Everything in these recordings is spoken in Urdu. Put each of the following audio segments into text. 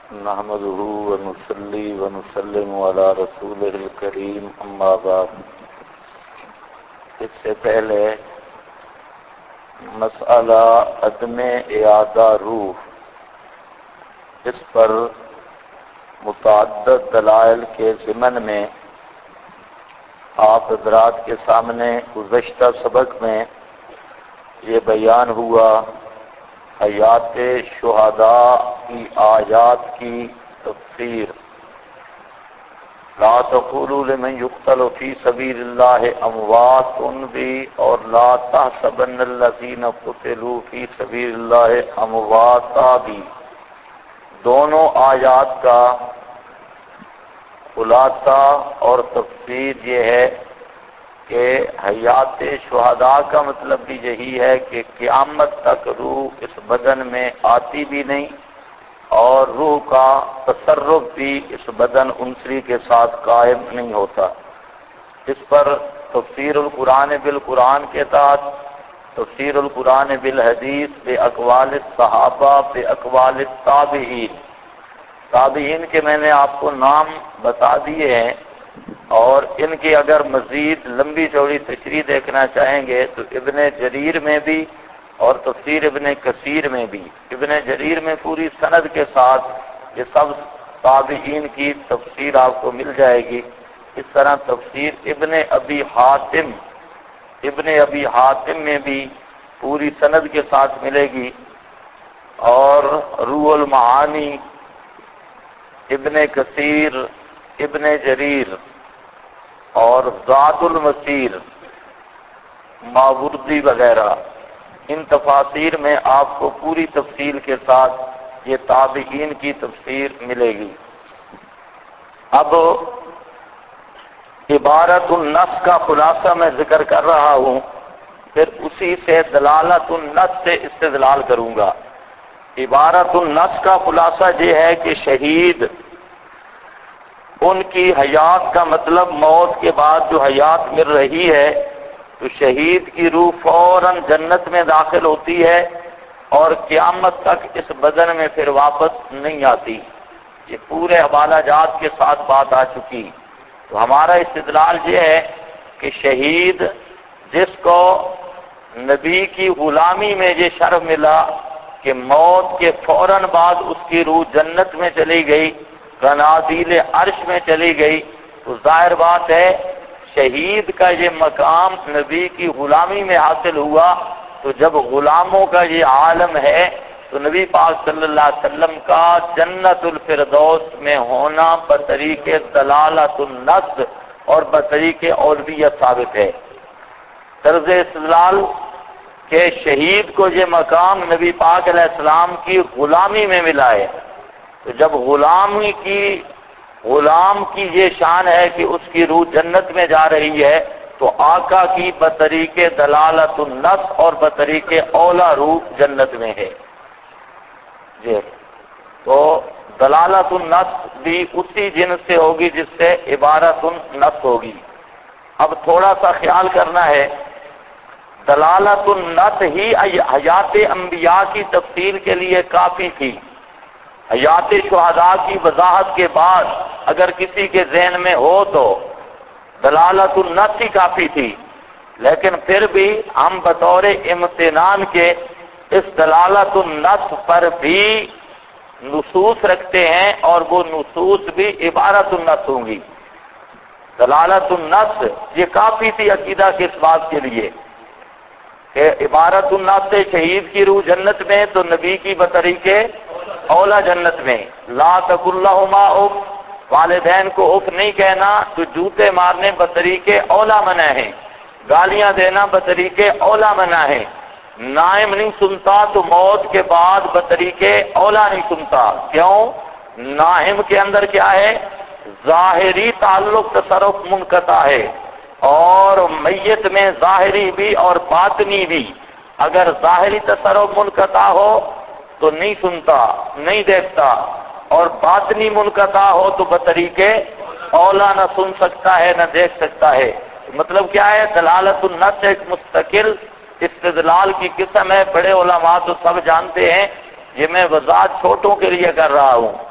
نحمده ونصلي ونسلم على رسوله الكريم اما بعد۔ اس سے پہلے مسئلہ عدم اعادہ روح، اس پر متعدد دلائل کے ضمن میں آپ حضرات کے سامنے گزشتہ سبق میں یہ بیان ہوا حیات شہداء کی آیات کی تفسیر۔ لا تقولوا لمن يقتل في سبيل الله اموات بھی اور لا تحسبن الذين قتلوا في سبيل الله امواتا بھی، دونوں آیات کا خلاصہ اور تفسیر یہ ہے کہ حیات شہداء کا مطلب بھی یہی ہے کہ قیامت تک روح اس بدن میں آتی بھی نہیں اور روح کا تصرف بھی اس بدن عنصری کے ساتھ قائم نہیں ہوتا۔ اس پر تفسیر القرآن بالقرآن کے تحت تفسیر القرآن بالحدیث بے اقوال الصحابہ بے اقوال التابعین، تابعین کے میں نے آپ کو نام بتا دیے ہیں، اور ان کی اگر مزید لمبی چوڑی تشریح دیکھنا چاہیں گے تو ابن جریر میں بھی اور تفسیر ابن کثیر میں بھی، ابن جریر میں پوری سند کے ساتھ یہ سب تابعین کی تفسیر آپ کو مل جائے گی۔ اس طرح تفسیر ابن ابی حاتم میں بھی پوری سند کے ساتھ ملے گی، اور روح المعانی، ابن کثیر، ابن جریر اور زاد المسیر، ماوردی وغیرہ، ان تفاسیر میں آپ کو پوری تفصیل کے ساتھ یہ تابعین کی تفسیر ملے گی۔ اب عبارت النص کا خلاصہ میں ذکر کر رہا ہوں، پھر اسی سے دلالت النص سے استدلال کروں گا۔ عبارت النص کا خلاصہ یہ ہے کہ شہید، ان کی حیات کا مطلب موت کے بعد جو حیات مل رہی ہے تو شہید کی روح فوراً جنت میں داخل ہوتی ہے اور قیامت تک اس بدن میں پھر واپس نہیں آتی۔ یہ پورے حوالہ جات کے ساتھ بات آ چکی۔ تو ہمارا استدلال یہ ہے کہ شہید جس کو نبی کی غلامی میں یہ شرف ملا کہ موت کے فوراً بعد اس کی روح جنت میں چلی گئی، قنادیل عرش میں چلی گئی، تو ظاہر بات ہے شہید کا یہ مقام نبی کی غلامی میں حاصل ہوا۔ تو جب غلاموں کا یہ عالم ہے تو نبی پاک صلی اللہ علیہ وسلم کا جنت الفردوس میں ہونا بطریق دلالت النص اور بطریق اولویت ثابت ہے۔ طرز استدلال کہ شہید کو یہ مقام نبی پاک علیہ السلام کی غلامی میں ملا ہے، تو جب غلام کی یہ شان ہے کہ اس کی روح جنت میں جا رہی ہے تو آقا کی بطریق دلالت النص اور بطریق اولا روح جنت میں ہے۔ جی تو دلالت النص بھی اسی جنس سے ہوگی جس سے عبارت النص ہوگی۔ اب تھوڑا سا خیال کرنا ہے، دلالت النص ہی حیات انبیاء کی تفصیل کے لیے کافی تھی۔ حیات شہداء کی وضاحت کے بعد اگر کسی کے ذہن میں ہو تو دلالت النص ہی کافی تھی، لیکن پھر بھی ہم بطور امتنان کے اس دلالت النص پر بھی نصوص رکھتے ہیں، اور وہ نصوص بھی عبارت النص ہوں گی۔ دلالت النص یہ کافی تھی عقیدہ کے اس بات کے لیے کہ عبارت النص سے شہید کی روح جنت میں تو نبی کی بطریق اولا جنت میں۔ لا تقل لہما اف، والدین کو اف نہیں کہنا تو جوتے مارنے بطریق اولا منع ہے، گالیاں دینا بطریق اولا منع ہے، نائم نہیں سنتا تو موت کے بعد بطریق اولا نہیں سنتا۔ کیوں؟ نائم کے اندر کیا ہے؟ ظاہری تعلق تصرف منقطع ہے، اور میت میں ظاہری بھی اور باطنی بھی۔ اگر ظاہری تصرف منقطع ہو تو نہیں سنتا، نہیں دیکھتا، اور باطنی منقطع ہو تو بطریق اولا نہ سن سکتا ہے نہ دیکھ سکتا ہے۔ مطلب کیا ہے؟ دلالت النص ایک مستقل استدلال کی قسم ہے، بڑے علماء تو سب جانتے ہیں، یہ میں وضاحت چھوٹوں کے لیے کر رہا ہوں۔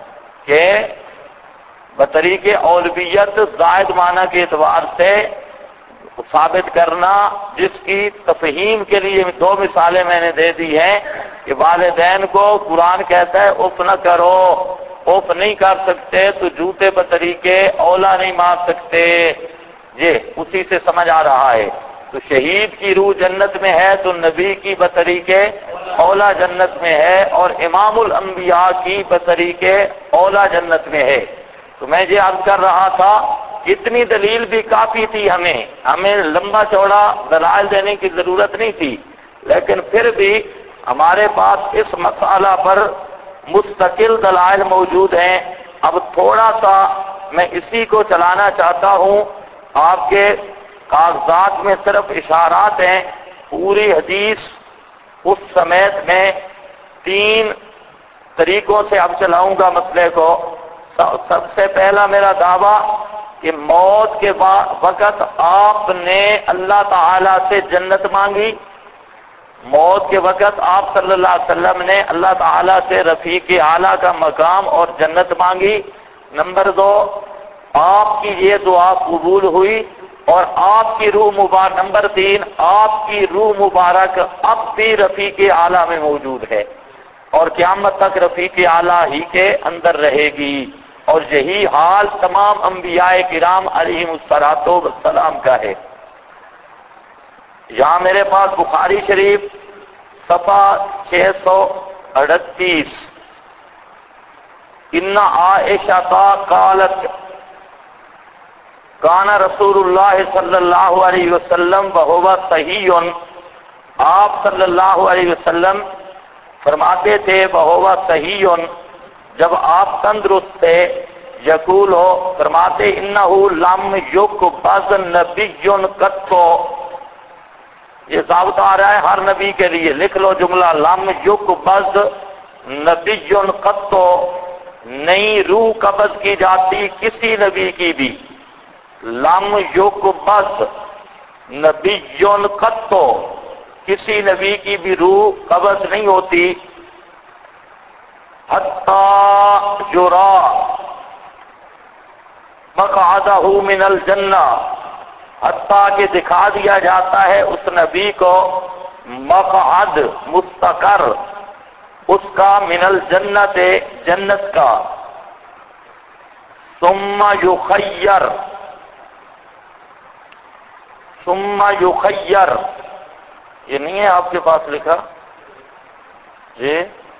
کہ بطریق اولویت زائد معنی کے اعتبار سے ثابت کرنا، جس کی تفہیم کے لیے دو مثالیں میں نے دے دی ہیں کہ والدین کو قرآن کہتا ہے اف نہ کرو، اف نہیں کر سکتے تو جوتے بطریقے اولا نہیں مار سکتے، یہ اسی سے سمجھ آ رہا ہے۔ تو شہید کی روح جنت میں ہے تو نبی کی بطریقے اولا جنت میں ہے، اور امام الانبیاء کی بطریقے اولا جنت میں ہے۔ تو میں یہ عرض کر رہا تھا، اتنی دلیل بھی کافی تھی، ہمیں لمبا چوڑا دلائل دینے کی ضرورت نہیں تھی، لیکن پھر بھی ہمارے پاس اس مسئلہ پر مستقل دلائل موجود ہیں۔ اب تھوڑا سا میں اسی کو چلانا چاہتا ہوں، آپ کے کاغذات میں صرف اشارات ہیں، پوری حدیث اس سمیت میں 3 طریقوں سے اب چلاؤں گا مسئلے کو۔ سب سے پہلا میرا دعویٰ کہ موت کے وقت آپ نے اللہ تعالی سے جنت مانگی، موت کے وقت آپ صلی اللہ علیہ وسلم نے اللہ تعالی سے رفیق اعلیٰ کا مقام اور جنت مانگی۔ نمبر 2، آپ کی یہ دعا قبول ہوئی اور آپ کی روح مبارک، نمبر 3، آپ کی روح مبارک اب بھی رفیق اعلیٰ میں موجود ہے اور قیامت تک رفیق اعلیٰ ہی کے اندر رہے گی، اور یہی حال تمام انبیاء کرام علیہم الصلوۃ والسلام کا ہے۔ یہاں میرے پاس بخاری شریف صفحہ 638، ان عائشہ قالت کان رسول اللہ صلی اللہ علیہ وسلم وہو صحیح، آپ صلی اللہ علیہ وسلم فرماتے تھے وہو صحیح، جب آپ تندرست تھے، یقول ہو فرماتے انہ لم یقبض نبی قط، یہ ضابطہ آ رہا ہے ہر نبی کے لیے، لکھ لو جملہ، لم یقبض نبی قط، نئی روح قبض کی جاتی کسی نبی کی بھی، لم یقبض نبی قط، کسی نبی کی بھی روح قبض نہیں ہوتی، حتی یرا مقعدہ من الجنہ، حتیٰ کہ دکھا دیا جاتا ہے اس نبی کو مقعد مستقر اس کا من الجنت جنت کا، ثم یخیر یہ نہیں ہے آپ کے پاس لکھا جی؟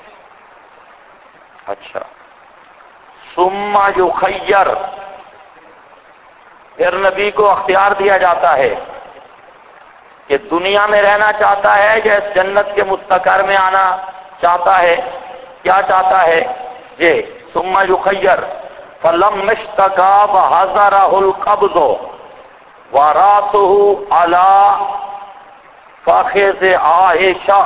اچھا، ثم یخیر، پھر نبی کو اختیار دیا جاتا ہے کہ دنیا میں رہنا چاہتا ہے یا اس جنت کے مستقر میں آنا چاہتا ہے، کیا چاہتا ہے یہ، ثم یخیر فلم اشتکا وحضرہ القبض وراسہ علی فخذ عائشہ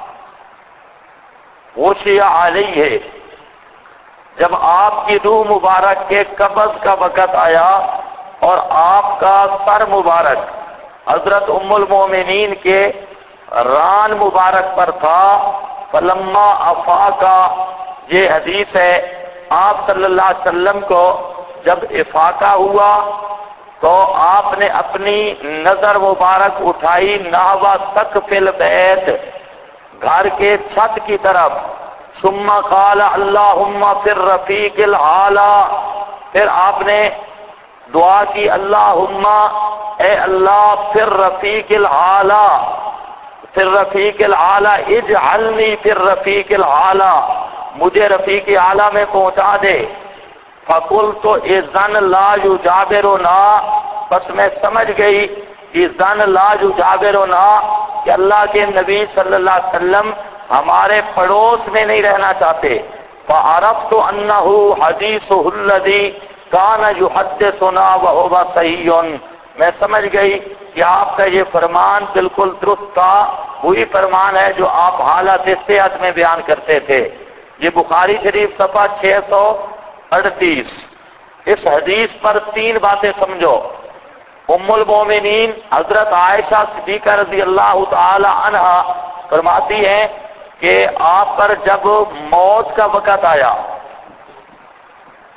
غشی علیہ، جب آپ کی روح مبارک کے قبض کا وقت آیا اور آپ کا سر مبارک حضرت ام المومنین کے ران مبارک پر تھا، فلما افاقا، یہ حدیث ہے، آپ صلی اللہ علیہ وسلم کو جب افاقہ ہوا تو آپ نے اپنی نظر مبارک اٹھائی نحو سقف البیت، گھر کے چھت کی طرف، ثم قال اللہم فی الرفیق الاعلی، پھر آپ نے دعا کی اللہم اے اللہ فی الرفیق الاعلی، فی الرفیق الاعلی اجعلنی فی الرفیق الاعلی، مجھے رفیق اعلی میں پہنچا دے، فقلت اذن لا یجابرنا، بس میں سمجھ گئی اذن لا یجابرنا کہ اللہ کے نبی صلی اللہ علیہ وسلم ہمارے پڑوس میں نہیں رہنا چاہتے، فعرفت انہ حدیثہ الذی کان یحدثنا وہو صحیح، میں سمجھ گئی کہ آپ کا یہ فرمان بالکل درست تھا، وہی فرمان ہے جو آپ حالت صحت میں بیان کرتے تھے۔ یہ بخاری شریف صفحہ 638۔ اس حدیث پر 3 باتیں سمجھو۔ ام المومنین حضرت عائشہ صدیقہ رضی اللہ تعالی عنہا فرماتی ہیں کہ آپ پر جب موت کا وقت آیا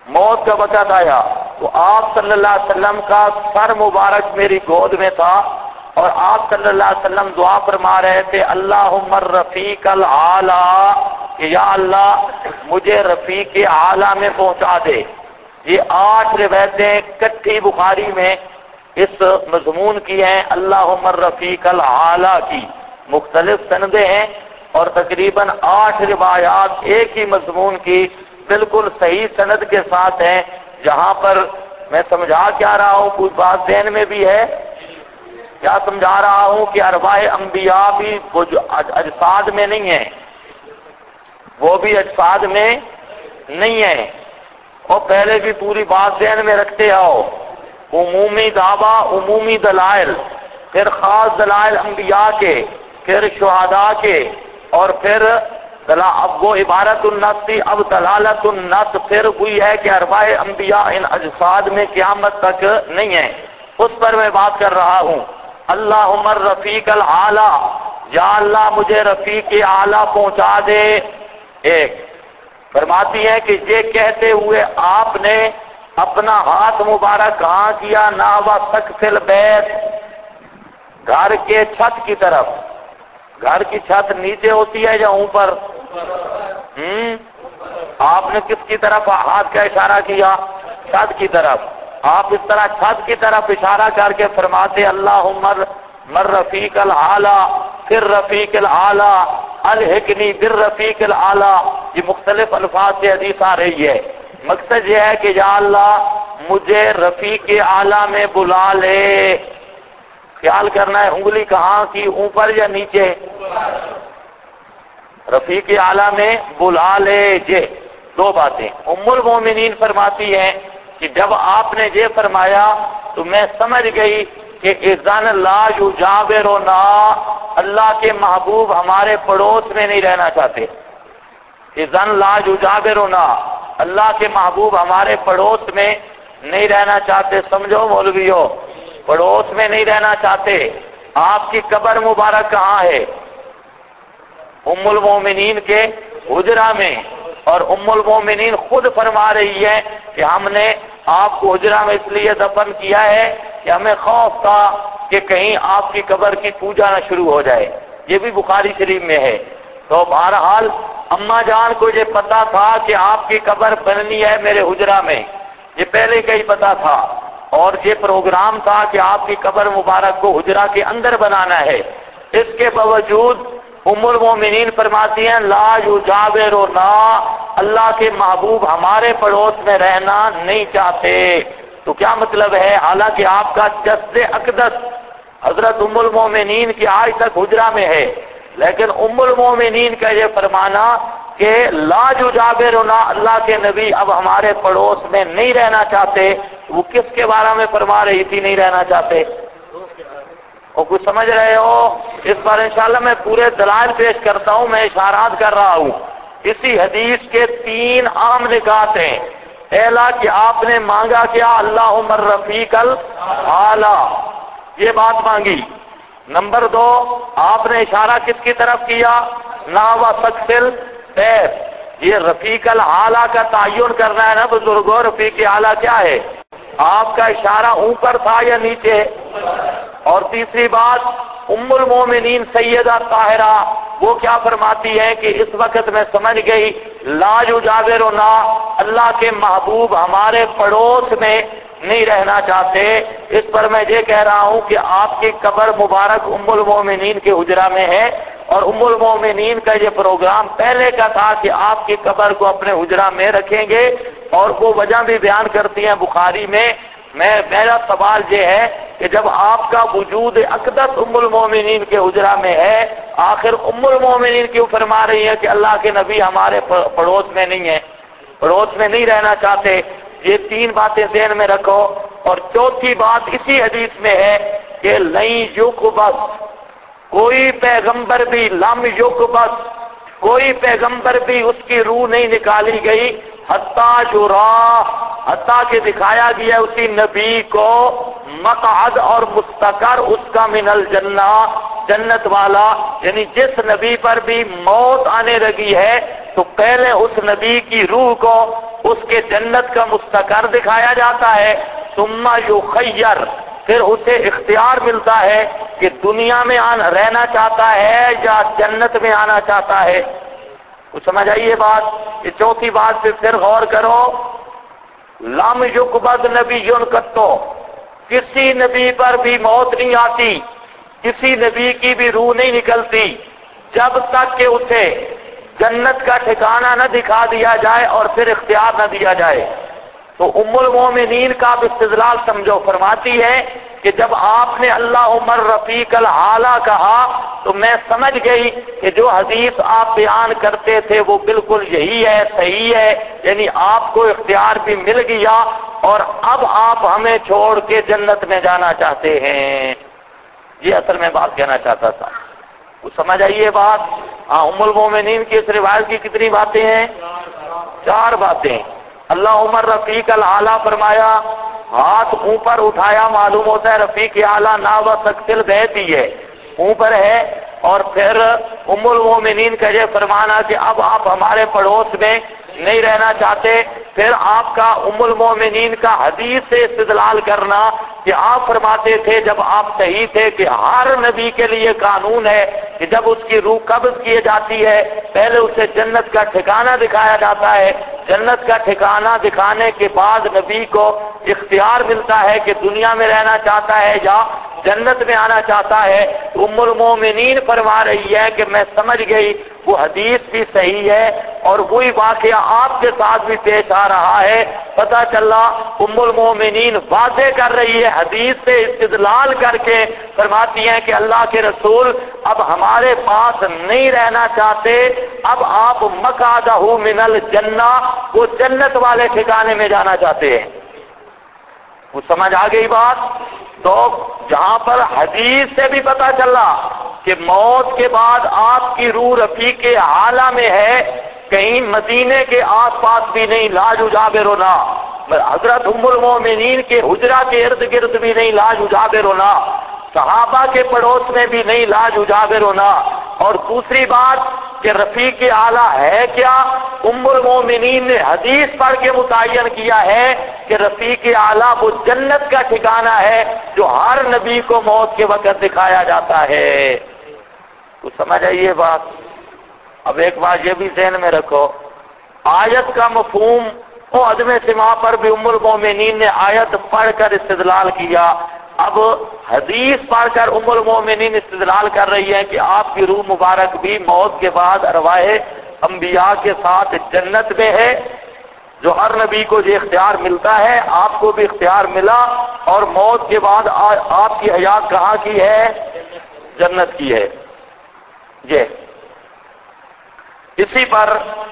موت کا وقت آیا تو آپ صلی اللہ علیہ وسلم کا سر مبارک میری گود میں تھا، اور آپ صلی اللہ علیہ وسلم دعا فرما رہے تھے اللہم الرفیق الاعلی، کہ یا اللہ مجھے رفیق اعلی میں پہنچا دے۔ یہ 8 روایتیں کٹھی بخاری میں اس مضمون کی ہیں، اللہم الرفیق الاعلی کی مختلف سندیں ہیں، اور تقریباً 8 روایات ایک ہی مضمون کی بالکل صحیح سند کے ساتھ ہیں، جہاں پر میں سمجھا کیا رہا ہوں، کچھ بات ذہن میں بھی ہے کیا سمجھا رہا ہوں کہ ارواح انبیاء بھی وہ جو اجساد میں نہیں ہیں، وہ بھی اجساد میں نہیں ہیں۔ اور پہلے بھی پوری بات ذہن میں رکھتے آؤ، عمومی دعویٰ، عمومی دلائل، پھر خاص دلائل انبیاء کے، پھر شہداء کے، اور پھر اب وہ عبارت النص تھی، اب دلالت النص پھر ہوئی ہے کہ ارواح انبیاء ان اجساد میں قیامت تک نہیں ہے، اس پر میں بات کر رہا ہوں۔ اللہم الرفیق الاعلی، یا اللہ مجھے رفیق اعلی پہنچا دے۔ ایک فرماتی ہے کہ یہ کہتے ہوئے آپ نے اپنا ہاتھ مبارک کہاں کیا؟ نحو سقف البیت، گھر کے چھت کی طرف۔ گھر کی چھت نیچے ہوتی ہے یا اوپر؟ آپ نے کس کی طرف ہاتھ کا اشارہ کیا؟ چھت کی طرف۔ آپ اس طرح چھت کی طرف اشارہ کر کے فرماتے اللہم الرفیق الاعلی، پھر رفیق الاعلی، الحقنی بالرفیق الاعلی۔ یہ مختلف الفاظ سے حدیث آ رہی ہے۔ مقصد یہ ہے کہ یا اللہ مجھے رفیق اعلی میں بلا لے۔ خیال کرنا ہے انگلی کہاں کی، اوپر یا نیچے؟ رفیق اعلی میں بلا لے۔ یہ 2 باتیں ام المومنین فرماتی ہیں کہ جب آپ نے یہ فرمایا تو میں سمجھ گئی کہ اذن لا یجاورنا، اللہ کے محبوب ہمارے پڑوس میں نہیں رہنا چاہتے۔ اذن لا یجاورنا، اللہ کے محبوب ہمارے پڑوس میں نہیں رہنا چاہتے۔ سمجھو مولویو، پڑوس میں نہیں رہنا چاہتے۔ آپ کی قبر مبارک کہاں ہے؟ ام المومنین کے حجرہ میں، اور ام المومنین خود فرما رہی ہے کہ ہم نے آپ کو حجرہ میں اس لیے دفن کیا ہے کہ ہمیں خوف تھا کہ کہیں آپ کی قبر کی پوجا نہ شروع ہو جائے۔ یہ بھی بخاری شریف میں ہے۔ تو بہرحال اماں جان کو یہ پتا تھا کہ آپ کی قبر بننی ہے میرے حجرہ میں، یہ پہلے کا ہی پتا تھا، اور یہ پروگرام تھا کہ آپ کی قبر مبارک کو حجرہ کے اندر بنانا ہے۔ اس کے باوجود ام المومنین فرماتی ہیں لا یجاورنا، اللہ کے محبوب ہمارے پڑوس میں رہنا نہیں چاہتے۔ تو کیا مطلب ہے؟ حالانکہ آپ کا جسد اقدس حضرت ام المومنین کی آج تک حجرہ میں ہے، لیکن ام المومنین کا یہ فرمانا کہ لا یجاورنا، اللہ کے نبی اب ہمارے پڑوس میں نہیں رہنا چاہتے، وہ کس کے بارے میں فرما رہی تھی نہیں رہنا چاہتے؟ اور کچھ سمجھ رہے ہو؟ اس بار انشاءاللہ میں پورے دلائل پیش کرتا ہوں، میں اشارات کر رہا ہوں۔ اسی حدیث کے 3 عام نکات ہیں۔ پہلا کہ آپ نے مانگا کیا؟ اللہم الرفیق الاعلی، یہ بات مانگی۔ نمبر 2، آپ نے اشارہ کس کی طرف کیا؟ نحو سقف البیت۔ یہ رفیق الاعلی کا تعین کرنا ہے نا بزرگوں، رفیق اعلی کیا ہے؟ آپ کا اشارہ اوپر تھا یا نیچے؟ اور تیسری بات، ام المومنین سیدہ طاہرہ وہ کیا فرماتی ہیں کہ اس وقت میں سمجھ گئی لا یجاورنا، اللہ کے محبوب ہمارے پڑوس میں نہیں رہنا چاہتے۔ اس پر میں یہ کہہ رہا ہوں کہ آپ کی قبر مبارک ام المومنین کے حجرہ میں ہے، اور ام المومنین کا یہ پروگرام پہلے کا تھا کہ آپ کی قبر کو اپنے حجرہ میں رکھیں گے، اور وہ وجہ بھی بیان کرتی ہیں بخاری میں۔ میرا سوال یہ ہے کہ جب آپ کا وجود اقدس ام المومنین کے حجرہ میں ہے، آخر ام المومنین کیوں فرما رہی ہے کہ اللہ کے نبی ہمارے پڑوس میں نہیں ہیں، پڑوس میں نہیں رہنا چاہتے؟ یہ 3 باتیں ذہن میں رکھو۔ اور چوتھی بات اسی حدیث میں ہے کہ لن یقبض، کوئی پیغمبر بھی، لم یقبض، کوئی پیغمبر بھی اس کی روح نہیں نکالی گئی حتیٰ حتیٰ کہ دکھایا گیا اسی نبی کو مقعد اور مستقر اس کا من الجنہ، جنت والا، یعنی جس نبی پر بھی موت آنے لگی ہے تو پہلے اس نبی کی روح کو اس کے جنت کا مستقر دکھایا جاتا ہے، ثم یخیر، پھر اسے اختیار ملتا ہے کہ دنیا میں رہنا چاہتا ہے یا جنت میں آنا چاہتا ہے۔ کچھ سمجھ آئی یہ بات؟ یہ چوتھی بات پہ پھر غور کرو، لم یقبض نبی قطو، کسی نبی پر بھی موت نہیں آتی، کسی نبی کی بھی روح نہیں نکلتی جب تک کہ اسے جنت کا ٹھکانہ نہ دکھا دیا جائے اور پھر اختیار نہ دیا جائے۔ تو ام المومنین کا استدلال سمجھو، فرماتی ہے کہ جب آپ نے اللہم الرفیق الاعلی کہا تو میں سمجھ گئی کہ جو حدیث آپ بیان کرتے تھے وہ بالکل یہی ہے، صحیح ہے، یعنی آپ کو اختیار بھی مل گیا اور اب آپ ہمیں چھوڑ کے جنت میں جانا چاہتے ہیں۔ یہ اصل میں بات کہنا چاہتا تھا، وہ سمجھ آئیے بات؟ ام المومنین کی اس روایت کی کتنی باتیں ہیں؟ 4 باتیں۔ اللہم الرفیق الاعلی فرمایا، ہاتھ اوپر اٹھایا، معلوم ہوتا ہے رفیق اعلیٰ نا و سکتل بیت ہی ہے، اوپر ہے۔ اور پھر ام المومنین کا یہ فرمانا کہ اب آپ ہمارے پڑوس میں نہیں رہنا چاہتے، پھر آپ کا ام المومنین کا حدیث سے استدلال کرنا کہ آپ فرماتے تھے جب آپ صحیح تھے کہ ہر نبی کے لیے قانون ہے کہ جب اس کی روح قبض کی جاتی ہے پہلے اسے جنت کا ٹھکانہ دکھایا جاتا ہے، جنت کا ٹھکانہ دکھانے کے بعد نبی کو اختیار ملتا ہے کہ دنیا میں رہنا چاہتا ہے یا جنت میں آنا چاہتا ہے۔ ام المومنین فرما رہی ہے کہ میں سمجھ گئی وہ حدیث بھی صحیح ہے اور وہی واقعہ آپ کے ساتھ بھی پیش آ رہا ہے۔ پتہ چلا ام المومنین واضح کر رہی ہے، حدیث سے استدلال کر کے فرماتی ہیں کہ اللہ کے رسول اب ہمارے پاس نہیں رہنا چاہتے، اب آپ مقعدہ من الجنہ، وہ جنت والے ٹھکانے میں جانا چاہتے ہیں۔ وہ سمجھ آ گئی بات؟ تو جہاں پر حدیث سے بھی پتہ چلا کہ موت کے بعد آپ کی روح رفیق اعلیٰ میں ہے، کہیں مدینے کے آس پاس بھی نہیں، لاج اجابر ہونا، حضرت ام المومنین کے حجرہ کے ارد گرد بھی نہیں، لاج اجابر ہونا، صحابہ کے پڑوس میں بھی نہیں، لاج اجابر ہونا۔ اور دوسری بات کہ رفیق اعلیٰ ہے کیا؟ ام المومنین نے حدیث پڑھ کے متعین کیا ہے کہ رفیق اعلیٰ وہ جنت کا ٹھکانہ ہے جو ہر نبی کو موت کے وقت دکھایا جاتا ہے۔ تو سمجھ آئیے بات؟ اب ایک بات یہ بھی ذہن میں رکھو، آیت کا مفہوم عدم سماع پر بھی ام المومنین نے آیت پڑھ کر استدلال کیا، اب حدیث پڑھ کر ام المومنین استدلال کر رہی ہے کہ آپ کی روح مبارک بھی موت کے بعد ارواح انبیاء کے ساتھ جنت میں ہے، جو ہر نبی کو یہ اختیار ملتا ہے آپ کو بھی اختیار ملا، اور موت کے بعد آپ کی حیات کہاں کی ہے؟ جنت کی ہے۔ یہ اسی پر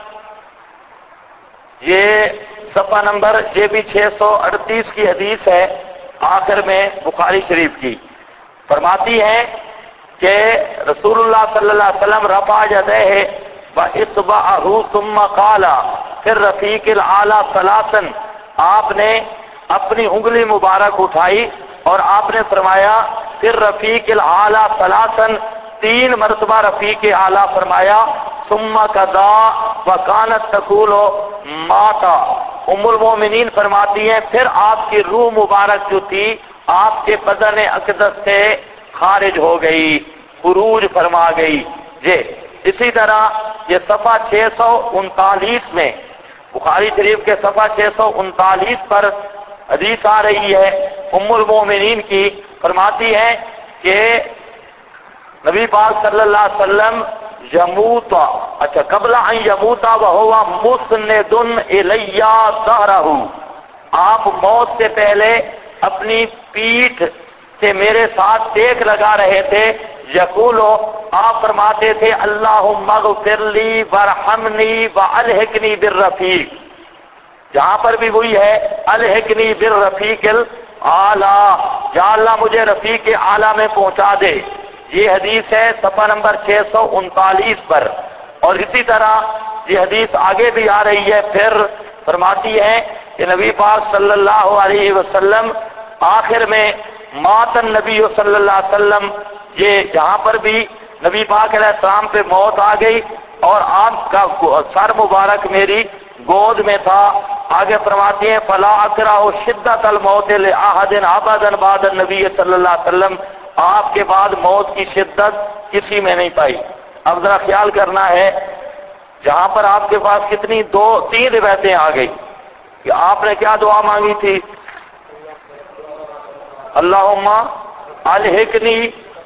یہ صفحہ نمبر یہ بھی 638 کی حدیث ہے، آخر میں بخاری شریف کی، فرماتی ہے کہ رسول اللہ صلی اللہ علیہ وسلم رفع یدیہ وَإِصْبَعَهُ ثُمَّ قَالَ، پھر رفیق الاعلیٰ ثلاثاً، آپ نے اپنی انگلی مبارک اٹھائی اور آپ نے فرمایا پھر رفیق الاعلیٰ ثلاثاً، 3 مرتبہ رفیق اعلیٰ فرمایا، ثم قضا وکانت تقول ماتا، ام المومنین فرماتی ہیں پھر آپ کی روح مبارک جو تھی آپ کے بدن اقدس سے خارج ہو گئی، خروج فرما گئی۔ اسی طرح یہ صفحہ 639 میں بخاری شریف کے صفحہ 639 پر حدیث آ رہی ہے ام المومنین کی، فرماتی ہے کہ نبی پاک صلی اللہ علیہ وسلم یموتا، اچھا قبل ان یموتا وہو مسند الی ظہرہ، آپ موت سے پہلے اپنی پیٹھ سے میرے ساتھ ٹیک لگا رہے تھے، یقولو، آپ فرماتے تھے اللہم اغفر لی وارحمنی والحقنی بالرفیق، جہاں پر بھی وہی ہے الحقنی بالرفیق الاعلی، یا اللہ مجھے رفیق اعلیٰ میں پہنچا دے۔ یہ حدیث ہے صفحہ نمبر 639 پر، اور اسی طرح یہ حدیث آگے بھی آ رہی ہے، پھر فرماتی ہے کہ نبی پاک صلی اللہ علیہ وسلم آخر میں مات النبی صلی اللہ علیہ وسلم، یہ جہاں پر بھی نبی پاک علیہ السلام پہ موت آ گئی اور آپ کا سر مبارک میری گود میں تھا. آگے فرماتی ہیں فلا اکرہ شدت الموت لاحد ابدا بعد النبی صلی اللہ علیہ وسلم. آپ کے بعد موت کی شدت کسی میں نہیں پائی. اب ذرا خیال کرنا ہے, جہاں پر آپ کے پاس کتنی 2-3 روایتیں آ گئی کہ آپ نے کیا دعا مانگی تھی, اللہم الحقنی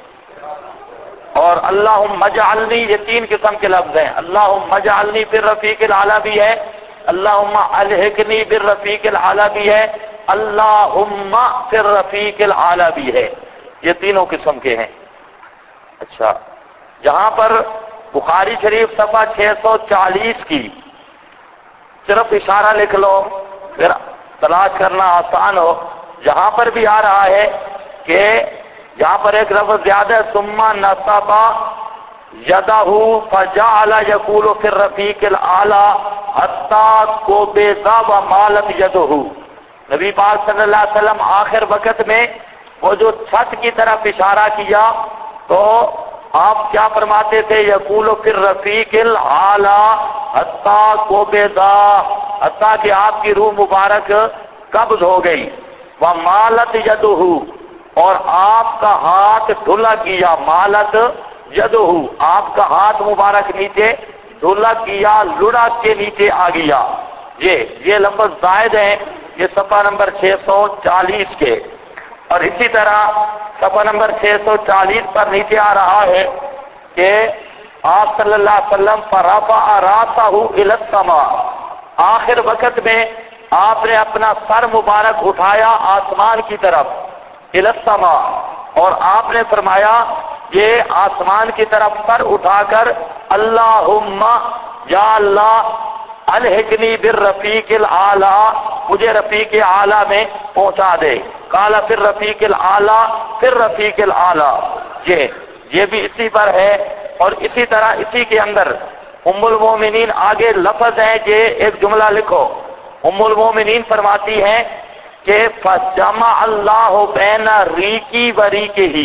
اور اللہم اجعلنی, یہ 3 قسم کے لفظ ہیں. اللہم اجعلنی بالرفیق الاعلی بھی ہے, اللہم الحقنی بالرفیق الاعلی بھی ہے, اللہم بالرفیق الاعلی بھی ہے. یہ تینوں قسم کے ہیں. اچھا, جہاں پر بخاری شریف صفحہ 640 کی صرف اشارہ لکھ لو پھر تلاش کرنا آسان ہو. جہاں پر بھی آ رہا ہے کہ جہاں پر ایک لفظ زیادہ ہے, ثم نصب یدہ فجعل یقول فی الرفیق الاعلی حتی قبض ومالت یدہ. نبی پاک صلی اللہ علیہ وسلم آخر وقت میں وہ جو چھت کی طرف اشارہ کیا تو آپ کیا فرماتے تھے, یقول فی الرفیق الاعلی حتی قبض, حتی کہ آپ کی روح مبارک قبض ہو گئی. ومالت یدہ, اور آپ کا ہاتھ ڈھلا کیا. مالت یدہ, آپ کا ہاتھ مبارک نیچے ڈھلا کیا, لڑا کے نیچے آ گیا. یہ لفظ زائد ہیں, یہ صفحہ نمبر 640 کے. اور اسی طرح صفحہ نمبر 640 پر نیچے آ رہا ہے کہ آپ صلی اللہ علیہ وسلم فرفع راسہ الی السماء, آخر وقت میں آپ نے اپنا سر مبارک اٹھایا آسمان کی طرف, الی السماء, اور آپ نے فرمایا یہ آسمان کی طرف سر اٹھا کر اللہم, یا اللہ, الحقنی بالرفیق الاعلی, مجھے رفیق اعلی میں پہنچا دے. قال پھر رفیق الاعلی, پھر رفیق الاعلی. یہ بھی اسی پر ہے. اور اسی طرح اسی کے اندر ام المومنین آگے لفظ ہے, یہ ایک جملہ لکھو. ام المومنین فرماتی ہیں کہ فجمع اللہ بین ریکی و ریکہ,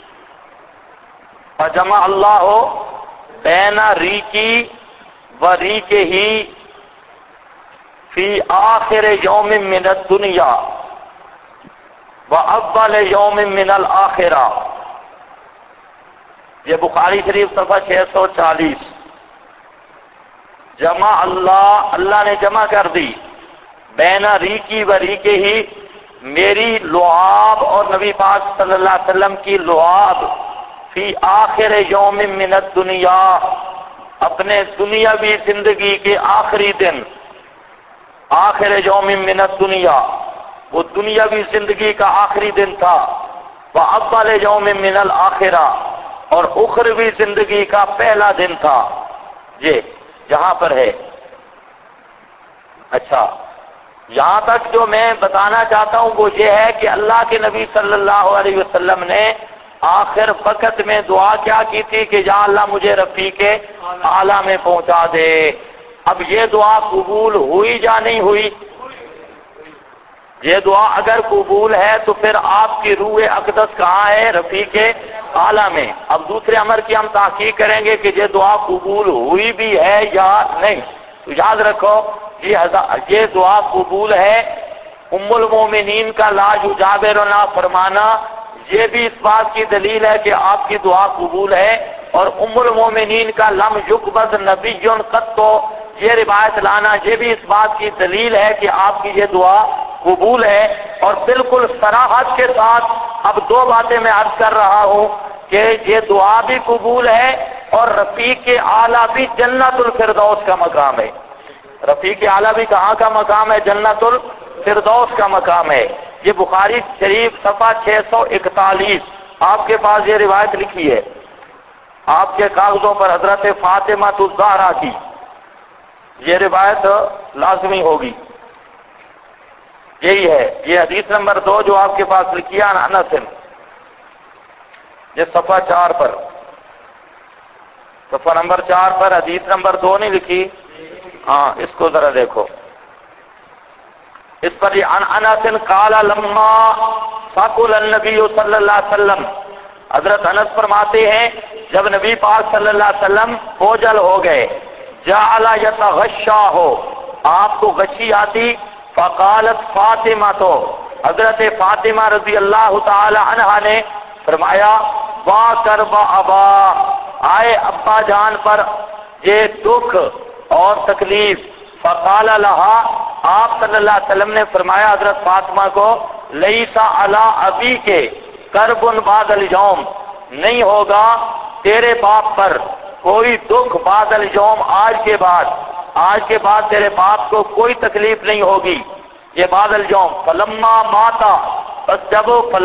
فجمع اللہ بین ریکی و ریکہ فی آخر یوم من الدنیا و اول یوم من الآخرہ. یہ بخاری شریف صفحہ 640. جمع اللہ, اللہ نے جمع کر دی, بین ریکی و ریکہ ہی, میری لعاب اور نبی پاک صلی اللہ علیہ وسلم کی لعاب, فی آخر یوم من الدنیا, اپنے دنیاوی زندگی کے آخری دن, آخر یوم من الدنیا, وہ دنیاوی زندگی کا آخری دن تھا. وَأَوَّلَ یوم من الآخرہ, اور اخروی زندگی کا پہلا دن تھا. یہ جہاں پر ہے. اچھا, یہاں تک جو میں بتانا چاہتا ہوں وہ یہ ہے کہ اللہ کے نبی صلی اللہ علیہ وسلم نے آخر وقت میں دعا کیا کی تھی کہ یا اللہ مجھے رفیق اعلیٰ میں پہنچا دے. اب یہ دعا قبول ہوئی یا نہیں ہوئی؟ یہ دعا اگر قبول ہے تو پھر آپ کی روح اقدس کہاں ہے؟ رفیق اعلیٰ میں. اب دوسرے امر کی ہم تحقیق کریں گے کہ یہ دعا قبول ہوئی بھی ہے یا نہیں. تو یاد رکھو یہ دعا قبول ہے. ام المومنین کا لا یجابرنا فرمانا یہ بھی اس بات کی دلیل ہے کہ آپ کی دعا قبول ہے. اور ام المومنین کا لم یقبض نبی قط, یہ روایت لانا یہ بھی اس بات کی دلیل ہے کہ آپ کی یہ دعا قبول ہے. اور بالکل صراحت کے ساتھ اب 2 باتیں میں عرض کر رہا ہوں کہ یہ دعا بھی قبول ہے اور رفیق اعلیٰ بھی جنت الفردوس کا مقام ہے. رفیق اعلیٰ بھی کہاں کا مقام ہے؟ جنت الفردوس کا مقام ہے. یہ بخاری شریف صفحہ 641, آپ کے پاس یہ روایت لکھی ہے, آپ کے کاغذوں پر حضرت فاطمہ الزہرا کی یہ روایت لازمی ہوگی. یہی ہے, یہ حدیث نمبر 2 جو آپ کے پاس لکھی ہے انس, یہ صفحہ 4 پر, صفحہ نمبر 4 پر حدیث نمبر 2 نہیں لکھی. ہاں اس کو ذرا دیکھو, اس پر انس قال لما ثقل النبی صلی اللہ علیہ وسلم, حضرت انس فرماتے ہیں جب نبی پاک صلی اللہ علیہ وسلم اوجل ہو گئے، جعل یتغشا ہو، آپ کو غشی آتی، فقالت فاطمہ، تو حضرت فاطمہ رضی اللہ تعالی عنہا نے فرمایا وا کرب ابا، آئے ابا جان پر یہ دکھ اور تکلیف، فقال لہا، آپ صلی اللہ علیہ وسلم نے فرمایا حضرت فاطمہ کو، لیسا علی ابی کے کرب بعد الیوم، نہیں ہوگا تیرے باپ پر کوئی دکھ بعد الیوم، آج کے بعد تیرے باپ کو کوئی تکلیف نہیں ہوگی، یہ بعد الیوم۔ فلما ماتا، بس جب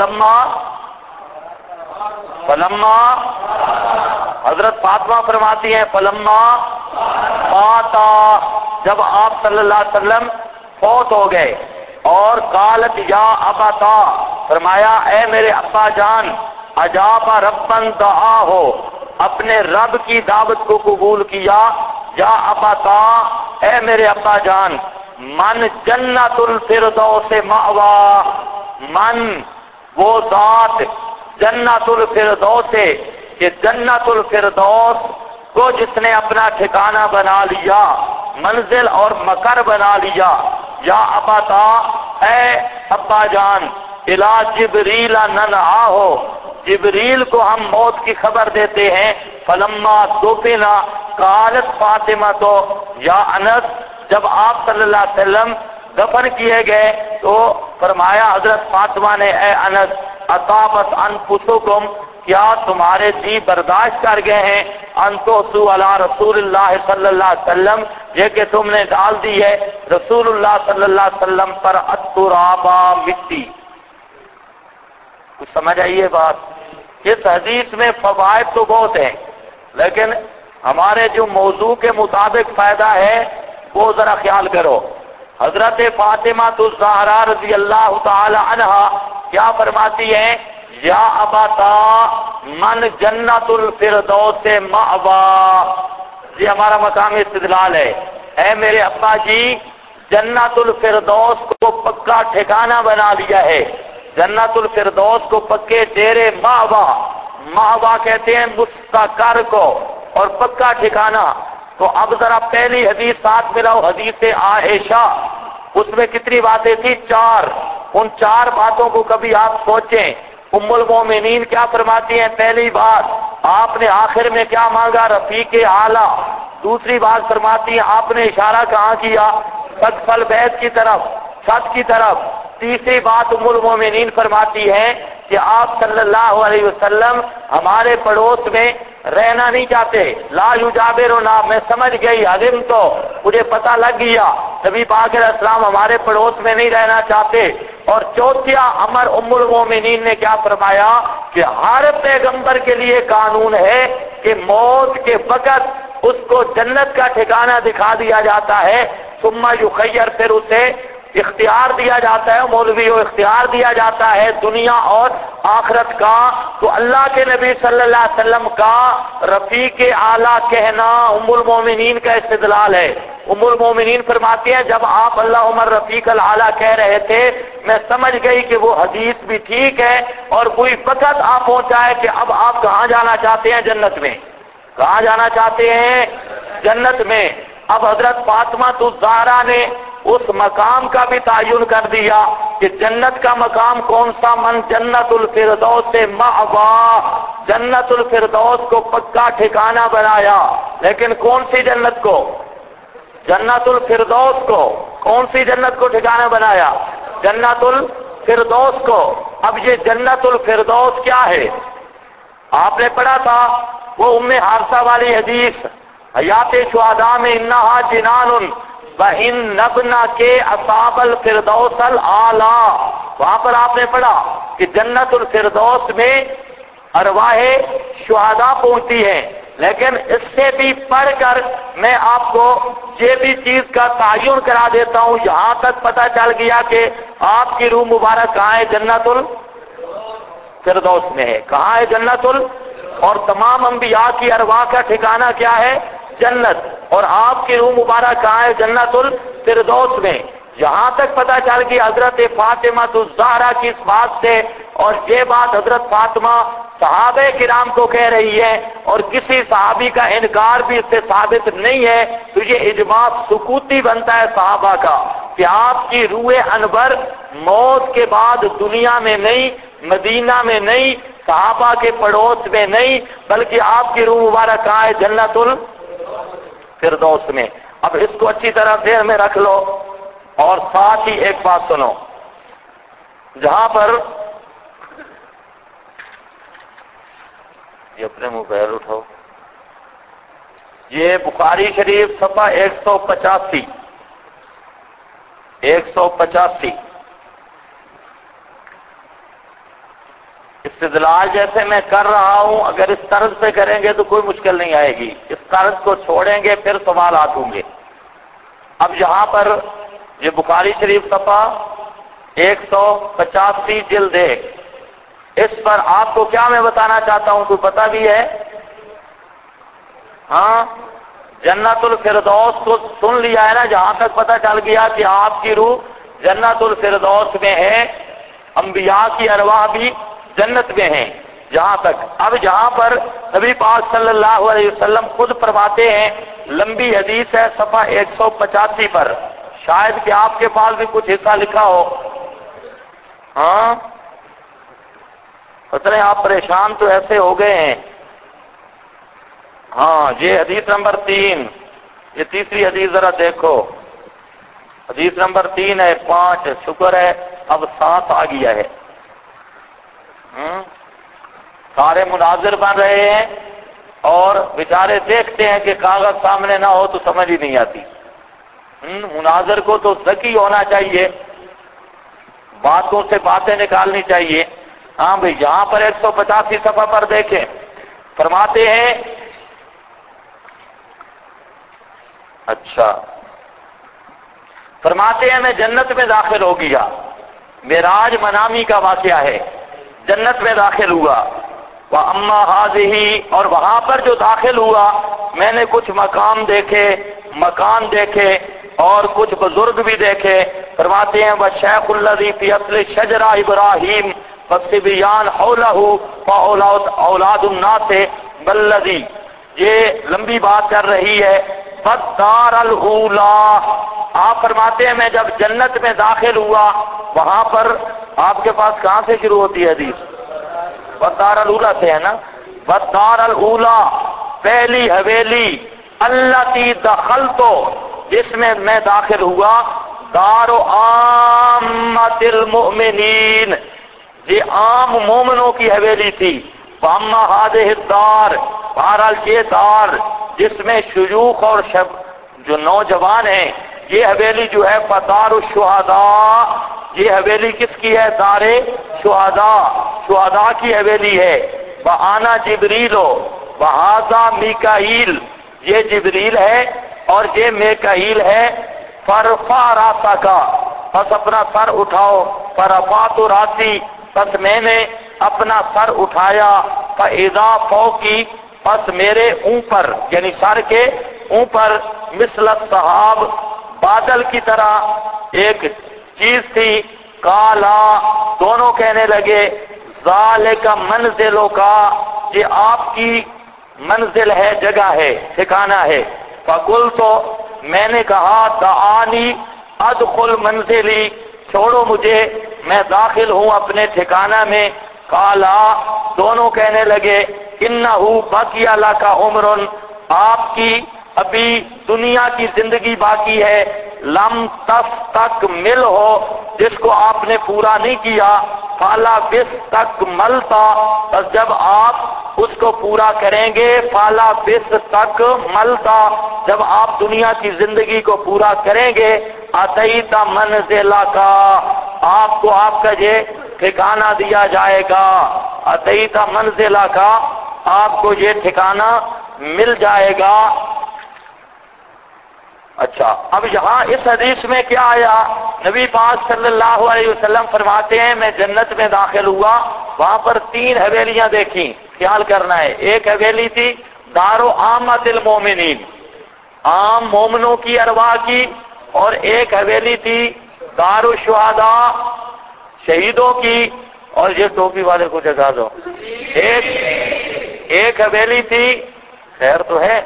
فلما حضرت فاطمہ فرماتی ہیں فلما ماتا، جب آپ صلی اللہ علیہ وسلم فوت ہو گئے، اور قالت یا ابتا، فرمایا اے میرے ابا جان، اجاب ربن دعا ہو، اپنے رب کی دعوت کو قبول کیا، یا ابتا، اے میرے ابا جان، من جنت الفردوس مأوا، من وہ ذات، جنت الفردوس ہے کہ جنت الفردوس کو جس نے اپنا ٹھکانہ بنا لیا، منزل اور مکر بنا لیا، یا ابتا، اے ابا جان، الا جبریل ننعا ہو، جبریل کو ہم موت کی خبر دیتے ہیں، فلما دفنا قالت فاطمہ، تو یا انس، جب آپ صلی اللہ علیہ وسلم دفن کیے گئے تو فرمایا حضرت فاطمہ نے، اے انس، اطابت انفسکم، کیا تمہارے جی برداشت کر گئے ہیں، انتوسو علی رسول اللہ صلی اللہ علیہ وسلم، یہ کہ تم نے ڈال دی ہے رسول اللہ صلی اللہ علیہ وسلم پر الترابا، مٹی۔ کچھ سمجھ آئیے بات؟ اس حدیث میں فوائد تو بہت ہیں، لیکن ہمارے جو موضوع کے مطابق فائدہ ہے وہ ذرا خیال کرو۔ حضرت فاطمہ الزہرا رضی اللہ تعالی عنہا کیا فرماتی ہیں، یا ابتا من جنت الفردوس مأوا، یہ ہمارا مقام استدلال ہے، اے میرے ابا جی، جنت الفردوس کو پکا ٹھکانہ بنا لیا ہے، جنت الفردوس کو پکے ڈیرے، مأوا کہتے ہیں مستقر کو، اور پکا ٹھکانہ۔ تو اب ذرا پہلی حدیث ساتھ ملاؤ، حدیث عائشہ، اس میں کتنی باتیں تھی؟ 4، ان 4 باتوں کو کبھی آپ سوچیں۔ ام المومنین کیا فرماتی ہیں؟ پہلی بات، آپ نے آخر میں کیا مانگا؟ رفیق اعلیٰ۔ دوسری بات فرماتی ہیں آپ نے اشارہ کہاں کیا؟ سقف البیت کی طرف، چھت کی طرف۔ تیسری بات ام المومنین فرماتی ہیں کہ آپ صلی اللہ علیہ وسلم ہمارے پڑوس میں رہنا نہیں چاہتے، لا یجابرنا، میں سمجھ گئی، علم تو مجھے پتہ لگ گیا، نبی پاک علیہ السلام ہمارے پڑوس میں نہیں رہنا چاہتے۔ اور چوتھا امر ام المومنین نے کیا فرمایا کہ ہر پیغمبر کے لیے قانون ہے کہ موت کے وقت اس کو جنت کا ٹھکانہ دکھا دیا جاتا ہے، ثم یخیر، پھر اسے اختیار دیا جاتا ہے، مولوی کو اختیار دیا جاتا ہے دنیا اور آخرت کا۔ تو اللہ کے نبی صلی اللہ علیہ وسلم کا رفیق اعلیٰ کہنا ام المومنین کا استدلال ہے۔ ام المومنین فرماتے ہیں جب آپ اللہم الرفیق الاعلیٰ کہہ رہے تھے، میں سمجھ گئی کہ وہ حدیث بھی ٹھیک ہے، اور کوئی وقت آپ پہنچا ہے کہ اب آپ کہاں جانا چاہتے ہیں؟ جنت میں۔ کہاں جانا چاہتے ہیں؟ جنت میں۔ اب حضرت فاطمہ الزہرا نے اس مقام کا بھی تعین کر دیا کہ جنت کا مقام کون سا؟ من جنت الفردوس مأوا، جنت الفردوس کو پکا ٹھکانہ بنایا۔ لیکن کون سی جنت کو؟ جنت الفردوس کو۔ کون سی جنت کو ٹھکانہ بنایا؟ جنت الفردوس کو۔ اب یہ جنت الفردوس کیا ہے؟ آپ نے پڑھا تھا وہ ام حارثہ والی حدیث، حیات شہداء میں انہا جنان وَإِن نَبْنَا کے اصحاب الفردوس الاعلیٰ، وہاں پر آپ نے پڑھا کہ جنت الفردوس میں ارواح شہداء پہنچتی ہیں۔ لیکن اس سے بھی پڑھ کر میں آپ کو یہ بھی چیز کا تعین کرا دیتا ہوں، یہاں تک پتہ چل گیا کہ آپ کی روح مبارک کہاں ہے؟ جنت الفردوس میں ہے۔ کہاں ہے؟ جنت اور تمام انبیاء کی ارواح کا ٹھکانہ کیا ہے؟ جنت۔ اور آپ کی روح مبارک کہاں ہے؟ جنت الفردوس میں۔ یہاں تک پتہ چل گئی حضرت فاطمہ الزہرا کی اس بات سے، اور یہ بات حضرت فاطمہ صحابہ کرام کو کہہ رہی ہے اور کسی صحابی کا انکار بھی اس سے ثابت نہیں ہے، تو یہ اجماع سکوتی بنتا ہے صحابہ کا کہ آپ کی روح انور موت کے بعد دنیا میں نہیں، مدینہ میں نہیں، صحابہ کے پڑوس میں نہیں، بلکہ آپ کی روح مبارک کہاں ہے؟ جنت الفردوس میں۔ اب اس کو اچھی طرح ذہن میں رکھ لو، اور ساتھ ہی ایک بات سنو، جہاں پر یہ اپنے موبائل اٹھاؤ، یہ بخاری شریف صفحہ 185 استدلال جیسے میں کر رہا ہوں، اگر اس طرز پہ کریں گے تو کوئی مشکل نہیں آئے گی، اس طرز کو چھوڑیں گے پھر سوالات ہوں گے۔ اب یہاں پر یہ بخاری شریف صفحہ 185 جلد 1، اس پر آپ کو کیا میں بتانا چاہتا ہوں، کوئی پتہ بھی ہے؟ ہاں، جنت الفردوس کو سن لیا ہے نا، جہاں تک پتہ چل گیا کہ آپ کی روح جنت الفردوس میں ہے، انبیاء کی ارواح بھی جنت میں ہیں، جہاں تک۔ اب جہاں پر نبی پاک صلی اللہ علیہ وسلم خود فرماتے ہیں، لمبی حدیث ہے صفحہ 185 پر، شاید کہ آپ کے پاس بھی کچھ حصہ لکھا ہو۔ ہاں، پتہ نہیں آپ پریشان تو ایسے ہو گئے ہیں۔ ہاں، یہ حدیث نمبر 3، یہ تیسری حدیث ذرا دیکھو، حدیث نمبر 3 ہے، 5، شکر ہے اب سانس آ گیا ہے۔ سارے مناظر بن رہے ہیں اور بیچارے دیکھتے ہیں کہ کاغذ سامنے نہ ہو تو سمجھ ہی نہیں آتی۔ مناظر کو تو ذکی ہونا چاہیے، باتوں سے باتیں نکالنی چاہیے۔ ہاں بھئی، یہاں پر 185 صفحہ پر دیکھیں، فرماتے ہیں، اچھا، فرماتے ہیں میں جنت میں داخل ہو گیا، معراج منامی کا واقعہ ہے، جنت میں داخل ہوا، وَأَمَّا هَذِهِ، اور وہاں پر جو داخل ہوا میں نے کچھ مقام دیکھے، مکان دیکھے اور کچھ بزرگ بھی دیکھے۔ فرماتے ہیں وَالشَّيْخُ الَّذِي فِي أَصْلِ الشَّجَرَةِ إِبْرَاهِيمُ وَالصِّبْيَانُ حَوْلَهُ وَأَوْلَادُ النَّاسِ بَالَّذِي، یہ لمبی بات کر رہی ہے، فَالدَّارَ الْأُولَىٰ، آپ فرماتے ہیں میں جب جنت میں داخل ہوا، وہاں پر آپ کے پاس کہاں سے شروع ہوتی ہے حدیث؟ وَالدَّارَ الْأُولَىٰ سے ہے نا، وَالدَّارَ الْأُولَىٰ، پہلی حویلی، الَّتِي دَخَلْتُ، جس میں میں داخل ہوا، دار عامۃ المؤمنین، یہ عام مومنوں کی حویلی تھی۔ وَأَمَّا هَٰذِهِ الدَّارُ، بہرحال یہ دار جس میں شیوخ اور جو نوجوان ہیں، یہ حویلی جو ہے فدار الشہداء، یہ حویلی کس کی ہے؟ دار شہداء، شہداء کی حویلی ہے۔ وَأَنَا جبریل، وَهَٰذَا میکائیل، یہ جبریل ہے اور یہ میکائیل ہے۔ فَارْفَعْ رَأْسَكَ، پس اپنا سر اٹھاؤ، فَرَفَعْتُ رَأْسِي، پس میں نے اپنا سر اٹھایا، فَإِذَا فَوْقِي، پس میرے اوپر یعنی سر کے اوپر، مثل السحاب، بادل کی طرح ایک چیز تھی، کالا، دونوں کہنے لگے، ذالک منزلک، یہ آپ کی منزل ہے، جگہ ہے، ٹھکانہ ہے۔ فقلت، میں نے کہا، دعانی ادخل منزلی، چھوڑو مجھے میں داخل ہوں اپنے ٹھکانہ میں۔ کالا، دونوں کہنے لگے، انہ بقی لک عمر، آپ کی ابھی دنیا کی زندگی باقی ہے، لم تستکمل ہو، جس کو آپ نے پورا نہیں کیا، فالا بستکملتا، بس جب آپ اس کو پورا کریں گے، فالا بستکملتا، جب آپ دنیا کی زندگی کو پورا کریں گے، اتیت منزلہ کا، آپ کو آپ کا یہ ٹھکانہ دیا جائے گا، اتیت منزلہ کا، آپ کو یہ ٹھکانہ مل جائے گا۔ اچھا، اب یہاں اس حدیث میں کیا آیا؟ نبی پاک صلی اللہ علیہ وسلم فرماتے ہیں میں جنت میں داخل ہوا، وہاں پر 3 حویلیاں دیکھیں، خیال کرنا ہے۔ ایک حویلی تھی دار عامۃ المومنین، عام مومنوں کی ارواح کی، اور ایک حویلی تھی دار الشہداء، شہیدوں کی، اور یہ ٹوپی والے کو جگا دو. ایک حویلی تھی، خیر تو ہے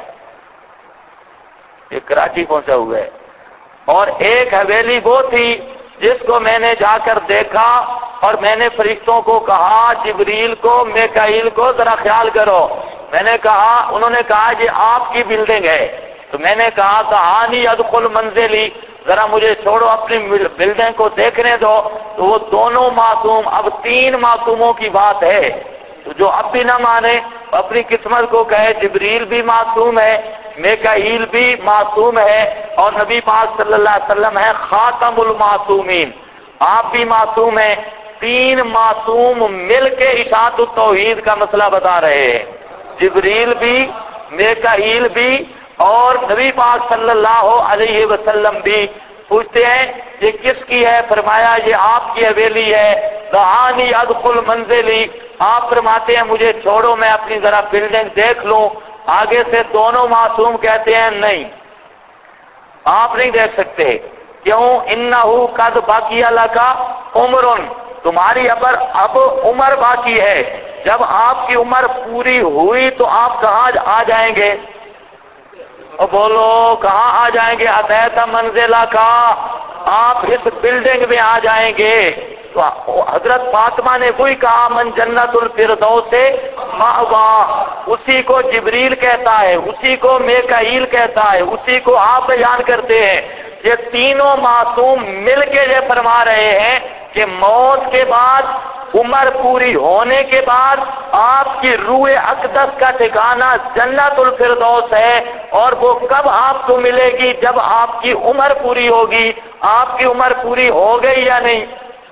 یہ کراچی پہنچا ہوا ہے، اور ایک حویلی وہ تھی جس کو میں نے جا کر دیکھا اور میں نے فرشتوں کو کہا، جبریل کو، میکائیل کو ذرا خیال کرو. میں نے کہا، انہوں نے کہا یہ آپ کی بلڈنگ ہے. تو میں نے کہا دعانی ادخل منزلی، ذرا مجھے چھوڑو اپنی بلڈنگ کو دیکھنے دو. تو وہ دونوں معصوم، اب 3 معصوموں کی بات ہے. تو جو اب بھی نہ مانے اپنی قسمت کو کہے جبریل بھی معصوم ہے، میکائیل بھی معصوم ہے، اور نبی پاک صلی اللہ علیہ وسلم ہے خاتم المعصومین، آپ بھی معصوم ہیں. 3 معصوم مل کے اشاعت التوحید کا مسئلہ بتا رہے ہیں، جبریل بھی، میکائیل بھی، اور نبی پاک صلی اللہ علیہ وسلم بھی. پوچھتے ہیں یہ کس کی ہے؟ فرمایا یہ آپ کی حویلی ہے. دعانی ادخل منزلی، آپ فرماتے ہیں مجھے چھوڑو میں اپنی ذرا بلڈنگ دیکھ لوں. آگے سے دونوں معصوم کہتے ہیں نہیں، آپ نہیں دیکھ سکتے. کیوں؟ انہو قد باقی لکا عمر، تمہاری اب عمر باقی ہے. جب آپ کی عمر پوری ہوئی تو آپ کہاں آ جائیں گے؟ اور بولو کہاں آ جائیں گے؟ اتیت منزلہ کا، آپ اس بلڈنگ میں آ جائیں گے. تو حضرت فاطمہ نے وہی کہا من جنت الفردوس سے مأوا، اسی کو جبریل کہتا ہے، اسی کو میکائیل کہتا ہے، اسی کو آپ بیان کرتے ہیں. یہ تینوں معصوم مل کے یہ فرما رہے ہیں کہ موت کے بعد، عمر پوری ہونے کے بعد آپ کی روح اقدس کا ٹھکانہ جنت الفردوس ہے. اور وہ کب آپ کو ملے گی؟ جب آپ کی عمر پوری ہوگی. آپ کی عمر پوری ہو گئی یا نہیں؟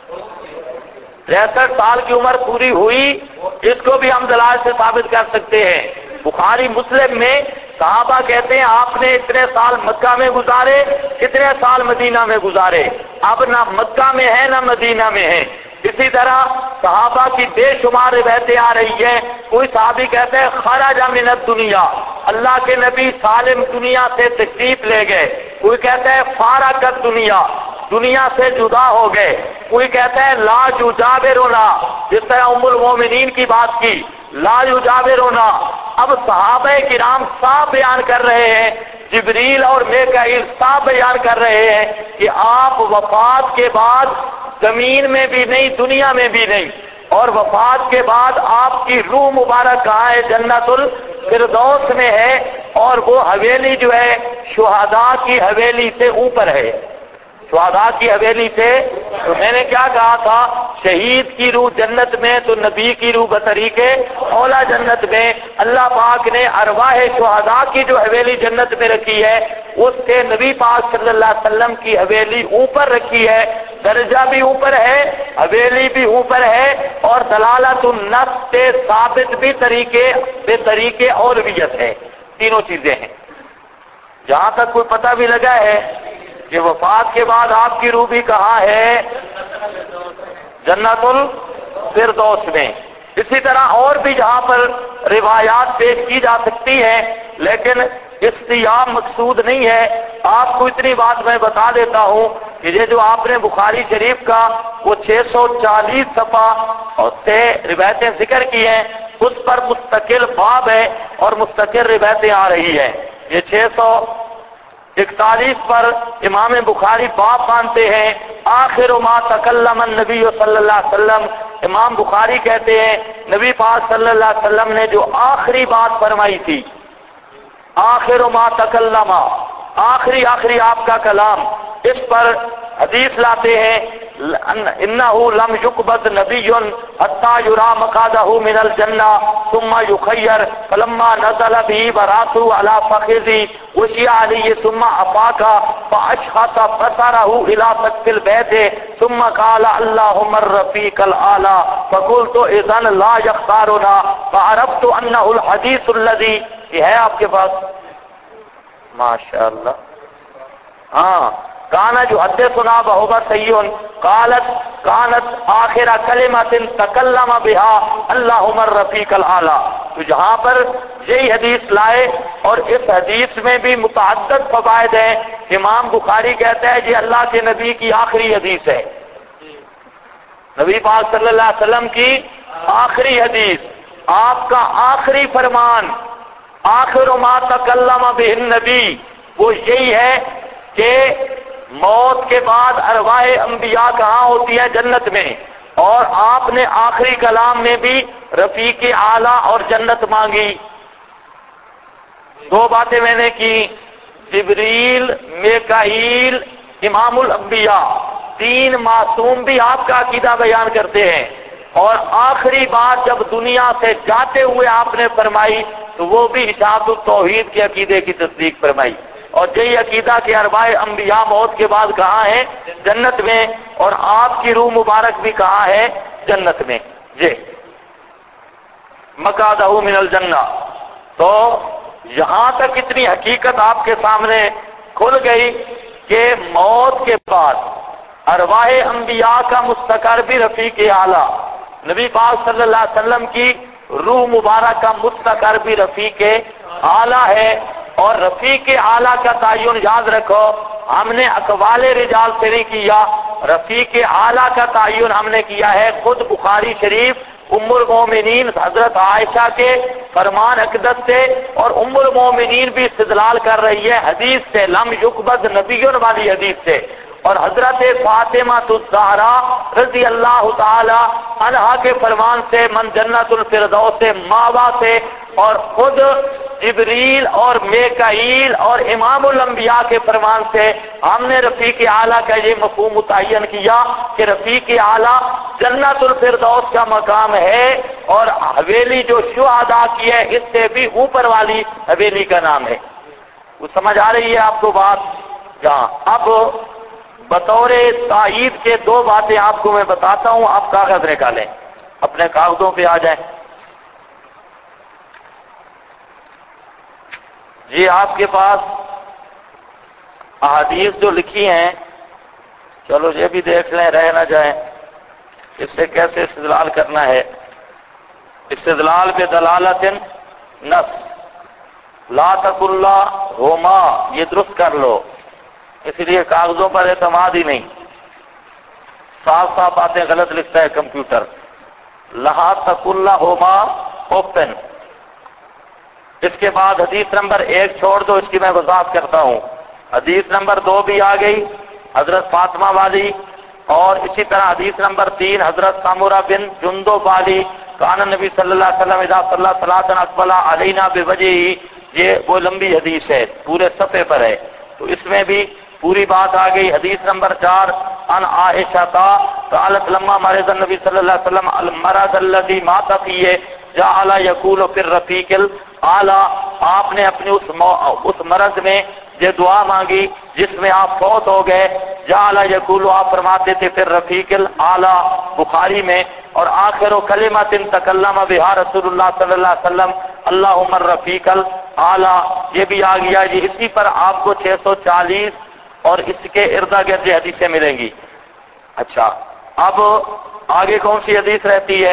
63 سال کی عمر پوری ہوئی، اس کو بھی ہم دلائل سے ثابت کر سکتے ہیں. بخاری مسلم میں صحابہ کہتے ہیں آپ نے اتنے سال مکہ میں گزارے، اتنے سال مدینہ میں گزارے. اب نہ مکہ میں ہے نہ مدینہ میں ہے. اسی طرح صحابہ کی بے شمار روایتیں آ رہی ہیں. کوئی صحابی کہتے ہیں خرج من الدنیا، اللہ کے نبی سالم دنیا سے تشریف لے گئے. کوئی کہتا ہے فارقت دنیا، دنیا سے جدا ہو گئے. کوئی کہتا ہے لا یجاورنا، جس طرح ام المومنین کی بات کی، لا یجاورنا. اب صحابہ کرام صاف بیان کر رہے ہیں، جبریل اور میکائیل صاف بیان کر رہے ہیں کہ آپ وفات کے بعد زمین میں بھی نہیں، دنیا میں بھی نہیں. اور وفات کے بعد آپ کی روح مبارک کہاں ہے؟ جنت الفردوس میں ہے. اور وہ حویلی جو ہے شہداء کی حویلی سے اوپر ہے، شہداء کی حویلی سے. تو میں نے کیا کہا تھا؟ شہید کی روح جنت میں تو نبی کی روح بطریق اولا جنت میں. اللہ پاک نے ارواح شہداء کی جو حویلی جنت میں رکھی ہے، اس سے نبی پاک صلی اللہ علیہ وسلم کی حویلی اوپر رکھی ہے. درجہ بھی اوپر ہے، حویلی بھی اوپر ہے، اور دلالت النص سے ثابت بھی بے طریقے اولویت ہے. تینوں چیزیں ہیں. جہاں تک کوئی پتہ بھی لگا ہے کہ وفات کے بعد آپ کی روح بھی کہاں ہے؟ جنت الفردوس میں. اسی طرح اور بھی جہاں پر روایات پیش کی جا سکتی ہیں، لیکن استیاب مقصود نہیں ہے. آپ کو اتنی بات میں بتا دیتا ہوں کہ یہ جو آپ نے بخاری شریف کا وہ 640 صفحہ سے روایتیں ذکر کی ہیں، اس پر مستقل باب ہے اور مستقل روایتیں آ رہی ہیں. یہ 641 پر امام بخاری باب مانتے ہیں آخر ما تکلم النبی صلی اللہ علیہ وسلم. امام بخاری کہتے ہیں نبی پاک صلی اللہ علیہ وسلم نے جو آخری بات فرمائی تھی، آخر ما تکلم، آخری آپ کا کلام، اس پر حدیث لاتے ہیں انہ لم یقبض نبی حتی یرا مقعدہ من الجنہ ثم یخیر فلما نزل به براسه علی فخذی وشی علیہ ثم افاق فاشخص بصرہ الی سقف البیت ثم قال اللهم الرفیق الاعلی فقلت اذن لا یختارنا فعرفت انه الحدیث الذی. یہ ہے آپ کے پاس؟ ماشاءاللہ. ہاں، کانا جو حد سنا بہوبا سیون کانت آخر کلمت تکلم بہا اللہم الرفیق الاعلی. تو جہاں پر یہی حدیث لائے، اور اس حدیث میں بھی متعدد فوائد ہیں. امام بخاری کہتا ہے یہ اللہ کے نبی کی آخری حدیث ہے. نبی پاک صلی اللہ علیہ وسلم کی آخری حدیث، آپ کا آخری فرمان، آخر ما تکلم بہ النبی، وہ یہی ہے کہ موت کے بعد ارواح انبیاء کہاں ہوتی ہے؟ جنت میں، اور آپ نے آخری کلام میں بھی رفیق اعلیٰ اور جنت مانگی۔ دو باتیں میں نے کی، جبریل، میکائیل، امام الانبیاء، تین معصوم بھی آپ کا عقیدہ بیان کرتے ہیں، اور آخری بات جب دنیا سے جاتے ہوئے آپ نے فرمائی تو وہ بھی اشاعت التوحید کے عقیدے کی تصدیق فرمائی، اور یہی عقیدہ کہ ارواح انبیاء موت کے بعد کہاں ہے؟ جنت میں، اور آپ کی روح مبارک بھی کہاں ہے؟ جنت میں۔ جی مقعدہ من الجنہ۔ تو یہاں تک اتنی حقیقت آپ کے سامنے کھل گئی کہ موت کے بعد ارواح انبیاء کا مستقر بھی رفیق اعلیٰ، نبی پاک صلی اللہ علیہ وسلم کی روح مبارک کا مستقر بھی رفیق اعلیٰ ہے، اور رفیق اعلیٰ کا تعین یاد رکھو، ہم نے اقوال رجال سے نہیں کیا، رفیق اعلیٰ کا تعین ہم نے کیا ہے خود بخاری شریف ام المومنین حضرت عائشہ کے فرمان اقدس سے، اور ام المومنین بھی استدلال کر رہی ہے حدیث سے، لم یقبض نبی والی حدیث سے، اور حضرت فاطمہ الزہرا رضی اللہ تعالی عنہا کے فرمان سے، من جنت الفردوس سے ماوا سے، اور خود جبریل اور میکائیل اور امام الانبیاء کے فرمان سے ہم نے رفیق اعلیٰ کا یہ مفہوم متعین کیا کہ رفیق اعلیٰ جنت الفردوس کا مقام ہے، اور حویلی جو شہداء کی ہے اس سے بھی اوپر والی حویلی کا نام ہے۔ وہ سمجھ آ رہی ہے آپ کو بات؟ جہاں اب بطور تائید کے دو باتیں آپ کو میں بتاتا ہوں، آپ کاغذ نکالیں، اپنے کاغذوں پہ آ جائیں۔ جی آپ کے پاس احادیث جو لکھی ہیں، چلو یہ بھی دیکھ لیں، رہ نہ جائیں، اس سے کیسے استدلال کرنا ہے۔ استدلال پہ دلالت نص، لا تقل اللہما، یہ درست کر لو، اس لیے کاغذوں پر اعتماد ہی نہیں، صاف صاف باتیں غلط لکھتا ہے کمپیوٹر۔ لا تقل اللہما اوپن، اس کے بعد حدیث نمبر 1 چھوڑ دو، اس کی میں وضاحت کرتا ہوں۔ حدیث نمبر 2 بھی آ گئی حضرت فاطمہ والی، اور اسی طرح حدیث نمبر 3 حضرت سامورہ بن جندب والی، کان نبی صلی اللہ علیہ وسلم اذا صلی صلاۃ اقبل علینا بوجہہ، یہ وہ لمبی حدیث ہے، پورے صفحے پر ہے، تو اس میں بھی پوری بات آ گئی۔ حدیث نمبر 4 ان عائشہ قالت لما مرض النبی صلی اللہ علیہ وسلم المرض الذي مات فيه جعل يقول في الرفيق الاعلى، آپ نے اپنے اس مرض میں یہ دعا مانگی جس میں آپ فوت ہو گئے، جعل يقول، آپ فرماتے تھے پھر رفیق الاعلى بخاری میں، اور آخر کلمۃ تکلم بها رسول اللہ صلی اللہ علیہ وسلم اللهم الرفیق الاعلى، یہ بھی آ گیا جی۔ اسی پر آپ کو 640 اور اس کے اردا گرد حدیثیں ملیں گی۔ اچھا اب آگے کون سی حدیث رہتی ہے؟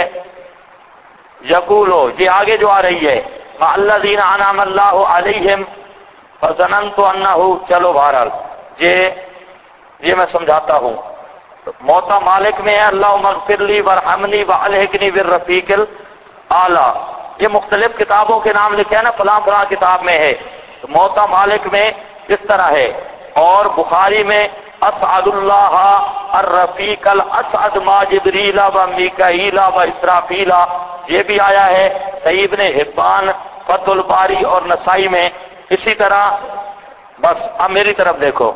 یقولو، یہ آگے جو آ رہی ہے، الذین انعم اللہ علیہم فظننت انہ، چلو بہرحال یہ میں سمجھاتا ہوں۔ موتا مالک میں ہے اللہم اغفر لی وارحمنی والحقنی بالرفیق الاعلی، یہ مختلف کتابوں کے نام لکھے ہیں نا، فلاں فلاں کتاب میں ہے، تو موتا مالک میں اس طرح ہے، اور بخاری میں اسعد اللہ الرفیق الاسعد ما جبریل و میکائیل و اسرافیل، یہ بھی آیا ہے صحیح ابن حبان، فتح الباری اور نسائی میں۔ اسی طرح بس اب میری طرف دیکھو،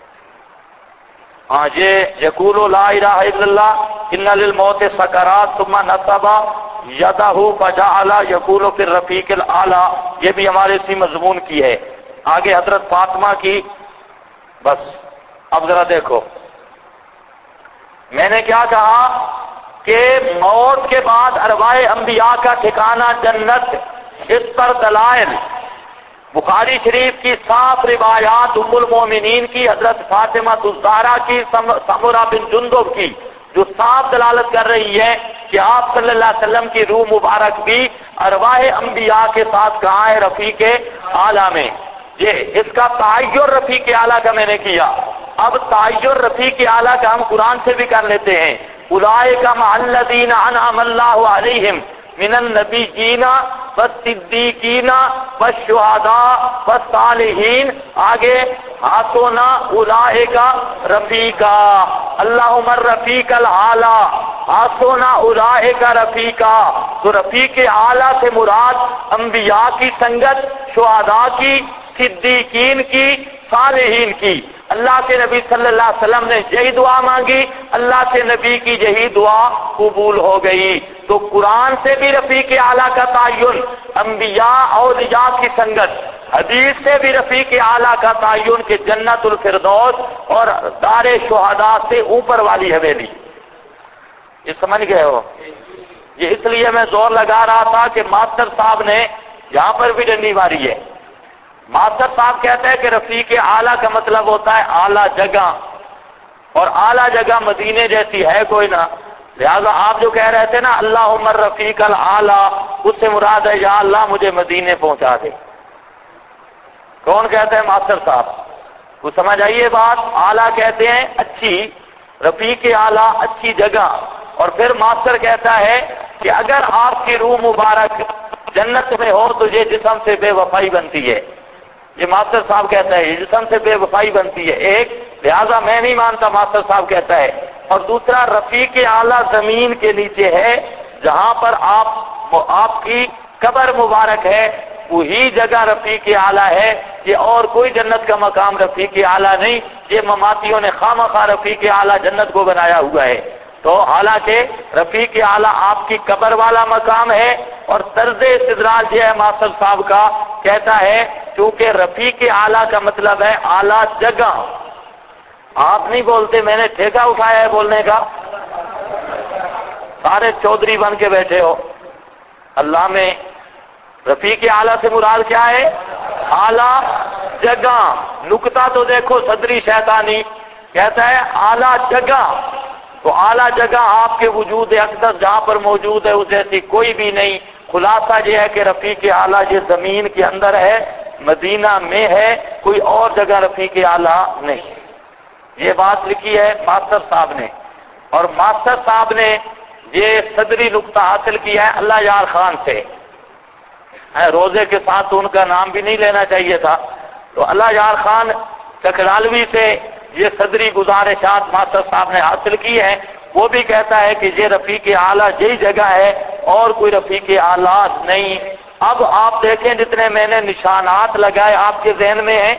ہاں یہ یقول لا الہ الا اللہ ان للموت سکرات ثم نصب یدہ فجعل یقول فی الرفیق الاعلی، یہ بھی ہمارے اسی مضمون کی ہے۔ آگے حضرت فاطمہ کی، بس اب ذرا دیکھو، میں نے کیا کہا کہ موت کے بعد ارواح انبیاء کا ٹھکانہ جنت، اس پر دلائل بخاری شریف کی صاف روایات، ام المومنین کی حضرت فاطمہ الزہرا کی، سمورہ بن جندب کی، جو صاف دلالت کر رہی ہے کہ آپ صلی اللہ علیہ وسلم کی روح مبارک بھی ارواح انبیاء کے ساتھ کہاں ہے؟ رفیق اعلیٰ میں۔ یہ اس کا تعین رفیق اعلیٰ کا میں نے کیا، اب تعین رفیق اعلیٰ کا ہم قرآن سے بھی کر لیتے ہیں۔ اولئک مع الذین انعم اللہ علیہم من النبیین والصدیقین والشہداء والصالحین. آگے ہاتھونا اولئک رفیقا، اللہم الرفیق الاعلی، ہاتھونا اولئک رفیقا. تو رفیق اعلیٰ سے مراد انبیاء کی سنگت، شہداء کی، صدیقین کی، صالحین کی. اللہ کے نبی صلی اللہ علیہ وسلم نے یہی دعا مانگی، اللہ کے نبی کی یہی دعا قبول ہو گئی. تو قرآن سے بھی رفیق اعلیٰ کا تعین، انبیاء اولیاء کی سنگت. حدیث سے بھی رفیق اعلیٰ کا تعین کہ جنت الفردوس اور دار شہداء سے اوپر والی حویلی. یہ سمجھ گئے ہو؟ یہ اس لیے میں زور لگا رہا تھا کہ ماسٹر صاحب نے یہاں پر بھی ڈنڈی ماری ہے. ماسٹر صاحب کہتے ہیں کہ رفیق اعلیٰ کا مطلب ہوتا ہے اعلیٰ جگہ، اور اعلیٰ جگہ مدینے جیسی ہے کوئی نہ. لہذا آپ جو کہہ رہے تھے نا اللہم الرفیق الاعلیٰ، اس سے مراد ہے یا اللہ مجھے مدینے پہنچا دے. کون کہتے ہیں؟ ماسٹر صاحب. وہ سمجھ آئیے بات. اعلیٰ کہتے ہیں اچھی، رفیق اعلیٰ اچھی جگہ. اور پھر ماسٹر کہتا ہے کہ اگر آپ کی روح مبارک جنت میں ہو تو یہ جسم سے بے وفائی بنتی ہے. یہ ماسٹر صاحب کہتا ہے یہ جسم سے بے وفائی بنتی ہے. ایک، لہذا میں نہیں مانتا ماسٹر صاحب کہتا ہے. اور دوسرا، رفیق اعلیٰ زمین کے نیچے ہے جہاں پر آپ کی قبر مبارک ہے، وہی جگہ رفیق اعلیٰ ہے. یہ اور کوئی جنت کا مقام رفیق اعلیٰ نہیں. یہ مماتیوں نے خواہ رفیق اعلیٰ جنت کو بنایا ہوا ہے. تو حالانکہ رفیق اعلیٰ آپ کی قبر والا مقام ہے. اور طرز استدلال یہ ہے ماسٹر صاحب کا، کہتا ہے کیونکہ رفیق اعلیٰ کا مطلب ہے اعلیٰ جگہ. آپ نہیں بولتے، میں نے ٹھیکہ اٹھایا ہے بولنے کا. سارے چودھری بن کے بیٹھے ہو. اللہ میں رفیق اعلیٰ سے مراد کیا ہے؟ اعلیٰ جگہ. نکتہ تو دیکھو صدری شیطانی کہتا ہے اعلیٰ جگہ. تو اعلیٰ جگہ آپ کے وجود اقدس جہاں پر موجود ہے اس جیسی کوئی بھی نہیں. خلاصہ یہ ہے کہ رفیق اعلیٰ یہ زمین کے اندر ہے، مدینہ میں ہے، کوئی اور جگہ رفیق اعلیٰ نہیں. یہ بات لکھی ہے ماسٹر صاحب نے. اور ماسٹر صاحب نے یہ صدری نقطہ حاصل کیا ہے اللہ یار خان سے. روزے کے ساتھ تو ان کا نام بھی نہیں لینا چاہیے تھا. تو اللہ یار خان چکرالوی سے یہ صدری گزارشات ماسٹر صاحب نے حاصل کی ہے. وہ بھی کہتا ہے کہ یہ رفیق اعلیٰ یہی جگہ ہے اور کوئی رفیق اعلیٰ نہیں. اب آپ دیکھیں جتنے میں نے نشانات لگائے آپ کے ذہن میں ہیں.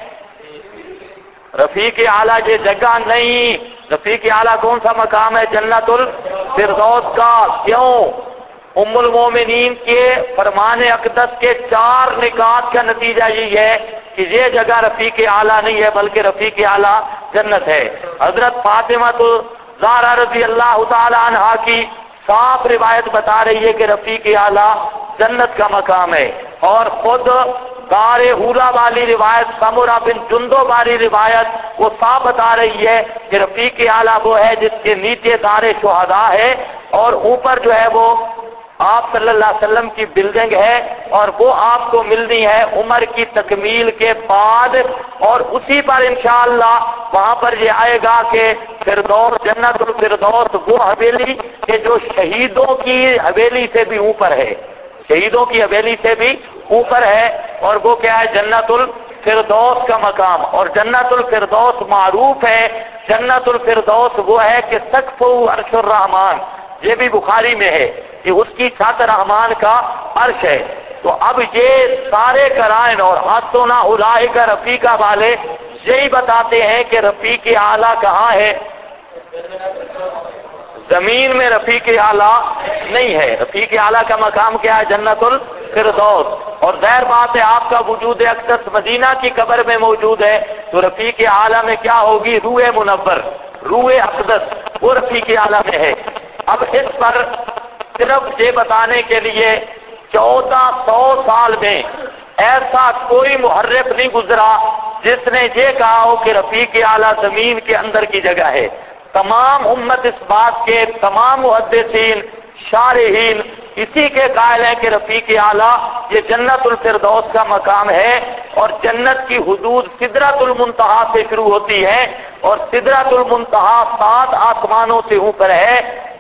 رفیق اعلیٰ یہ جگہ نہیں. رفیق اعلیٰ کون سا مقام ہے؟ جنت الفردوس کا. کیوں؟ ام المومنین کے فرمان اقدس کے 4 نکات کا نتیجہ یہی ہے کہ یہ جگہ رفیق اعلیٰ نہیں ہے بلکہ رفیق اعلیٰ جنت ہے. حضرت فاطمہ الزہرا رضی اللہ تعالی عنہا کی صاف روایت بتا رہی ہے کہ رفیق اعلیٰ جنت کا مقام ہے. اور خود دار حورا والی روایت، سمرہ بن جندب والی روایت، وہ صاف بتا رہی ہے کہ رفیق اعلیٰ وہ ہے جس کے نیچے دار شہداء ہے اور اوپر جو ہے وہ آپ صلی اللہ علیہ وسلم کی بلڈنگ ہے. اور وہ آپ کو ملنی ہے عمر کی تکمیل کے بعد. اور اسی پر انشاءاللہ وہاں پر یہ آئے گا کہ فردوس، جنت الفردوس وہ حویلی کہ جو شہیدوں کی حویلی سے بھی اوپر ہے، شہیدوں کی حویلی سے بھی اوپر ہے. اور وہ کیا ہے؟ جنت الفردوس کا مقام. اور جنت الفردوس معروف ہے. جنت الفردوس وہ ہے کہ سقف عرش الرحمان، یہ بھی بخاری میں ہے کہ اس کی چھت رحمان کا عرش ہے. تو اب یہ سارے قرائن اور ہاتھونا اولئک رفیقہ والے یہی بتاتے ہیں کہ رفیق اعلیٰ کہاں ہے؟ زمین میں رفیق اعلیٰ نہیں ہے. رفیق اعلیٰ کا مقام کیا ہے؟ جنت الفردوس. اور ظاہر بات ہے آپ کا وجود اقدس مدینہ کی قبر میں موجود ہے تو رفیق اعلیٰ میں کیا ہوگی؟ روح منور، روح اقدس، وہ رفیق اعلیٰ میں ہے. اب اس پر صرف یہ بتانے کے لیے 1400 سال میں ایسا کوئی محرف نہیں گزرا جس نے یہ کہا ہو کہ رفیق اعلیٰ زمین کے اندر کی جگہ ہے. تمام امت اس بات کے، تمام محدثین، شارحین اسی کے قائل ہیں کہ رفیق اعلیٰ یہ جنت الفردوس کا مقام ہے. اور جنت کی حدود سدرۃ المنتہا سے شروع ہوتی ہے اور سدرۃ المنتہا 7 آسمانوں سے اوپر ہے.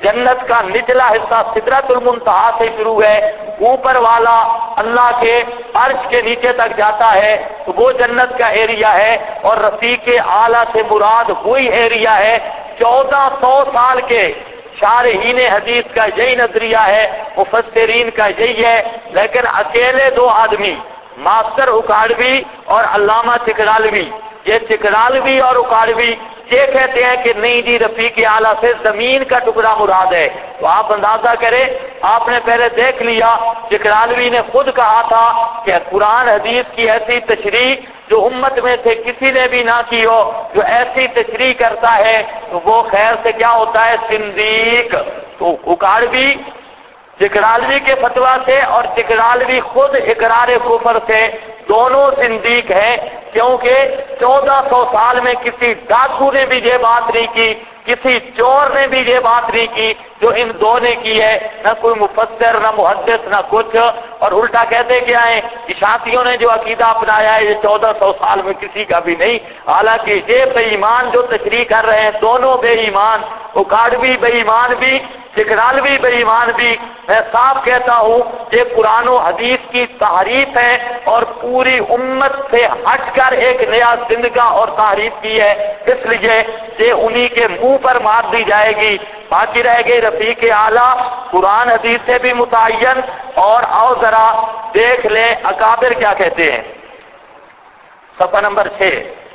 جنت کا نچلا حصہ سدرۃ المنتہا سے شروع ہے، اوپر والا اللہ کے عرش کے نیچے تک جاتا ہے تو وہ جنت کا ایریا ہے، اور رفیق اعلیٰ سے مراد وہی ایریا ہے۔ 1400 سال کے شارحین حدیث کا یہی نظریہ ہے، مفسرین کا یہی ہے، لیکن اکیلے دو آدمی ماسٹر اکاڑوی اور علامہ چکڑالوی، یہ چکڑالوی اور اکاڑوی یہ کہتے ہیں کہ نہیں جی رفیق اعلیٰ سے زمین کا ٹکڑا مراد ہے۔ تو آپ اندازہ کریں، آپ نے پہلے دیکھ لیا چکڑالوی نے خود کہا تھا کہ قرآن حدیث کی ایسی تشریح جو امت میں سے کسی نے بھی نہ کی ہو، جو ایسی تشریح کرتا ہے تو وہ خیر سے کیا ہوتا ہے؟ صندیق۔ تو اکاڑوی چکڑالوی کے فتویٰ سے اور چکڑالوی خود اقرار کفر سے دونوں صندیق ہیں، کیونکہ 1400 سال میں کسی ڈاکو نے بھی یہ بات نہیں کی، کسی چور نے بھی یہ بات نہیں کی جو ان دو نے کی ہے، نہ کوئی مفسر نہ محدث نہ کچھ، اور الٹا کہتے کیا ہیں؟ اشاعتیوں نے جو عقیدہ اپنایا ہے یہ 1400 سال میں کسی کا بھی نہیں، حالانکہ یہ بے ایمان جو تشریح کر رہے ہیں دونوں بے ایمان، اکاڑوی بے ایمان بھی چکڑالوی بے ایمان بھی۔ میں صاف کہتا ہوں یہ قرآن و حدیث کی تحریف ہے اور پوری امت سے ہٹ کر ایک نیا زندگا اور تحریف کی ہے، اس لیے یہ انہی کے منہ پر مار دی جائے گی۔ باقی رہ گئی رفیق اعلیٰ، قرآن حدیث سے بھی متعین، اور آؤ ذرا دیکھ لیں اکابر کیا کہتے ہیں۔ صفحہ نمبر 6،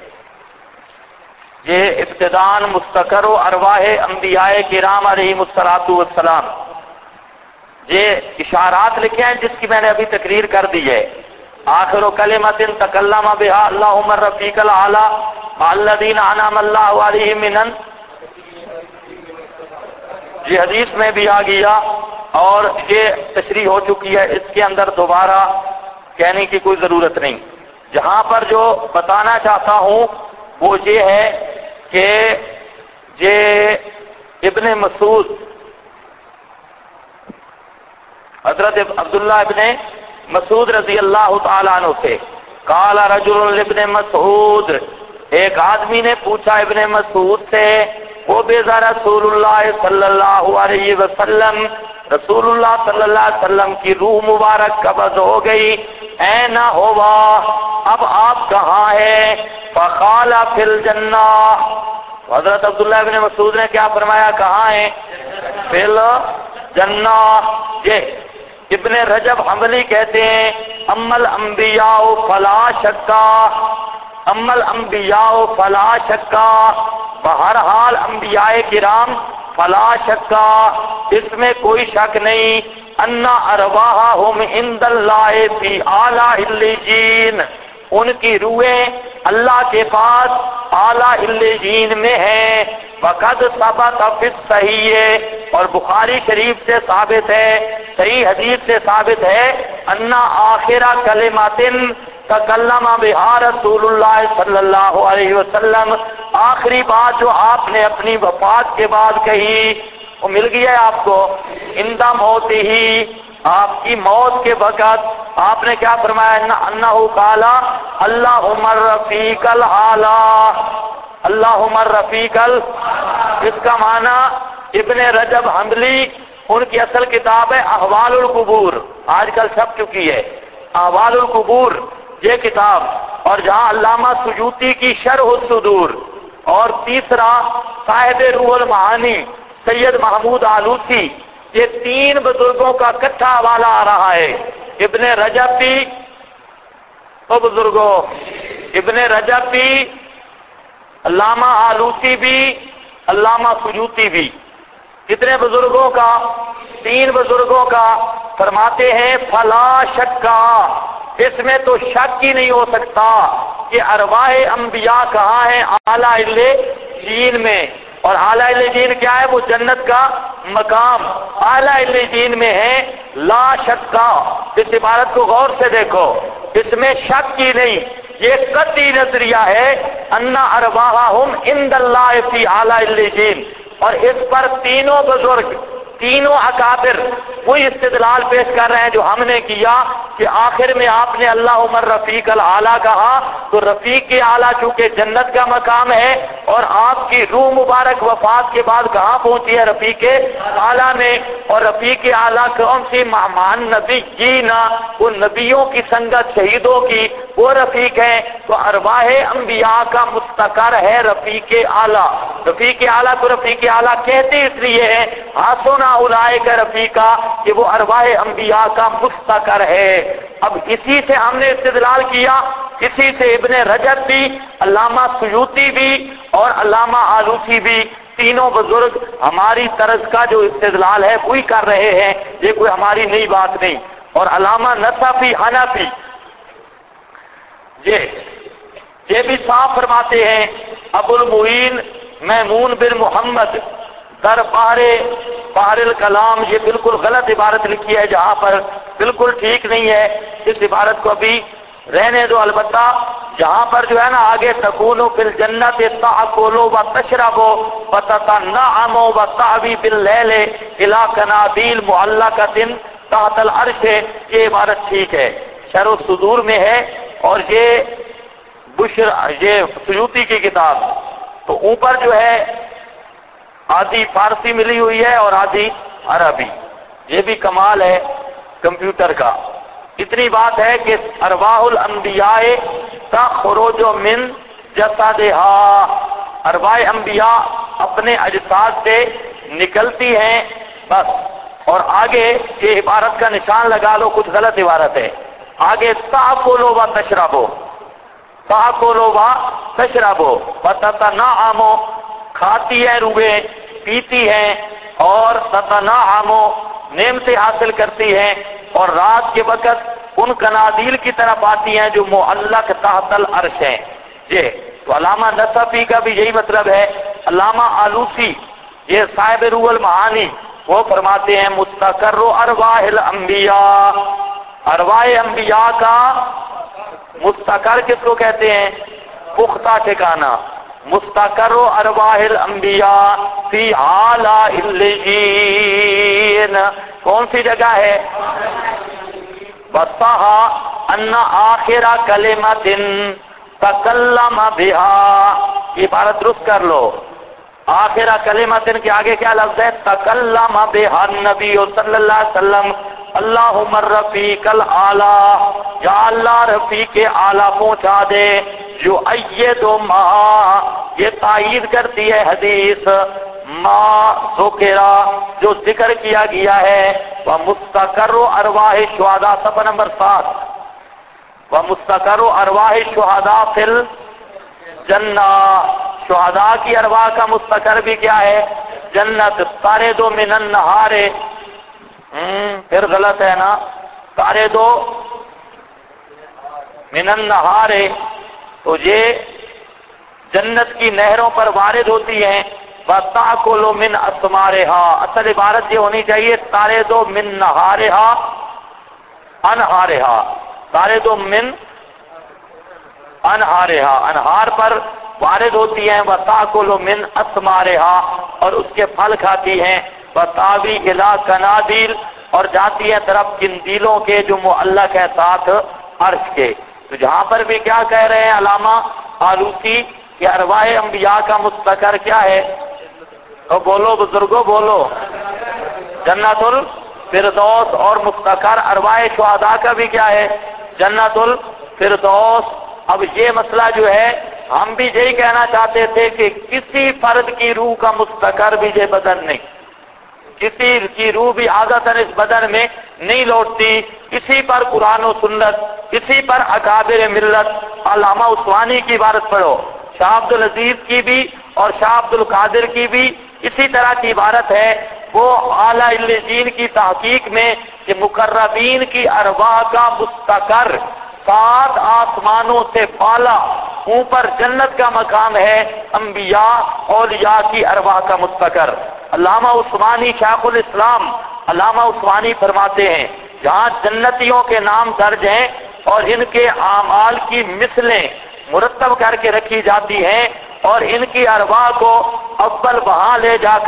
یہ ابتدان مستقر و ارواح انبیاء کرام علیہم الصلاۃ والسلام، یہ اشارات لکھے ہیں جس کی میں نے ابھی تقریر کر دی ہے۔ آخر کلمۃ تکلم بها اللهم الرفیق الاعلی الذین انعم اللہ علیہم من، یہ حدیث میں بھی آ گیا اور یہ تشریح ہو چکی ہے، اس کے اندر دوبارہ کہنے کی کوئی ضرورت نہیں۔ جہاں پر جو بتانا چاہتا ہوں وہ یہ ہے کہ یہ ابن مسعود، حضرت عبداللہ ابن مسعود رضی اللہ تعالیٰ عنہ سے، قال رجل ابن مسعود، ایک آدمی نے پوچھا ابن مسعود سے، وہ بیزا رسول اللہ صلی اللہ علیہ وسلم، رسول اللہ صلی اللہ علیہ وسلم کی روح مبارک قبض ہو گئی، این ہوا، اب آپ کہاں ہیں؟ فقال فی الجنہ، حضرت عبداللہ ابن مسعود نے کیا فرمایا؟ کہاں ہیں؟ فی الجنہ۔ یہ ابن رجب حنبلی کہتے ہیں اما الانبیاء فلا شکا، اما الانبیاء فلا شکا، بہرحال انبیاء کرام فلا شکا، اس میں کوئی شک نہیں، ان ارواحہم عند اللہ فی اعلی علیین، ان کی روحیں اللہ کے پاس اعلی علیین میں ہیں۔ وقد ثبت فی الصحیح، اور بخاری شریف سے ثابت ہے، صحیح حدیث سے ثابت ہے، ان آخر کلمات تکلم بها رسول اللہ صلی اللہ علیہ وسلم، آخری بات جو آپ نے اپنی وفات کے بعد کہی وہ مل گیا ہے آپ کو، عند موت ہی، آپ کی موت کے وقت آپ نے کیا فرمایا؟ انہ قال اللہم الرفیق الاعلی، اللہم الرفیق اس کا معنی ابن رجب حنبلی، ان کی اصل کتاب ہے احوال القبور، آج کل چھپ چکی ہے احوال القبور یہ کتاب، اور جہاں علامہ سیوطی کی شرح الصدور، اور تیسرا صاحب روح المعانی سید محمود آلوسی، یہ تین بزرگوں کا کٹھا حوالہ آ رہا ہے۔ ابن رجب بھی، تو بزرگوں ابن رجب بھی، علامہ آلوسی بھی، علامہ سیوطی بھی، کتنے بزرگوں کا؟ تین بزرگوں کا، فرماتے ہیں فلا شکا، اس میں تو شک ہی نہیں ہو سکتا کہ ارواح انبیاء کہاں ہیں؟ اعلی علیین میں، اور اعلی علیین کیا ہے؟ وہ جنت کا مقام اعلی علیین میں ہے، لا شکا، اس عبارت کو غور سے دیکھو، اس میں شک ہی نہیں، یہ قطعی نظریہ ہے، ان ارواحہم عند اللہ فی اعلی علیین، اور اس پر تینوں بزرگ تینوں اکابر وہی استدلال پیش کر رہے ہیں جو ہم نے کیا کہ آخر میں آپ نے اللہم الرفیق الاعلیٰ کہا تو رفیق اعلیٰ چونکہ جنت کا مقام ہے اور آپ کی روح مبارک وفات کے بعد کہاں پہنچی ہے؟ رفیق اعلیٰ میں۔ اور رفیق اعلیٰ کون سی؟ مہمان نبی جینا، وہ نبیوں کی سنگت، شہیدوں کی، وہ رفیق ہیں۔ تو ارواح انبیاء کا مستقر ہے رفیق اعلیٰ۔ رفیق اعلیٰ کو رفیق اعلیٰ کہتے اس لیے ہیں حسن اولئک رفیقا کہ وہ ارواح انبیاء کا مستقر ہے۔ اب اسی سے ہم نے استدلال کیا، اسی سے ابن رجب بھی، علامہ سیوطی بھی اور علامہ آلوسی بھی، تینوں بزرگ ہماری طرز کا جو استدلال ہے وہی کر رہے ہیں، یہ کوئی ہماری نئی بات نہیں۔ اور علامہ نصفی حنفی یہ بھی صاف فرماتے ہیں، ابو المعین میمون بن محمد در بحر الکلام، یہ بالکل غلط عبارت لکھی ہے، جہاں پر بالکل ٹھیک نہیں ہے، اس عبارت کو ابھی رہنے دو۔ البتہ جہاں پر جو ہے نا آگے تکونو فی الجنت تاکلوا وتشربوا وتتنعموا وتأوی باللیل الی قنادیل معلقۃ تحت العرش، یہ عبارت ٹھیک ہے، شرح الصدور میں ہے، اور یہ سیوطی کی کتاب۔ تو اوپر جو ہے آدھی فارسی ملی ہوئی ہے اور آدھی عربی، یہ بھی کمال ہے کمپیوٹر کا۔ اتنی بات ہے کہ ارواح الانبیاء تخرج من جسدہا، ارواح انبیاء اپنے اجساد سے نکلتی ہیں بس۔ اور آگے یہ عبارت کا نشان لگا لو، کچھ غلط عبارت ہے، آگے تاکلوا وتشربوا، تاکلوا وتشربوا وتتنعموا، کھاتی ہے روحیں، پیتی ہیں، اور تتنعموا، نعمتیں حاصل کرتی ہیں، اور رات کے وقت ان قنادیل کی طرف آتی ہیں جو معلق تحت العرش ہیں۔ تو علامہ نصفی کا بھی یہی مطلب ہے۔ علامہ آلوسی یہ صاحب روح المعانی وہ فرماتے ہیں مستقر ارواح الانبیاء، ارواح انبیاء کا مستقر کس کو کہتے ہیں؟ پختہ ٹھکانہ۔ مستقر ارواح الانبیاء فی اعلی علیین، کون سی جگہ ہے؟ وصح ان آخر کلمۃ تکلم بہا، یہ عبارت درست کر لو، آخر کلمۃ کے آگے کیا لفظ ہے؟ تکلم بہا النبی صلی اللہ علیہ وسلم اللہم الرفیق الاعلی، یا اللہ رفیق اعلی پہنچا دے، جو اید ما، یہ تائید کرتی ہے حدیث، ما ذکرہ، جو ذکر کیا گیا ہے، ومستقر ارواح شہداء، صفحہ نمبر 7، ومستقر ارواح شہداء فی الجنہ، شہداء کی ارواح کا مستقر بھی کیا ہے؟ جنت۔ تارے دو من النہار، پھر غلط ہے نا، تارے دو من النہار، تو یہ جنت کی نہروں پر وارد ہوتی ہیں، وَتَأْكُلُ مِنْ أَثْمَارِهَا، اصل عبارت یہ ہونی چاہیے تارے دو من نہارہا انہارہا، تارے دو من انہارہا، انہار پر وارد ہوتی ہیں، وَتَأْكُلُ مِنْ أَثْمَارِهَا، اور اس کے پھل کھاتی ہیں، وَتَأْوِي إِلَىٰ قَنَادِيلَ، اور جاتی ہیں طرف قندیلوں کے جو معلق ہے ساتھ عرش کے۔ تو جہاں پر بھی کیا کہہ رہے ہیں علامہ آلوسی کہ ارواح انبیاء کا مستقر کیا ہے؟ تو بولو بزرگوں بولو، جنت الفردوس، اور مستقر ارواح شہداء کا بھی کیا ہے؟ جنت الفردوس۔ اب یہ مسئلہ جو ہے ہم بھی یہی کہنا چاہتے تھے کہ کسی فرد کی روح کا مستقر بھی یہ بدن نہیں، کسی کی روح بھی عادتاً اس بدن میں نہیں لوٹتی، اسی پر قرآن و سنت، اسی پر اکابر ملت، علامہ عثمانی کی عبارت پڑھو، شاہ عبد العزیز کی بھی اور شاہ عبد القادر کی بھی اسی طرح کی عبارت ہے۔ وہ اعلیٰ علیین کی تحقیق میں کہ مقربین کی ارواح کا مستقر 7 آسمانوں سے بالا اوپر جنت کا مقام ہے، انبیاء اولیاء کی ارواح کا مستقر۔ علامہ عثمانی شیخ الاسلام علامہ عثمانی فرماتے ہیں جہاں جنتیوں کے نام درج ہیں اور ان کے اعمال کی مثلیں مرتب کر کے رکھی جاتی ہیں، اور ان کی ارواح کو اول وہاں لے جا کر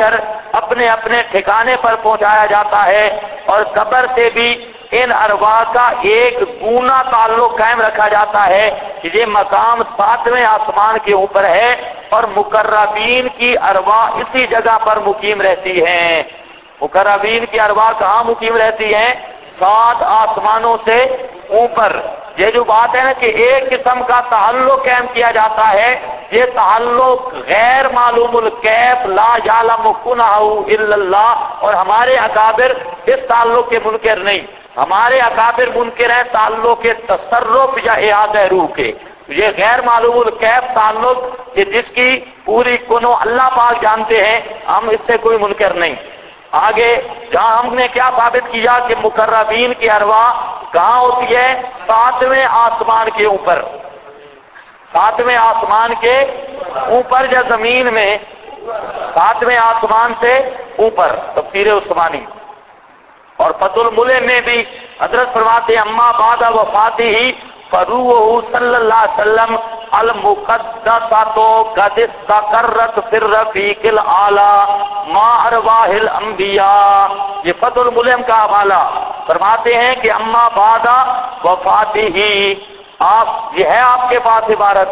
اپنے اپنے ٹھکانے پر پہنچایا جاتا ہے، اور قبر سے بھی ان ارواح کا ایک گونا تعلق قائم رکھا جاتا ہے کہ یہ مقام 7ویں آسمان کے اوپر ہے، اور مقربین کی ارواح اسی جگہ پر مقیم رہتی ہیں۔ مقربین کی ارواح کہاں مقیم رہتی ہیں؟ 7 آسمانوں سے اوپر۔ یہ جو بات ہے نا کہ ایک قسم کا تعلق قائم کیا جاتا ہے، یہ تعلق غیر معلوم الکیف لا یعلم کنہ الا اللہ، اور ہمارے اکابر اس تعلق کے منکر نہیں، ہمارے اکابر منکر ہیں تعلق کے تصرف یا اعادہ روح کے۔ یہ غیر معلوم الکیف تعلق کہ جس کی پوری کنو اللہ پاک جانتے ہیں، ہم اس سے کوئی منکر نہیں۔ آگے جہاں ہم نے کیا ثابت کیا کہ مقربین کی ارواح کہاں ہوتی ہے؟ 7ویں آسمان کے اوپر، 7ویں آسمان کے اوپر یا زمین میں؟ 7ویں آسمان سے اوپر، تفسیر عثمانی۔ اور فتح الملم میں بھی حضرت فرماتے ہیں اما بعد وفاتہ فروحہ صلی اللہ علیہ وسلم المقدسۃ قد استقرت فی الرفیق الاعلی مع ارواح الانبیاء۔ یہ فتح الملم کا حوالہ، فرماتے ہیں کہ اما بعد وفاتہ، آپ یہ ہے آپ کے پاس عبارت،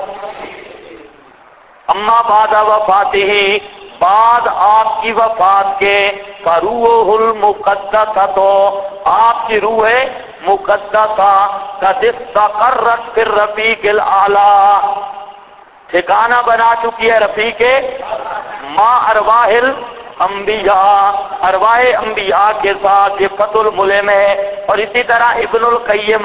اما بعد وفاتہ، بعد آپ کی وفات کے، فروح المقدسۃ، آپ کی روح مقدسہ، قد استقرت فی الرفیق الاعلی، ٹھکانہ بنا چکی ہے رفیق مع ارواح الانبیاء، ارواح انبیاء کے ساتھ۔ یہ فتح الملم ہے۔ اور اسی طرح ابن القیم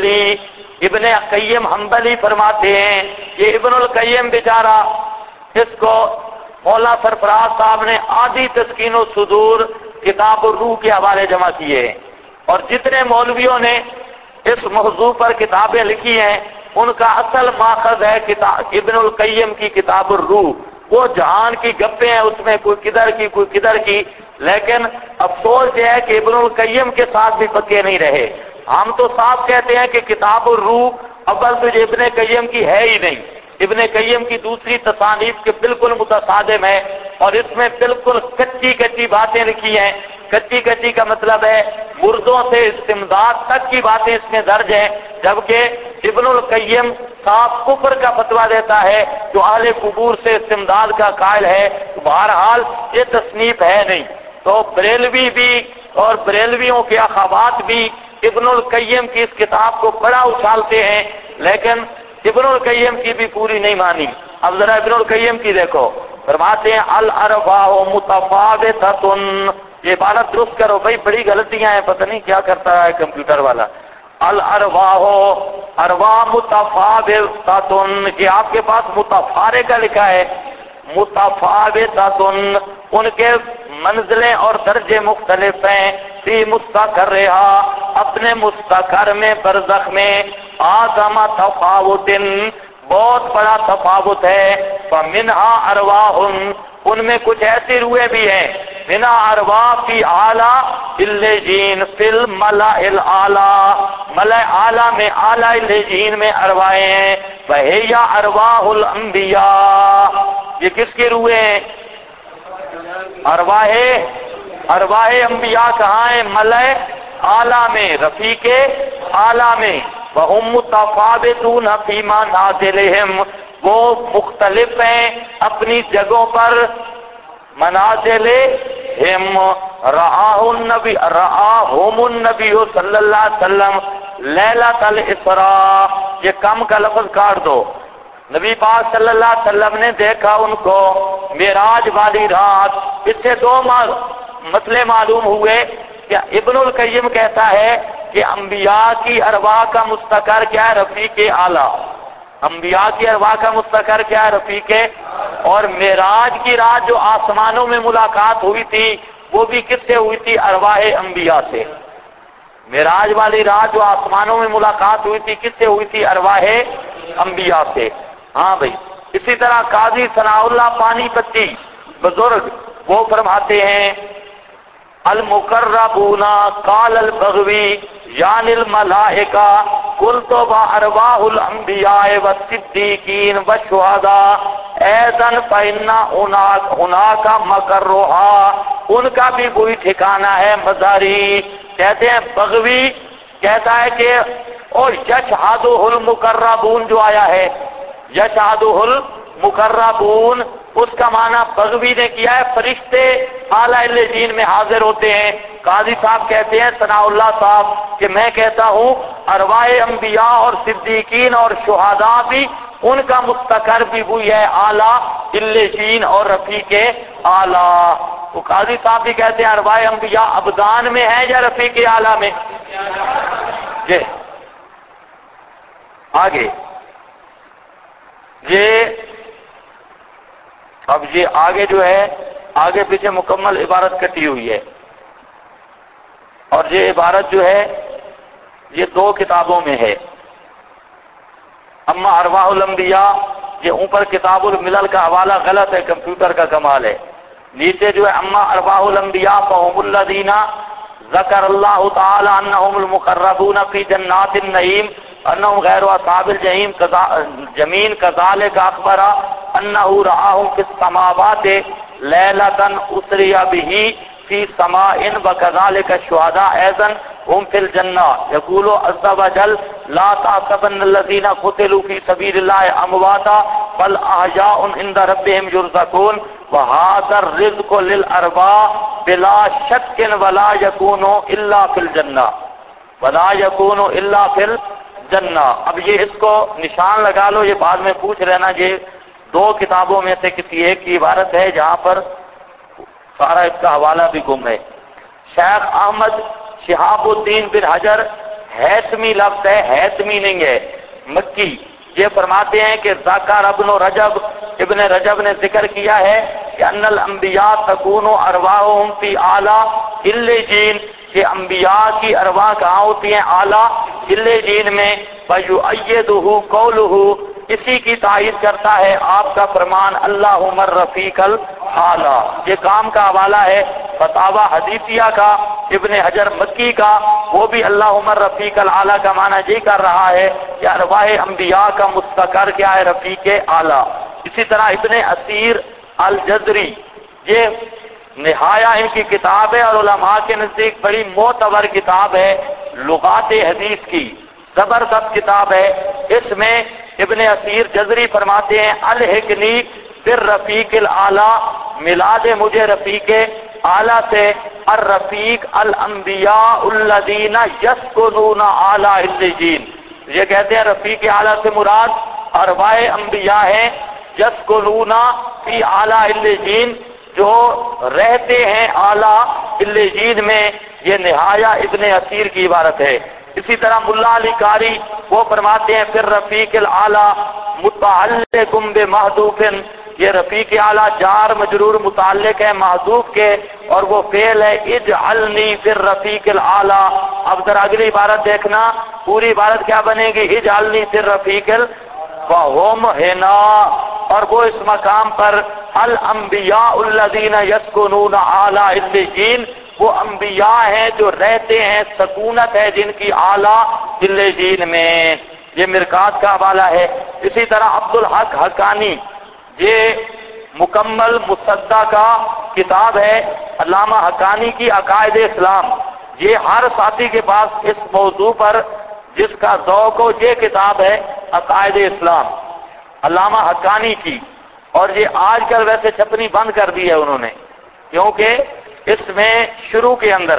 حنبلی فرماتے ہیں، یہ ابن القیم بیچارہ، اس کو مولا سرفراز صاحب نے آدھی تسکین الصدور کتاب الروح کے حوالے جمع کیے ہیں، اور جتنے مولویوں نے اس موضوع پر کتابیں لکھی ہیں ان کا اصل ماخذ ہے ابن القیم کی کتاب الروح۔ وہ جہان کی گپیں ہیں اس میں، کوئی کدھر کی کوئی کدھر کی، لیکن افسوس یہ ہے کہ ابن القیم کے ساتھ بھی پکے نہیں رہے۔ ہم تو صاف کہتے ہیں کہ کتاب الروح اول تو یہ ابن قیم کی ہے ہی نہیں، ابن قیم کی دوسری تصانیف کے بالکل متصادم ہے، اور اس میں بالکل کچی کچی باتیں لکھی ہیں۔ کچی کچی کا مطلب ہے مردوں سے استمداد تک کی باتیں اس میں درج ہیں، جبکہ ابن القیم صاف کفر کا فتویٰ دیتا ہے جو اہل قبور سے استمداد کا قائل ہے۔ بہرحال یہ تصنیف ہے نہیں، تو بریلوی بھی اور بریلویوں کے اخوات بھی ابن القیم کی اس کتاب کو بڑا اچھالتے ہیں، لیکن ابن القیم کی بھی پوری نہیں مانی۔ اب ذرا ابن القیم کی دیکھو، فرماتے ہیں الارواح متفاوتۃ، یہ عبارت درست کرو بھائی، بڑی غلطیاں ہیں، پتہ نہیں کیا کرتا ہے کمپیوٹر والا۔ الارواح، ارواح متفاوتۃ، یہ آپ کے پاس متفارقہ لکھا ہے، متفاوتۃ، ان کے منزلیں اور درجے مختلف ہیں، فی مستقرہا، اپنے مستقر میں، برزخ میں، اعظم تفاوت، بہت بڑا تفاوت ہے۔ فمنہا ارواح، ان میں کچھ ایسی روحیں بھی ہیں، منہا ارواح فی اعلیٰ الجین فی الملأ الاعلیٰ، ملأ اعلیٰ میں، اعلیٰ الجین میں ارواحیں ہیں۔ وہی ارواح الانبیاء، یہ کس کی روحیں ہیں؟ ارواح انبیاء کہاں ہیں؟ ملأ اعلیٰ میں، رفیق اعلیٰ میں۔ وَهُمْ مُتَفَاوِتُونَ فِي مَنَازِلِهِمْ، وہ مختلف ہیں اپنی جگہوں پر، منازلہم، رآہم النبی صلی اللہ علیہ وسلم لیلۃ الاسراء، یہ کم کا لفظ کاٹ دو، نبی پاک صلی اللہ علیہ وسلم نے دیکھا ان کو معراج والی رات۔ اس سے دو مسئلے معلوم ہوئے کہ ابن القیم کہتا ہے کہ انبیاء کی ارواح کا مستقر کیا ہے؟ رفیق اعلیٰ، انبیاء کی ارواح کا مستقر کیا ہے؟ رفیق، اور معراج کی رات جو آسمانوں میں ملاقات ہوئی تھی وہ بھی کس سے ہوئی تھی؟ ارواح انبیاء سے۔ معراج والی رات جو آسمانوں میں ملاقات ہوئی تھی کس سے ہوئی تھی؟ ارواح انبیاء سے۔ ہاں بھائی، اسی طرح قاضی ثناء اللہ پانی پتی بزرگ وہ فرماتے ہیں المقربون قال البغوی یعنی الملائکہ قلت ارواح الانبیاء والصدیقین والشہداء، ایذن فإنا ہناک مقرھا، ان کا بھی وہی ٹھکانہ ہے مزاری. کہتے ہیں بغوی کہتا ہے کہ اور یشہدہ المقربون جو آیا ہے، یشہدہ المقربون، اس کا معنی بغوی نے کیا ہے فرشتے اعلیٰ علیین میں حاضر ہوتے ہیں. قاضی صاحب کہتے ہیں ثناء اللہ صاحب کہ میں کہتا ہوں ارواح انبیاء اور صدیقین اور شہداء بھی ان کا مستقر بھی وہی ہے اعلیٰ علیین اور رفیق اعلیٰ. تو قاضی صاحب بھی کہتے ہیں ارواح انبیاء ابدان میں ہے یا رفیق اعلیٰ میں؟ جی آگے اب یہ آگے جو ہے آگے پیچھے مکمل عبارت کٹی ہوئی ہے، اور یہ عبارت جو ہے یہ دو کتابوں میں ہے. اما ارواح الانبیاء، یہ اوپر کتاب الملل کا حوالہ غلط ہے، کمپیوٹر کا کمال ہے. نیچے جو ہے اما ارواح الانبیاء فهم الذین ذکر اللہ تعالی انہم المقربون فی جنات النعیم انہم غیر اصحاب الجحیم جمین کذالک اخبر انہ رآہم فی السماوات لیلۃ اسری بہ فی سماء وکذالک الشہداء ایضا ہم فی الجنہ یقول عز وجل لا تحسبن الذین قتلوا فی سبیل اللہ امواتا بل احیاء عند ربهم یرزقون وهذا الرزق للارواح بلا شک ولا یکون الا فی الجنہ ولا یکون الا فی الجنہ. اب یہ اس کو نشان لگا لو، یہ بعد میں پوچھ لینا، یہ دو کتابوں میں سے کسی ایک کی عبارت ہے جہاں پر سارا اس کا حوالہ بھی گم ہے. شیخ احمد شہاب الدین بن حجر ہیثمی لفظ ہے، ہیثمی نہیں ہے، مکی. یہ فرماتے ہیں کہ ذکر ابن رجب نے ذکر کیا ہے کہ ان الانبیاء تکون ارواحهم فی اعلیٰ علیین، کہ انبیاء کی ارواح کہاں ہوتی ہیں؟ اعلیٰ علیین میں. فیؤیدہ قولہ، اسی کی تائید کرتا ہے آپ کا فرمان اللہم الرفیق الاعلیٰ. یہ کام کا حوالہ ہے فتاوی حدیثیہ کا ابن حجر مکی کا، وہ بھی اللہم الرفیق الاعلیٰ کا معنی یہ کر رہا ہے کہ ارواح انبیاء کا مستقر کیا ہے؟ رفیق اعلیٰ. اسی طرح ابن اسیر الجزری، یہ نہایہ ان کی کتاب ہے اور علماء کے نزدیک بڑی معتبر کتاب ہے لغات حدیث کی، زبردست کتاب ہے. اس میں ابن اسیر جزری فرماتے ہیں الحقنی بالرفیق الاعلیٰ، ملا دے مجھے رفیق اعلیٰ سے. الرفیق الانبیاء الذین یسکنون اعلیٰ علیین، یہ کہتے ہیں رفیق اعلیٰ سے مراد ارواح انبیاء ہیں یسکنون فی اعلیٰ علیین، جو رہتے ہیں اعلیٰ علیین میں. یہ نہایہ ابن اسیر کی عبارت ہے. اسی طرح ملا علی قاری وہ فرماتے ہیں پھر رفیق الاعلیٰ متعلق بمحذوف، یہ رفیق اعلیٰ جار مجرور متعلق ہے محذوف کے، اور وہ فعل ہے اجعلنی فی الرفیق الاعلیٰ. اب ذرا اگلی عبارت دیکھنا، پوری عبارت کیا بنے گی؟ اجعلنی فی الرفیق وهم ہنا، اور وہ اس مقام پر الانبیاء الذین یسکنون اعلیٰ علیین، وہ انبیاء ہیں جو رہتے ہیں، سکونت ہے جن کی اعلیٰ علیین میں. یہ مرکات کا حوالہ ہے. اسی طرح عبدالحق حقانی، یہ مکمل مصدع کا کتاب ہے علامہ حقانی کی عقائد اسلام. یہ ہر ساتھی کے پاس اس موضوع پر جس کا ذوق ہو، یہ کتاب ہے عقائد اسلام علامہ حقانی کی. اور یہ آج کل ویسے چھپنی بند کر دی ہے انہوں نے، کیونکہ اس میں شروع کے اندر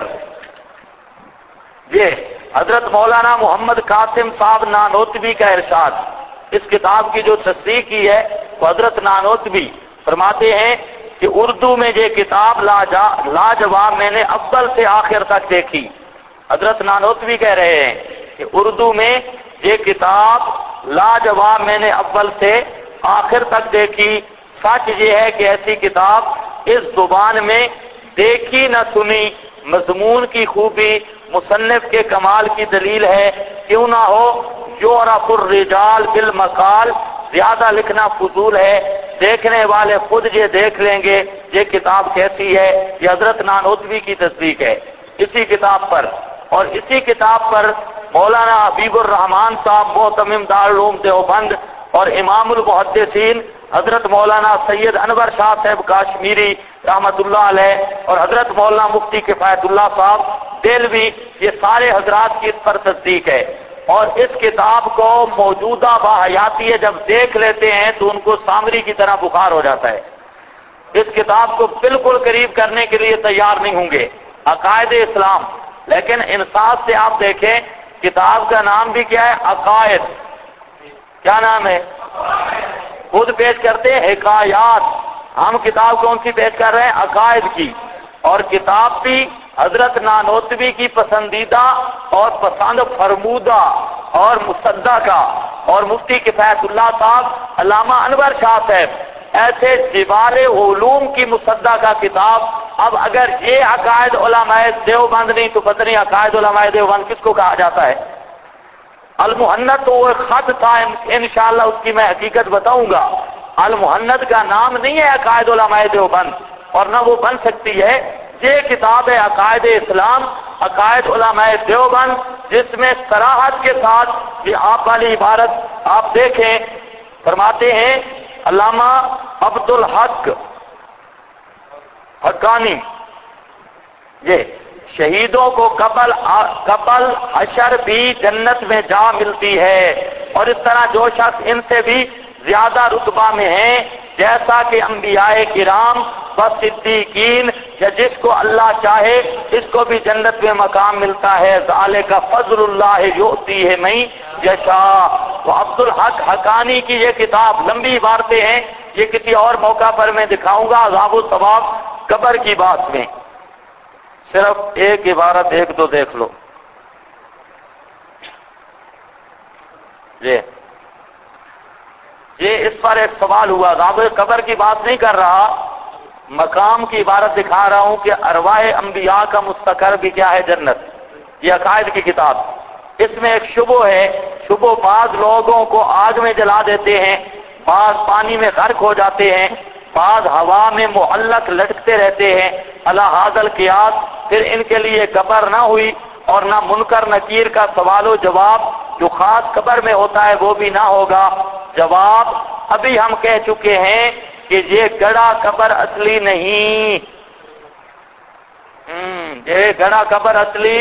یہ حضرت مولانا محمد قاسم صاحب نانوتوی کا ارشاد، اس کتاب کی جو تصدیق کی ہے وہ حضرت نانوتوی فرماتے ہیں کہ اردو میں یہ کتاب لاجواب میں نے اول سے آخر تک دیکھی. حضرت نانوتوی کہہ رہے ہیں کہ اردو میں یہ کتاب لاجواب میں نے اول سے آخر تک دیکھی. سچ یہ ہے کہ ایسی کتاب اس زبان میں دیکھی نہ سنی. مضمون کی خوبی مصنف کے کمال کی دلیل ہے، کیوں نہ ہو یعرف الرجال بالمقال، زیادہ لکھنا فضول ہے، دیکھنے والے خود یہ دیکھ لیں گے یہ کتاب کیسی ہے. یہ حضرت نانوتوی کی تصدیق ہے اسی کتاب پر. اور اسی کتاب پر مولانا حبیب الرحمان صاحب محتمم دارالعلوم دیوبند اور امام المحدثین حضرت مولانا سید انور شاہ صاحب کاشمیری رحمت اللہ علیہ اور حضرت مولانا مفتی کفایت اللہ صاحب دہلوی، یہ سارے حضرات کی اس پر تصدیق ہے، اور اس کتاب کو موجودہ باحیاتی جب دیکھ لیتے ہیں تو ان کو سامری کی طرح بخار ہو جاتا ہے، اس کتاب کو بالکل قریب کرنے کے لیے تیار نہیں ہوں گے، عقائد اسلام۔ لیکن انصاف سے آپ دیکھیں کتاب کا نام بھی کیا ہے؟ عقائد۔ کیا نام ہے؟ خود پیش کرتے ہیں حکایات، ہم کتاب کون سی پیش کر رہے ہیں؟ عقائد کی، اور کتاب بھی حضرت نانوتوی کی پسندیدہ اور پسند فرمودہ اور مصدقہ، اور مفتی کفایت اللہ صاحب، علامہ انور شاہ صاحب، ایسے جبال علوم کی مصدقہ کتاب۔ اب اگر یہ عقائد علماء دیوبند نہیں تو پتہ نہیں عقائد علماء دیوبند کس کو کہا جاتا ہے؟ المحند تو وہ خط تھا، انشاءاللہ اس کی میں حقیقت بتاؤں گا۔ المحند کا نام نہیں ہے عقائد علماء دیوبند، اور نہ وہ بن سکتی ہے۔ یہ کتاب ہے عقائد اسلام، عقائد علماء دیوبند، جس میں صراحت کے ساتھ یہ آپ والی عبارت آپ دیکھیں، فرماتے ہیں علامہ عبد الحق حقانی، یہ شہیدوں کو قبل حشر بھی جنت میں جا ملتی ہے، اور اس طرح جو شخص ان سے بھی زیادہ رتبہ میں ہیں، جیسا کہ انبیاء کرام و صدیقین، یا جس کو اللہ چاہے اس کو بھی جنت میں مقام ملتا ہے۔ ذالک فضل اللہ یؤتی ہے من یشاء۔ تو عبد الحق حقانی کی یہ کتاب لمبی عبارتیں ہیں، یہ کسی اور موقع پر میں دکھاؤں گا عذاب و ثواب قبر کی بات میں۔ صرف ایک عبارت ایک دو دیکھ لو۔ یہ اس پر ایک سوال ہوا، عذاب قبر کی بات نہیں کر رہا، مقام کی عبارت دکھا رہا ہوں کہ ارواح انبیاء کا مستقر بھی کیا ہے؟ جنت۔ یہ عقائد کی کتاب، اس میں ایک شبہ ہے، شبہ بعض لوگوں کو آگ میں جلا دیتے ہیں، بعض پانی میں غرق ہو جاتے ہیں، بعض ہوا میں معلق لٹکتے رہتے ہیں، علی ھذا القیاس، پھر ان کے لیے قبر نہ ہوئی اور نہ منکر نکیر کا سوال و جواب جو خاص قبر میں ہوتا ہے وہ بھی نہ ہوگا۔ جواب ابھی ہم کہہ چکے ہیں کہ یہ گڑا قبر اصلی نہیں، یہ گڑا قبر اصلی،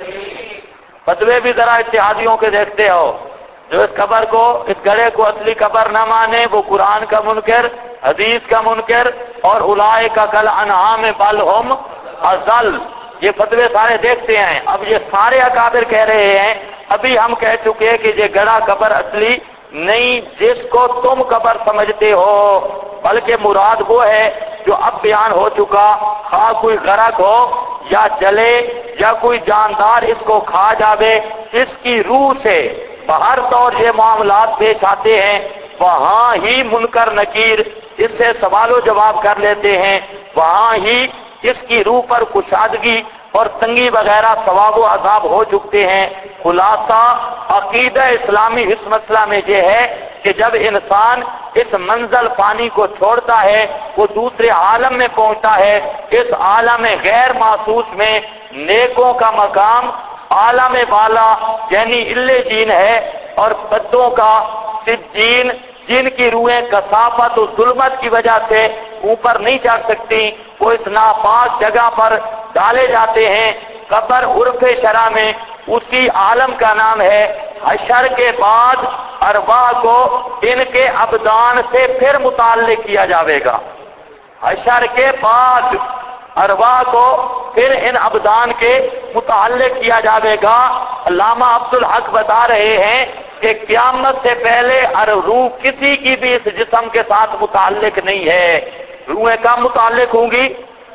فتوے بھی ذرا اتحادیوں کے دیکھتے ہو، جو اس قبر کو، اس گڑے کو اصلی قبر نہ مانے وہ قرآن کا منکر، حدیث کا منکر، اور اولئک کالانعام بل ہم اضل، یہ فتوے سارے دیکھتے ہیں۔ اب یہ سارے اکابر کہہ رہے ہیں، ابھی ہم کہہ چکے کہ یہ گڑا قبر اصلی نہیں جس کو تم قبر سمجھتے ہو، بلکہ مراد وہ ہے جو اب بیان ہو چکا، خواہ کوئی غرق ہو یا جلے یا کوئی جاندار اس کو کھا جاوے، اس کی روح سے بہر طور یہ معاملات پیش آتے ہیں، وہاں ہی منکر نکیر اس سے سوال و جواب کر لیتے ہیں، وہاں ہی اس کی روح پر کشادگی اور تنگی وغیرہ ثواب و عذاب ہو چکتے ہیں۔ خلاصہ عقیدہ اسلامی اس مسئلہ میں یہ ہے کہ جب انسان اس منزل پانی کو چھوڑتا ہے وہ دوسرے عالم میں پہنچتا ہے، اس عالم غیر محسوس میں نیکوں کا مقام عالم بالا یعنی جین ہے، اور بدوں کا سجین، جن کی روحیں کثافت و ظلمت کی وجہ سے اوپر نہیں چڑھ سکتی، وہ اس ناپاک جگہ پر ڈالے جاتے ہیں۔ قبر عرف شرع میں اسی عالم کا نام ہے۔ حشر کے بعد ارواح کو ان کے ابدان سے پھر متعلق کیا جاوے گا، حشر کے بعد ارواح کو پھر ان ابدان کے متعلق کیا جاوے گا۔ علامہ عبد الحق بتا رہے ہیں کہ قیامت سے پہلے روح کسی کی بھی اس جسم کے ساتھ متعلق نہیں ہے۔ روحیں کب متعلق ہوں گی؟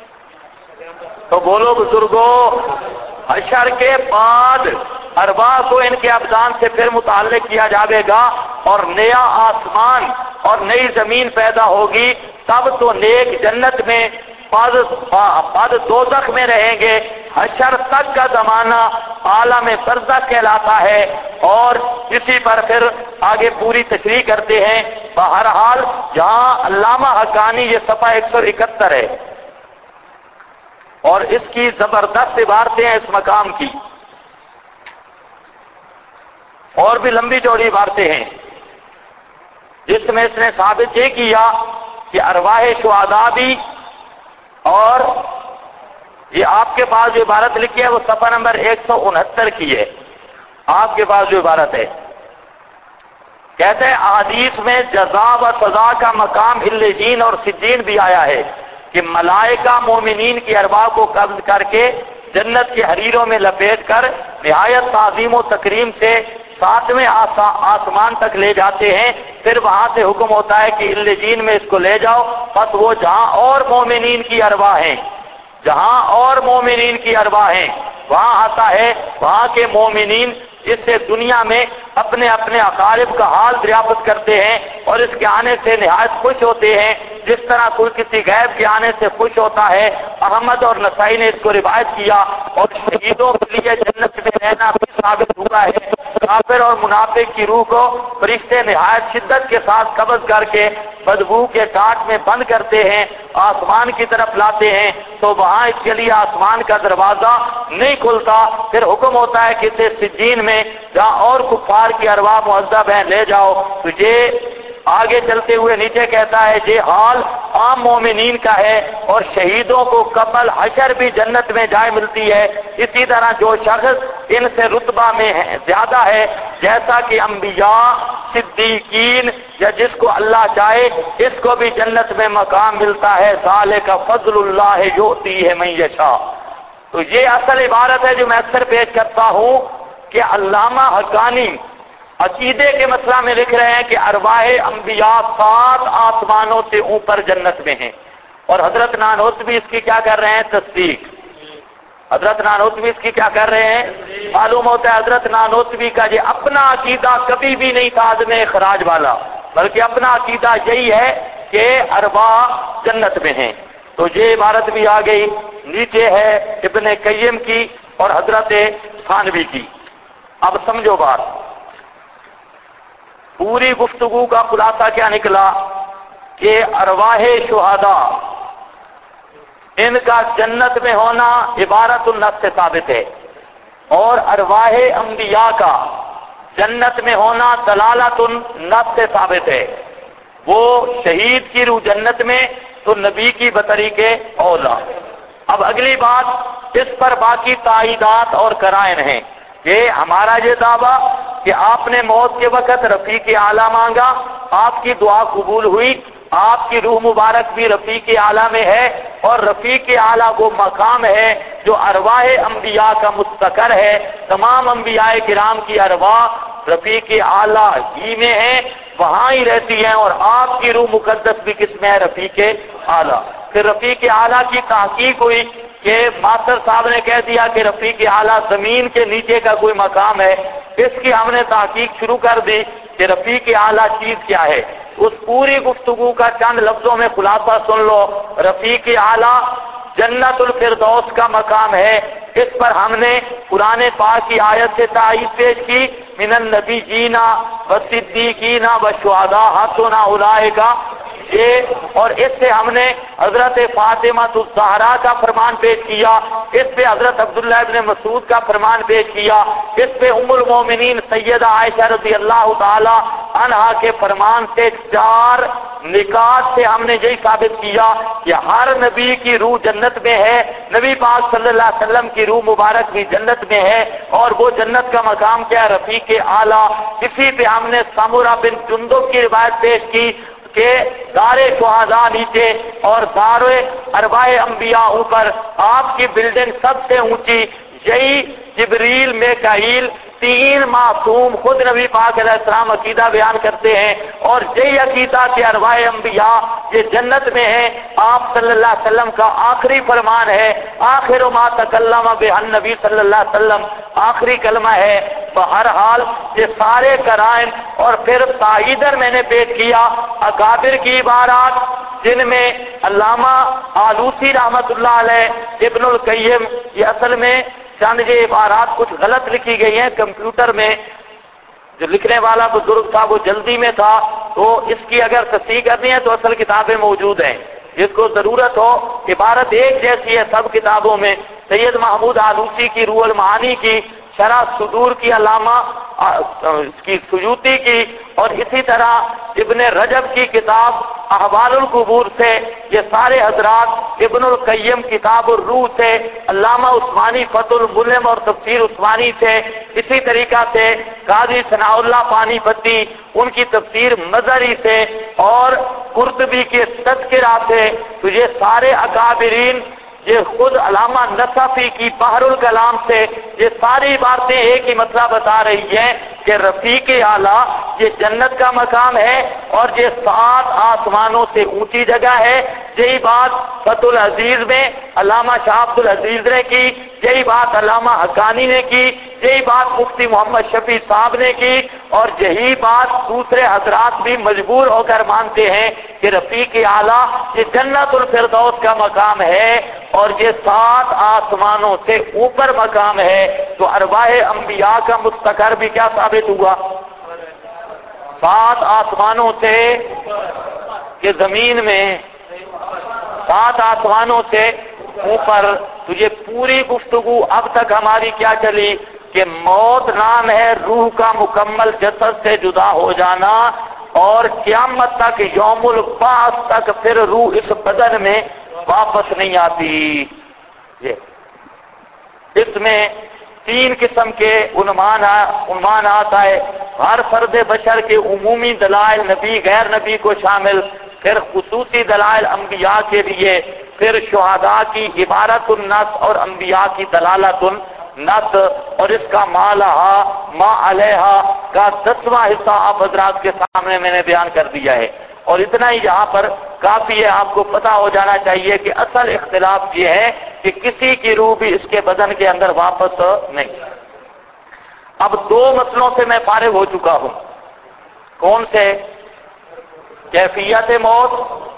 تو بولو بزرگوں، حشر کے بعد ارواح کو ان کے ابدان سے پھر متعلق کیا جاوے گا، اور نیا آسمان اور نئی زمین پیدا ہوگی، تب تو نیک جنت میں، بعد دوزخ میں رہیں گے۔ حشر تک کا زمانہ عالم برزخ کہلاتا ہے، اور اسی پر پھر آگے پوری تشریح کرتے ہیں۔ بہرحال یہاں علامہ حقانی یہ صفحہ 171 ہے، اور اس کی زبردست عبارتیں ہیں اس مقام کی، اور بھی لمبی چوڑی عبارتیں ہیں۔ جس میں اس نے ثابت یہ کیا کہ ارواح شہداء بھی، اور یہ آپ کے پاس جو عبارت لکھی ہے وہ صفحہ نمبر 169 کی ہے، آپ کے پاس جو عبارت ہے، کہتے ہیں احادیث میں جزا و سزا کا مقام علیین اور سجین بھی آیا ہے کہ ملائکہ مومنین کی ارواح کو قبض کر کے جنت کے حریروں میں لپیٹ کر نہایت تعظیم و تکریم سے 7ویں آسمان تک لے جاتے ہیں، پھر وہاں سے حکم ہوتا ہے کہ علیین میں اس کو لے جاؤ، بس وہ جہاں اور مومنین کی ارواح ہیں، جہاں اور مومنین کی ارواح ہیں وہاں آتا ہے، وہاں کے مومنین اس سے دنیا میں اپنے اپنے اقارب کا حال دریافت کرتے ہیں اور اس کے آنے سے نہایت خوش ہوتے ہیں، جس طرح کوئی کسی غیب کے آنے سے خوش ہوتا ہے۔ احمد اور نسائی نے اس کو روایت کیا، اور شہیدوں کے لیے جنت میں رہنا بھی ثابت ہوا ہے۔ کافر اور منافق کی روح کو فرشتے نہایت شدت کے ساتھ قبض کر کے بدبو کے ٹاٹ میں بند کرتے ہیں، آسمان کی طرف لاتے ہیں، تو وہاں اس کے لیے آسمان کا دروازہ نہیں کھلتا، پھر حکم ہوتا ہے کہ اسے سجین میں جہاں اور کفار کی ارواح معذب ہیں لے جاؤ۔ تجھے آگے چلتے ہوئے نیچے کہتا ہے یہ حال عام مومنین کا ہے، اور شہیدوں کو قبل حشر بھی جنت میں جائے ملتی ہے۔ اسی طرح جو شخص ان سے رتبہ میں زیادہ ہے، جیسا کہ انبیاء، صدیقین یا جس کو اللہ چاہے، اس کو بھی جنت میں مقام ملتا ہے۔ ذالک فضل اللہ یؤتی ہے من یشاء۔ تو یہ اصل عبارت ہے جو میں اکثر پیش کرتا ہوں کہ علامہ حقانی عقیدے کے مسئلہ میں لکھ رہے ہیں کہ ارواح انبیاء 7 آسمانوں سے اوپر جنت میں ہیں، اور حضرت نانوتوی اس کی کیا کر رہے ہیں؟ تصدیق۔ حضرت نانوتوی اس کی کیا کر رہے ہیں؟ معلوم ہوتا ہے حضرت نانوتوی کا یہ اپنا عقیدہ کبھی بھی نہیں تھا عدم اخراج والا، بلکہ اپنا عقیدہ یہی ہے کہ ارواح جنت میں ہیں۔ تو یہ عبارت بھی آ گئی، نیچے ہے ابن قیم کی اور حضرت تھانوی کی۔ اب سمجھو بات، پوری گفتگو کا خلاصہ کیا نکلا کہ ارواح شہداء ان کا جنت میں ہونا عبارت النص سے ثابت ہے، اور ارواح انبیاء کا جنت میں ہونا دلالت النص سے ثابت ہے۔ وہ شہید کی روح جنت میں تو نبی کی بطریق اولا۔ اب اگلی بات، اس پر باقی تائیدات اور قرائن ہیں کہ ہمارا یہ دعویٰ کہ آپ نے موت کے وقت رفیق اعلیٰ مانگا، آپ کی دعا قبول ہوئی، آپ کی روح مبارک بھی رفیق اعلیٰ میں ہے، اور رفیق اعلیٰ وہ مقام ہے جو ارواح انبیاء کا مستقر ہے۔ تمام انبیاء کرام کی ارواح رفیق اعلیٰ ہی میں ہیں، وہاں ہی رہتی ہیں، اور آپ کی روح مقدس بھی کس میں ہے؟ رفیق اعلیٰ۔ پھر رفیق اعلیٰ کی تحقیق ہوئی کہ ماسٹر صاحب نے کہہ دیا کہ رفیق اعلیٰ زمین کے نیچے کا کوئی مقام ہے، اس کی ہم نے تحقیق شروع کر دی کہ رفیق اعلیٰ چیز کیا ہے۔ اس پوری گفتگو کا چند لفظوں میں خلاصہ سن لو۔ رفیق اعلیٰ جنت الفردوس کا مقام ہے، اس پر ہم نے قرآن پاک کی آیت سے تائید پیش کی، من النبیین والصدیقین والشہداء حسن اولئک، یہ، اور اس سے ہم نے حضرت فاطمہ الزہرا کا فرمان پیش کیا، اس پہ حضرت عبداللہ ابن مسعود کا فرمان پیش کیا، اس پہ ام المومنین سیدہ عائشہ رضی اللہ تعالی عنہا کے فرمان سے 4 نکات سے ہم نے یہی ثابت کیا کہ ہر نبی کی روح جنت میں ہے، نبی پاک صلی اللہ علیہ وسلم کی روح مبارک بھی جنت میں ہے، اور وہ جنت کا مقام کیا ہے؟ رفیق اعلیٰ۔ اسی پہ ہم نے سمورہ بن جندب کی روایت پیش کی کہ دار شہداء نیچے اور دار ارواح انبیاء اوپر، آپ کی بلڈنگ سب سے اونچی، یہی جبریل، میکائیل، 3 معصوم خود نبی پاک علیہ السلام عقیدہ بیان کرتے ہیں، اور یہی عقیدہ کہ ارواح انبیاء یہ جنت میں ہیں، آپ صلی اللہ علیہ وسلم کا آخری فرمان ہے، آخر ما تکلم بہ النبی صلی اللہ علیہ وسلم، آخری کلمہ ہے۔ بہرحال یہ سارے قرائن، اور پھر تائیدن میں نے پیش کیا اکابر کی عبارات، جن میں علامہ آلوسی رحمت اللہ علیہ، ابن القیم، یہ اصل میں چند یہ عبارات کچھ غلط لکھی گئی ہیں کمپیوٹر میں، جو لکھنے والا بزرگ تھا وہ جلدی میں تھا، تو اس کی اگر تصحیح کرنی ہے تو اصل کتابیں موجود ہیں، جس کو ضرورت ہو، عبارت ایک جیسی ہے سب کتابوں میں۔ سید محمود آلوسی کی روح المعانی کی شرح صدور کی علامہ اس کی سیوطی کی، اور اسی طرح ابن رجب کی کتاب احوال القبور سے، یہ سارے حضرات، ابن القیم کتاب الروح سے، علامہ عثمانی فتح الملم اور تفسیر عثمانی سے، اسی طریقہ سے قاضی ثناء اللہ پانی پتی ان کی تفسیر مظہری سے، اور قرطبی کے تذکرہ سے، تو یہ سارے اکابرین، یہ خود علامہ نصفی کی بحر الکلام سے، یہ ساری باتیں ایک ہی مسئلہ بتا رہی ہیں کہ رفیق اعلیٰ یہ جنت کا مقام ہے اور یہ 7 آسمانوں سے اونچی جگہ ہے۔ یہی بات فتح العزیز میں علامہ شاہ عبد العزیز نے کی، یہی بات علامہ حقانی نے کی، یہی بات مفتی محمد شفیع صاحب نے کی، اور یہی بات دوسرے حضرات بھی مجبور ہو کر مانتے ہیں کہ رفیق اعلیٰ یہ جنت الفردوس کا مقام ہے اور یہ 7 آسمانوں سے اوپر مقام ہے۔ تو ارواح انبیاء کا مستقر بھی کیا ثابت ہوا؟ 7 آسمانوں سے، کہ زمین میں 7 آسمانوں سے اوپر۔ تو یہ پوری گفتگو اب تک ہماری کیا چلی کہ موت نام ہے روح کا مکمل جسد سے جدا ہو جانا، اور قیامت تک یوم البعث تک پھر روح اس بدن میں واپس نہیں آتی۔ اس میں 3 قسم کے عنوانات آئے، ہر فرد بشر کے عمومی دلائل، نبی غیر نبی کو شامل، پھر خصوصی دلائل انبیاء کے لیے، پھر شہداء کی عبارت النص اور انبیاء کی دلالت النص، اور اس کا ما علیہا کا 10واں حصہ آپ حضرات کے سامنے میں نے بیان کر دیا ہے۔ اور اتنا ہی یہاں پر کافی ہے، آپ کو پتا ہو جانا چاہیے کہ اصل اختلاف یہ ہے کہ کسی کی روح بھی اس کے بدن کے اندر واپس نہیں۔ اب 2 مسئلوں سے میں فارغ ہو چکا ہوں۔ کون سے؟ کیفیت موت،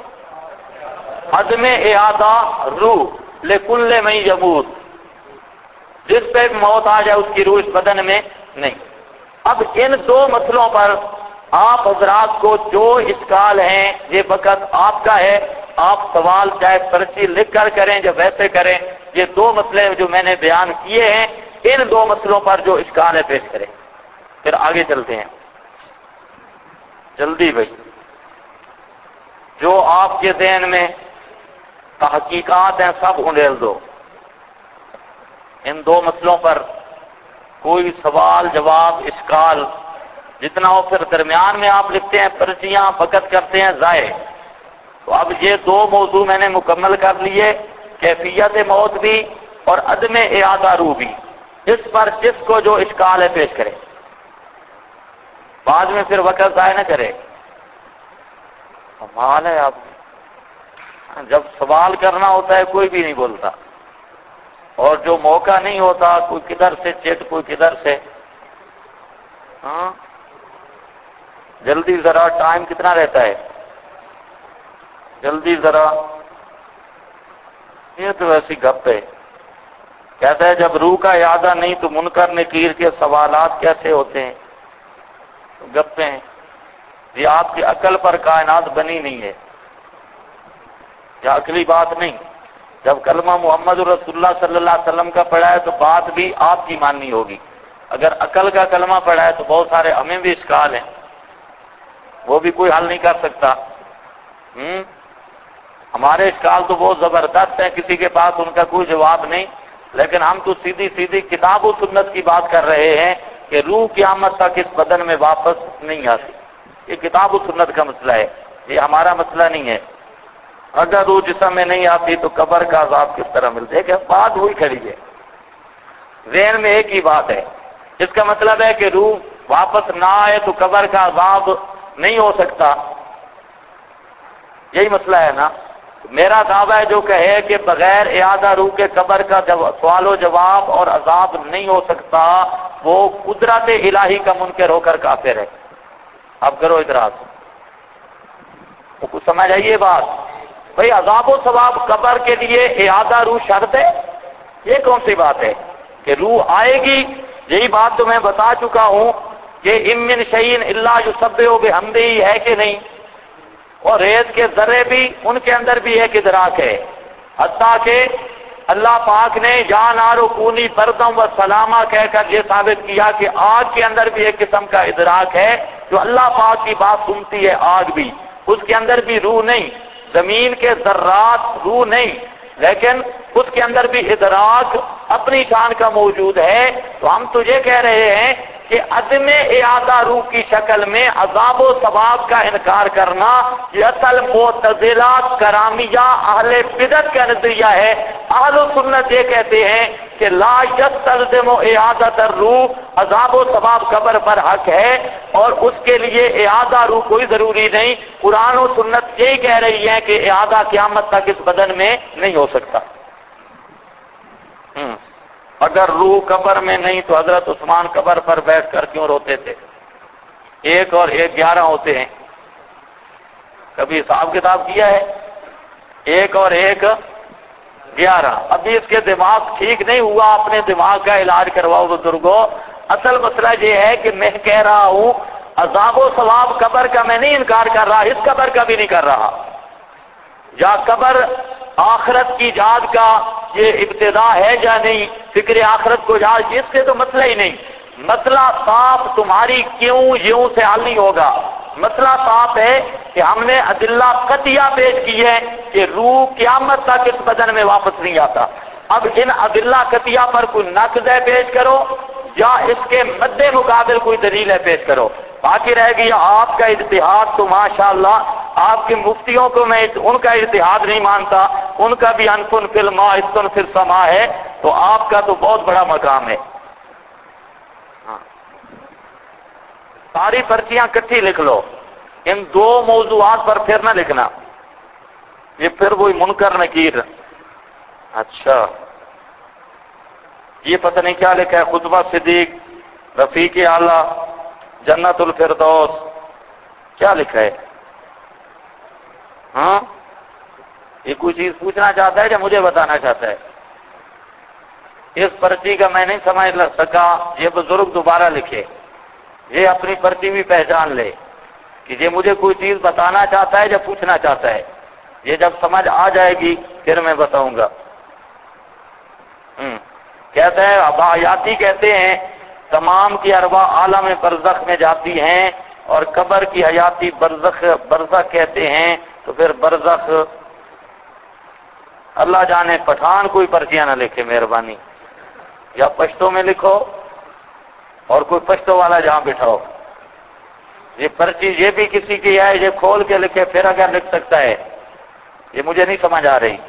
عدم اعادہ روح لکل من یموت، جس پہ موت آ جائے اس کی روح اس بدن میں نہیں۔ اب ان 2 مسئلوں پر آپ حضرات کو جو اشکال ہیں، یہ وقت آپ کا ہے، آپ سوال چاہے پرچی لکھ کر کریں یا ویسے کریں، یہ 2 مسئلے جو میں نے بیان کیے ہیں، ان 2 مسئلوں پر جو اشکال ہے پیش کریں، پھر آگے چلتے ہیں۔ جلدی بھائی، جو آپ کے ذہن میں تحقیقات ہیں سب انڈیل دو۔ ان 2 مسئلوں پر کوئی سوال جواب اشکال جتنا ہو، پھر درمیان میں آپ لکھتے ہیں پرچیاں، وقت کرتے ہیں ضائع۔ تو اب یہ 2 موضوع میں نے مکمل کر لیے، کیفیت موت بھی اور عدم اعادہ روح بھی۔ اس پر جس کو جو اشکال ہے پیش کرے، بعد میں پھر وقت ضائع نہ کرے۔ کمال ہے آپ، جب سوال کرنا ہوتا ہے کوئی بھی نہیں بولتا، اور جو موقع نہیں ہوتا کوئی کدھر سے چٹ کوئی کدھر سے۔ ہاں جلدی ذرا، ٹائم کتنا رہتا ہے؟ جلدی ذرا، یہ تو ایسی گپ ہے۔ کہتا ہے جب روح کا اعادہ نہیں تو منکر نکیر کے سوالات کیسے ہوتے ہیں؟ گپیں ہیں، یہ آپ کی عقل پر کائنات بنی نہیں ہے، یہ عقلی بات نہیں۔ جب کلمہ محمد رسول اللہ صلی اللہ علیہ وسلم کا پڑھا ہے تو بات بھی آپ کی ماننی ہوگی۔ اگر عقل کا کلمہ پڑھا ہے تو بہت سارے ہمیں بھی اشکال ہیں، وہ بھی کوئی حل نہیں کر سکتا۔ ہمارے اشکال تو بہت زبردست ہیں، کسی کے پاس ان کا کوئی جواب نہیں، لیکن ہم تو سیدھی کتاب و سنت کی بات کر رہے ہیں کہ روح قیامت تک اس بدن میں واپس نہیں آتی۔ یہ کتاب و سنت کا مسئلہ ہے، یہ ہمارا مسئلہ نہیں ہے۔ اگر روح جسم میں نہیں آتی تو قبر کا عذاب کس طرح ملتا ہے؟ کہ بات وہی کھڑی ہے، ذہن میں ایک ہی بات ہے۔ اس کا مطلب ہے کہ روح واپس نہ آئے تو قبر کا عذاب نہیں ہو سکتا، یہی مسئلہ ہے نا۔ میرا دعویٰ ہے جو کہے کہ بغیر اعادہ روح کے قبر کا سوال و جواب اور عذاب نہیں ہو سکتا، وہ قدرت الہی کا منکر ہو کر کافر ہے۔ اب کرو اعتراض، وہ کچھ سمجھ آئیے بات؟ بھئی عذاب و ثواب قبر کے لیے اعادہ روح شرط ہے؟ یہ کون سی بات ہے کہ روح آئے گی؟ یہی بات تو میں بتا چکا ہوں کہ ان من شیء الا یسبح بحمدہ ہے کہ نہیں، اور ریت کے ذرے بھی ان کے اندر بھی ایک ادراک ہے، حتیٰ کہ اللہ پاک نے یا نارو کونی بردم و سلامہ کہہ کر یہ ثابت کیا کہ آگ کے اندر بھی ایک قسم کا ادراک ہے، جو اللہ پاک کی بات سنتی ہے آگ بھی، اس کے اندر بھی روح نہیں، زمین کے ذرات روح نہیں، لیکن اس کے اندر بھی ادراک اپنی شان کا موجود ہے۔ تو ہم تجھے کہہ رہے ہیں کہ عدم اعادہ روح کی شکل میں عذاب و ثواب کا انکار کرنا یہ اصل معتزلہ کرامیہ اہل بدعت کا نظریہ ہے۔ اہل سنت یہ کہتے ہیں کہ لا یستلزم اعادۃ الروح، عذاب و ثواب قبر پر حق ہے اور اس کے لیے اعادہ روح کوئی ضروری نہیں۔ قرآن و سنت یہی کہہ رہی ہے کہ اعادہ قیامت تک اس بدن میں نہیں ہو سکتا۔ اگر روح قبر میں نہیں تو حضرت عثمان قبر پر بیٹھ کر کیوں روتے تھے؟ 1 اور 1 11 ہوتے ہیں، کبھی حساب کتاب کیا ہے؟ 1 اور 1 11۔ ابھی اس کے دماغ ٹھیک نہیں ہوا، اپنے دماغ کا علاج کرواؤ بزرگوں۔ اصل مسئلہ یہ ہے کہ میں کہہ رہا ہوں عذاب و ثواب قبر کا میں نہیں انکار کر رہا، اس قبر کا بھی نہیں کر رہا۔ یا قبر آخرت کی یاد کا یہ ابتدا ہے یا نہیں، فکر آخرت کو یاد، اس سے تو مسئلہ ہی نہیں۔ مسئلہ صاف تمہاری کیوں یوں سے حل نہیں ہوگا۔ مسئلہ صاف ہے کہ ہم نے ادلہ قطعیہ پیش کی ہے کہ روح قیامت تک اس بدن میں واپس نہیں آتا۔ اب ان ادلہ قطعیہ پر کوئی نقض ہے پیش کرو یا اس کے مد مقابل کوئی دلیل ہے پیش کرو۔ باقی رہ گیا آپ کا اجتہاد، تو ماشاءاللہ آپ کے مفتیوں کو میں ان کا اجتہاد نہیں مانتا، ان کا بھی انفن فی الماء اسکن فی السماء ہے، تو آپ کا تو بہت بڑا مقام ہے۔ ساری پرچیاں کٹھی لکھ لو، ان 2 موضوعات پر پھر نہ لکھنا، یہ پھر وہی منکر نکیر۔ اچھا یہ پتہ نہیں کیا لکھا ہے، خطبہ صدیق، رفیق اعلی، جنت الفردوس، کیا لکھا ہے؟ ہاں یہ کوئی چیز پوچھنا چاہتا ہے یا مجھے بتانا چاہتا ہے؟ اس پرچی کا میں نہیں سمجھ سکا، یہ بزرگ دوبارہ لکھے، یہ اپنی پرچی بھی پہچان لے کہ یہ مجھے کوئی چیز بتانا چاہتا ہے یا پوچھنا چاہتا ہے۔ یہ جب سمجھ آ جائے گی پھر میں بتاؤں گا۔ کہتا ہے ابایاتی کہتے ہیں تمام کی ارواح عالم برزخ میں جاتی ہیں اور قبر کی حیاتی برزخ کہتے ہیں، تو پھر برزخ اللہ جانے۔ پٹھان کوئی پرچیاں نہ لکھے مہربانی، یا پشتوں میں لکھو اور کوئی پشتوں والا جہاں بٹھاؤ۔ یہ پرچی یہ بھی کسی کی ہے، یہ کھول کے لکھے پھر اگر لکھ سکتا ہے، یہ مجھے نہیں سمجھ آ رہی۔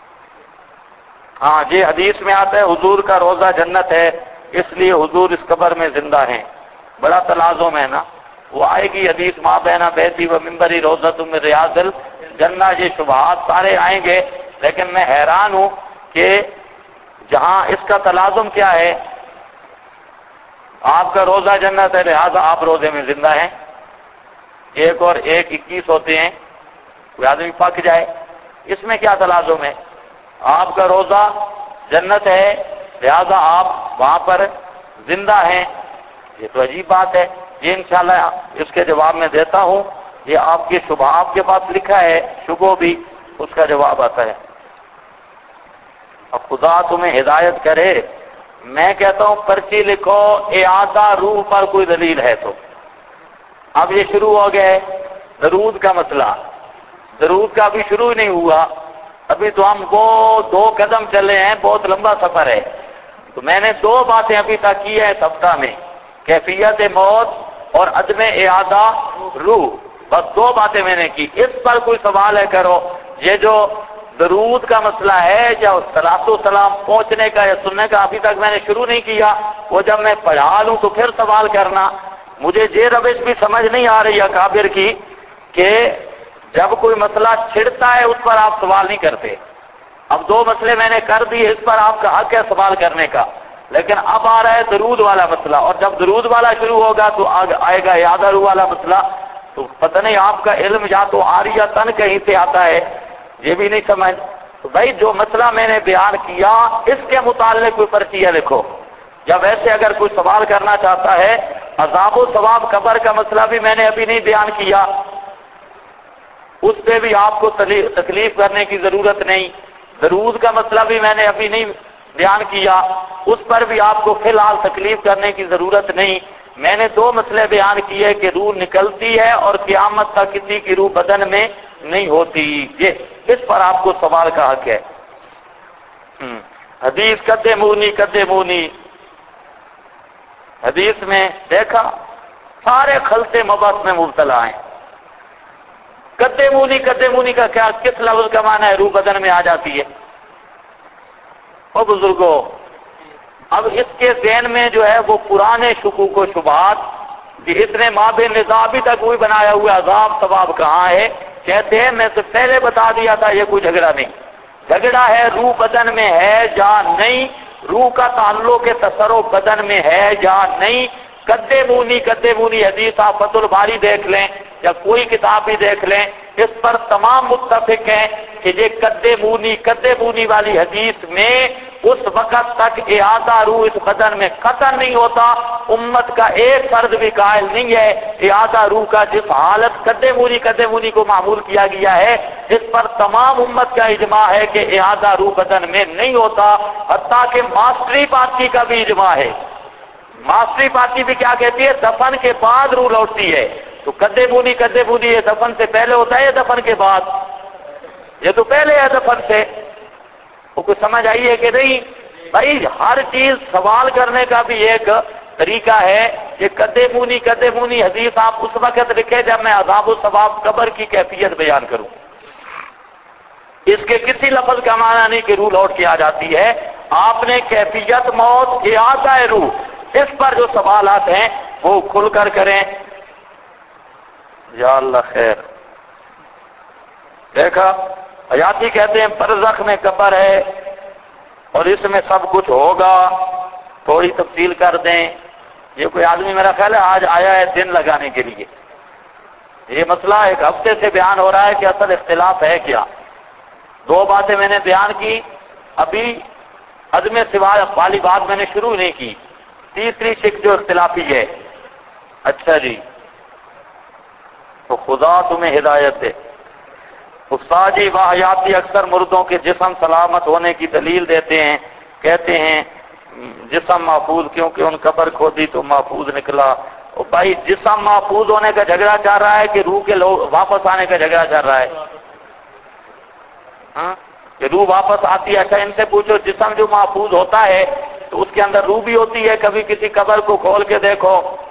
ہاں یہ حدیث میں آتا ہے حضور کا روزہ جنت ہے، اس لیے حضور اس قبر میں زندہ ہیں۔ بڑا تلازم ہے نا، وہ آئے گی حدیث ماں بینا بیتی و ممبری روزۃ من ریاض الجنہ، یہ شبہات سارے آئیں گے، لیکن میں حیران ہوں کہ جہاں اس کا تلازم کیا ہے، آپ کا روزہ جنت ہے لہذا آپ روزے میں زندہ ہیں۔ 1 اور 1 21 ہوتے ہیں، کوئی آدمی پک جائے، اس میں کیا تلازم ہے؟ آپ کا روزہ جنت ہے لہذا آپ وہاں پر زندہ ہیں، یہ تو عجیب بات ہے۔ یہ انشاءاللہ اس کے جواب میں دیتا ہوں، یہ آپ کی شبہ آپ کے پاس لکھا ہے، شبہ بھی اس کا جواب آتا ہے۔ اب خدا تمہیں ہدایت کرے، میں کہتا ہوں پرچی لکھو اعادہ روح پر کوئی دلیل ہے تو۔ اب یہ شروع ہو گیا ہے درود کا مسئلہ، درود کا بھی شروع ہی نہیں ہوا، ابھی تو ہم وہ 2 قدم چلے ہیں، بہت لمبا سفر ہے۔ تو میں نے 2 باتیں ابھی تک کی ہے ہفتہ میں، کیفیت موت اور عدم اعادہ روح، بس 2 باتیں میں نے کی۔ اس پر کوئی سوال ہے کرو، یہ جو درود کا مسئلہ ہے یا صلاۃ و سلام پہنچنے کا یا سننے کا ابھی تک میں نے شروع نہیں کیا، وہ جب میں پڑھا لوں تو پھر سوال کرنا۔ مجھے یہ روش بھی سمجھ نہیں آ رہی اکابر کی کہ جب کوئی مسئلہ چھڑتا ہے اس پر آپ سوال نہیں کرتے۔ اب 2 مسئلے میں نے کر دی، اس پر آپ کا حق ہے سوال کرنے کا، لیکن اب آ رہا ہے درود والا مسئلہ، اور جب درود والا شروع ہوگا تو آئے گا اعادہ روح والا مسئلہ۔ تو پتہ نہیں آپ کا علم یا تو عاریۃً کہیں سے آتا ہے، یہ بھی نہیں سمجھ۔ تو بھائی جو مسئلہ میں نے بیان کیا اس کے متعلق کوئی پرچیاں لکھو، یا ویسے اگر کوئی سوال کرنا چاہتا ہے عذاب و ثواب قبر کا مسئلہ بھی میں نے ابھی نہیں بیان کیا، اس پہ بھی آپ کو تکلیف کرنے کی ضرورت نہیں، درود کا مسئلہ بھی میں نے ابھی نہیں بیان کیا، اس پر بھی آپ کو فی الحال تکلیف کرنے کی ضرورت نہیں۔ میں نے دو مسئلے بیان کیے کہ روح نکلتی ہے اور قیامت تک کسی کی روح بدن میں نہیں ہوتی، یہ اس پر آپ کو سوال کا حق ہے۔ حدیث قدمونی حدیث میں دیکھا سارے خلطے مباحث میں مبتلا ہیں۔ قدمونی کا کیا، کس لفظ کا معنی ہے؟ روح بدن میں آ جاتی ہے۔ اور بزرگوں، اب اس کے ذہن میں جو ہے وہ پرانے شکوک و شبہات کہ اتنے مابین نزاع ابھی تک وہی بنایا ہوا عذاب ثواب کہاں ہے، کہتے ہیں میں تو پہلے بتا دیا تھا یہ کوئی جھگڑا نہیں، جھگڑا ہے روح بدن میں ہے یا نہیں، روح کا تعلق کے تصرف بدن میں ہے یا نہیں۔ قدمونی حدیث آپ فتح الباری دیکھ لیں یا کوئی کتاب بھی دیکھ لیں، اس پر تمام متفق ہیں کہ یہ قدمونی والی حدیث میں اس وقت تک اعادہ روح اس بدن میں قطع نہیں ہوتا، امت کا ایک فرد بھی قائل نہیں ہے اعادہ روح کا، جس حالت قدمونی کو معمول کیا گیا ہے اس پر تمام امت کا اجماع ہے کہ اعادہ روح بدن میں نہیں ہوتا، حتیٰ کہ ماسٹری پارٹی کا بھی اجماع ہے۔ ماسٹری پارٹی بھی کیا کہتی ہے؟ دفن کے بعد روح لوٹتی ہے۔ تو قدمونی یہ دفن سے پہلے ہوتا ہے یا دفن کے بعد؟ یہ تو پہلے ہے دفن سے۔ وہ کچھ سمجھ آئی ہے کہ نہیں؟ بھائی ہر چیز سوال کرنے کا بھی ایک طریقہ ہے۔ یہ قدمونی حدیث آپ اس وقت لکھے جب میں عذاب و ثواب قبر کی کیفیت بیان کروں، اس کے کسی لفظ کا معنی نہیں کہ روح لوٹ کے آ جاتی ہے۔ آپ نے کیفیت موت اعادہ روح، اس پر جو سوالات ہیں وہ کھل کر کریں۔ یا اللہ خیر، دیکھا حیاتی کہتے ہیں برزخ میں قبر ہے اور اس میں سب کچھ ہوگا، تھوڑی تفصیل کر دیں۔ یہ کوئی آدمی میرا خیال ہے آج آیا ہے دن لگانے کے لیے، یہ مسئلہ ایک ہفتے سے بیان ہو رہا ہے کہ اصل اختلاف ہے کیا۔ دو باتیں میں نے بیان کی، ابھی عدم سوائے والی بات میں نے شروع نہیں کی، تیسری شک جو اختلافی ہے۔ اچھا جی، تو خدا تمہیں ہدایت دے۔ استاد جی واحیاتی اکثر مردوں کے جسم سلامت ہونے کی دلیل دیتے ہیں، کہتے ہیں جسم محفوظ کیونکہ ان قبر کھودی تو محفوظ نکلا۔ اور بھائی جسم محفوظ ہونے کا جھگڑا چل رہا ہے کہ روح کے لوگ واپس آنے کا جھگڑا چل رہا ہے؟ ہاں کہ روح واپس آتی ہے۔ اچھا ان سے پوچھو جسم جو محفوظ ہوتا ہے تو اس کے اندر روح بھی ہوتی ہے؟ کبھی کسی قبر کو کھول کے دیکھو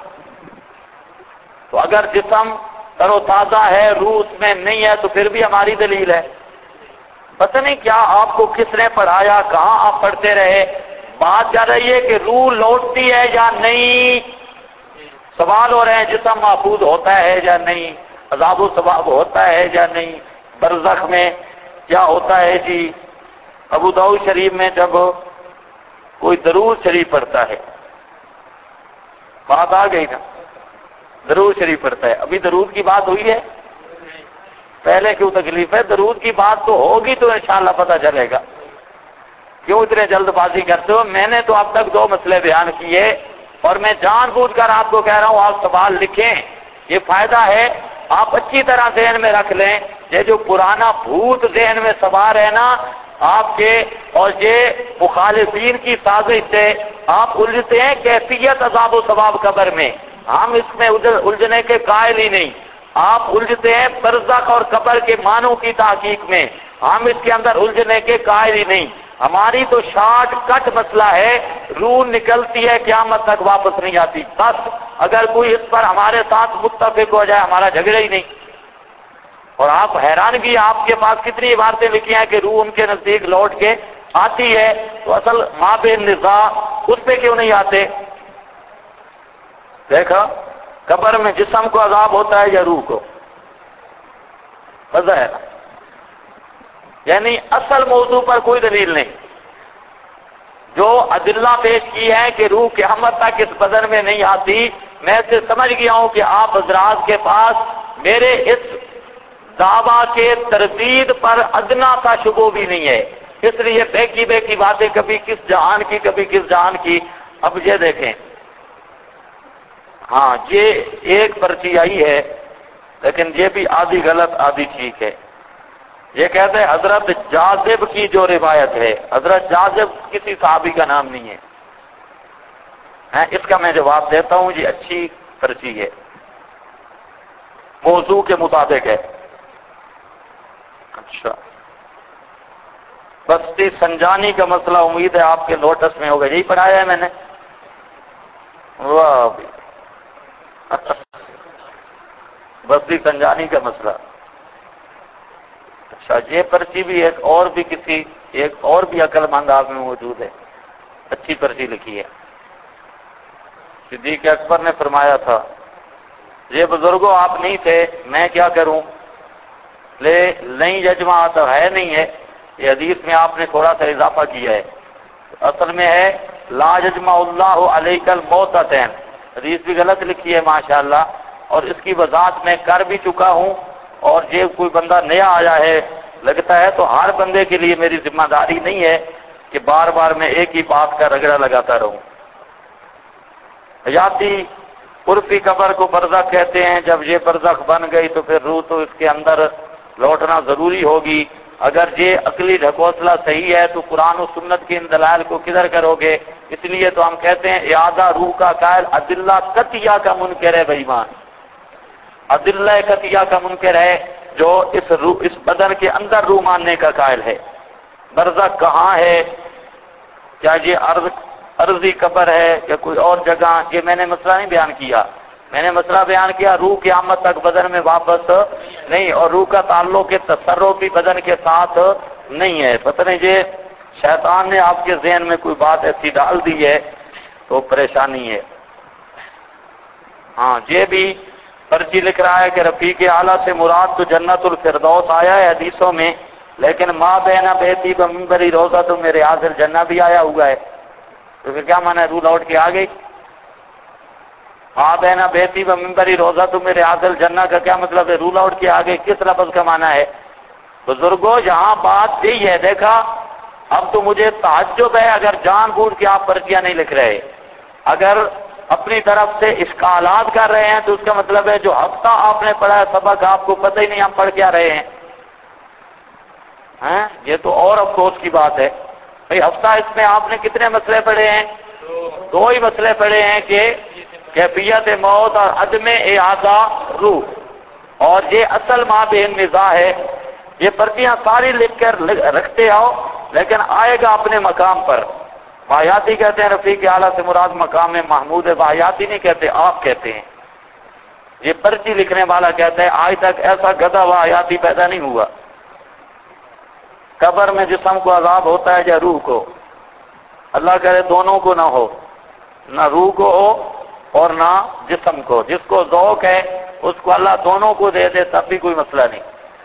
تو اگر جسم تر و تازہ ہے روح اس میں نہیں ہے تو پھر بھی ہماری دلیل ہے۔ پتہ نہیں کیا آپ کو کس نے پڑھایا، کہاں آپ پڑھتے رہے، بات کر رہی ہے کہ روح لوٹتی ہے یا نہیں۔ سوال ہو رہے ہیں جسم محفوظ ہوتا ہے یا نہیں، عذاب و ثواب ہوتا ہے یا نہیں، برزخ میں کیا ہوتا ہے جی۔ ابو داؤد شریف میں جب کوئی درود شریف پڑھتا ہے، بات آ گئی نا، درود شریف پڑھتا ہے، ابھی درود کی بات ہوئی ہے؟ پہلے کیوں تکلیف ہے؟ درود کی بات تو ہوگی تو انشاءاللہ پتہ چلے گا، کیوں اتنے جلد بازی کرتے ہو؟ میں نے تو اب تک دو مسئلے بیان کیے اور میں جان بوجھ کر آپ کو کہہ رہا ہوں آپ سوال لکھیں، یہ فائدہ ہے، آپ اچھی طرح ذہن میں رکھ لیں۔ یہ جو پرانا بھوت ذہن میں سوار ہے نا آپ کے، اور یہ مخالفین کی سازش سے آپ الجھتے ہیں کیفیت عذاب و ثواب قبر میں، ہم اس میں الجھنے کے قائل ہی نہیں۔ آپ الجھتے ہیں برزخ اور قبر کے معنوں کی تحقیق میں، ہم اس کے اندر الجھنے کے قائل ہی نہیں۔ ہماری تو شارٹ کٹ مسئلہ ہے، روح نکلتی ہے قیامت تک واپس نہیں آتی، بس اگر کوئی اس پر ہمارے ساتھ متفق ہو جائے ہمارا جھگڑا ہی نہیں۔ اور آپ حیرانگی، آپ کے پاس کتنی عبارتیں لکھی ہیں کہ روح ان کے نزدیک لوٹ کے آتی ہے، تو اصل مابین نزاع اس پہ کیوں نہیں آتے؟ دیکھا قبر میں جسم کو عذاب ہوتا ہے یا روح کو؟ وضاحت یعنی اصل موضوع پر کوئی دلیل نہیں۔ جو ادلہ پیش کی ہے کہ روح قیامت تک اس بدن میں نہیں آتی، میں سے سمجھ گیا ہوں کہ آپ حضرات کے پاس میرے اس دعویٰ کے تردید پر ادنا سا شبہ بھی نہیں ہے، اس لیے بے کی باتیں کبھی کس جہان کی کبھی کس جہان کی۔ اب یہ دیکھیں، ہاں یہ ایک پرچی آئی ہے لیکن یہ بھی آدھی غلط آدھی ٹھیک ہے۔ یہ کہتے ہیں حضرت جاذب کی جو روایت ہے، حضرت جاذب کسی صحابی کا نام نہیں ہے. اس کا میں جواب دیتا ہوں، یہ اچھی پرچی ہے، موضوع کے مطابق ہے. اچھا، بستی سنجانی کا مسئلہ امید ہے آپ کے نوٹس میں ہوگا، یہی پڑھایا ہے میں نے. واہ بستی سنجانی کا مسئلہ. اچھا، یہ پرچی بھی ایک اور بھی عقل مند آپ میں موجود ہے، اچھی پرچی لکھی ہے. صدیق اکبر نے فرمایا تھا، یہ بزرگوں آپ نہیں تھے، میں کیا کروں؟ نہیں یجمع تو ہے نہیں ہے، یہ حدیث میں آپ نے تھوڑا سا اضافہ کیا ہے. اصل میں ہے لا یجمع اللہ علیک الموتتین، حدیث بھی غلط لکھی ہے ماشاءاللہ، اور اس کی وضاحت میں کر بھی چکا ہوں. اور یہ کوئی بندہ نیا آیا ہے لگتا ہے تو ہر بندے کے لیے میری ذمہ داری نہیں ہے کہ بار بار میں ایک ہی بات کا رگڑا لگاتا رہوں. حیاتی عرفی قبر کو برزخ کہتے ہیں، جب یہ برزخ بن گئی تو پھر روح تو اس کے اندر لوٹنا ضروری ہوگی. اگر یہ عقلی ڈھکوسلا صحیح ہے تو قرآن و سنت کے ان دلائل کو کدھر کرو گے؟ اس لیے تو ہم کہتے ہیں اعادہ روح کا قائل ادلہ قطعیہ کا منکر ہے بے ایمان. ادلہ قطعیہ کا منکر ہے جو اس بدن کے اندر روح ماننے کا قائل ہے. برزخ کہاں ہے؟ کیا یہ عرضی قبر ہے یا کوئی اور جگہ؟ یہ میں نے مسئلہ نہیں بیان کیا. میں نے مسئلہ بیان کیا روح قیامت تک بدن میں واپس نہیں، اور روح کا تعلق کے تصرف بھی بدن کے ساتھ نہیں ہے. پتہ نہیں یہ شیطان نے آپ کے ذہن میں کوئی بات ایسی ڈال دی ہے تو پریشانی ہے. ہاں، یہ بھی پرچی لکھ رہا ہے کہ رفیق اعلیٰ سے مراد تو جنت الفردوس آیا ہے حدیثوں میں، لیکن ماں بہنا بیتی بمنبری روزہ تو میرے حاضر جنہ بھی آیا ہوا ہے. تو پھر کیا مانا ہے؟ روح لوٹ کے آ گئی. ماں بہنا بیتی بمنبری روزہ تو میرے حاضر جنہ کا کیا مطلب ہے؟ روح لوٹ کے آ گئی، کس لفظ کا مانا ہے؟ بزرگوں یہاں بات یہی ہے. دیکھا، اب تو مجھے تعجب ہے اگر جان بوجھ کے آپ پرچیاں نہیں لکھ رہے. اگر اپنی طرف سے اشکالات کر رہے ہیں تو اس کا مطلب ہے جو ہفتہ آپ نے پڑھا ہے سبق آپ کو پتہ ہی نہیں ہم پڑھ کیا رہے ہیں. یہ تو اور افسوس کی بات ہے. بھئی ہفتہ اس میں آپ نے کتنے مسئلے پڑھے ہیں؟ دو ہی مسئلے پڑھے ہیں کہ کیفیت موت اور عدم اعادہ روح، اور یہ اصل ماں بہن نزاع ہے. یہ پرچیاں ساری لکھ کر رکھتے آؤ، لیکن آئے گا اپنے مقام پر. واحیاتی کہتے ہیں رفیق اعلیٰ سے مراد مقام محمود ہے، واحیاتی نہیں کہتے، آپ کہتے ہیں. یہ پرچی لکھنے والا کہتا ہے آج تک ایسا گدھا واحیاتی پیدا نہیں ہوا. قبر میں جسم کو عذاب ہوتا ہے یا روح کو؟ اللہ کرے دونوں کو نہ ہو، نہ روح کو ہو اور نہ جسم کو. جس کو ذوق ہے اس کو اللہ دونوں کو دے دے تب بھی کوئی مسئلہ نہیں.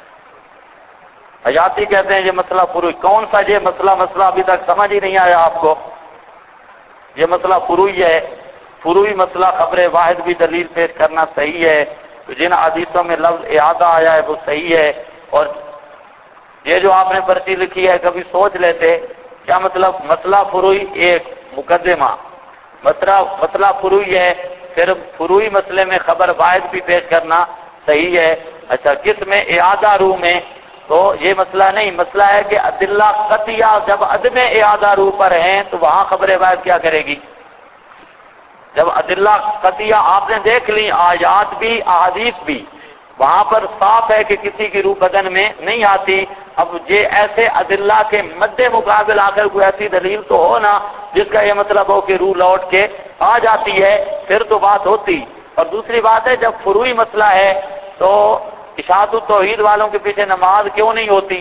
حیاتی کہتے ہیں یہ مسئلہ فروعی. کون سا یہ مسئلہ ابھی تک سمجھ ہی نہیں آیا آپ کو؟ یہ مسئلہ فروعی ہے. فروعی مسئلہ خبر واحد بھی دلیل پیش کرنا صحیح ہے. جن حدیثوں میں لفظ اعادہ آیا ہے وہ صحیح ہے. اور یہ جو آپ نے پرچی لکھی ہے کبھی سوچ لیتے کیا مطلب؟ مسئلہ فروعی ایک مقدمہ، مسئلہ فروعی ہے، پھر فروعی مسئلے میں خبر واحد بھی پیش کرنا صحیح ہے. اچھا، کس میں؟ اعادہ روح میں. تو یہ مسئلہ نہیں، مسئلہ ہے کہ ادلہ قطعیہ جب عدم اعادہ روح پر ہیں تو وہاں خبر واحد کیا کرے گی؟ جب ادلہ قطعیہ آپ نے دیکھ لی، آیات بھی احادیث بھی، وہاں پر صاف ہے کہ کسی کی روح بدن میں نہیں آتی. اب یہ ایسے ادلہ کے مد مقابل آخر کوئی ایسی دلیل تو ہو نا جس کا یہ مطلب ہو کہ روح لوٹ کے آ جاتی ہے، پھر تو بات ہوتی. اور دوسری بات ہے جب فروعی مسئلہ ہے تو اشاعت التوحید والوں کے پیچھے نماز کیوں نہیں ہوتی؟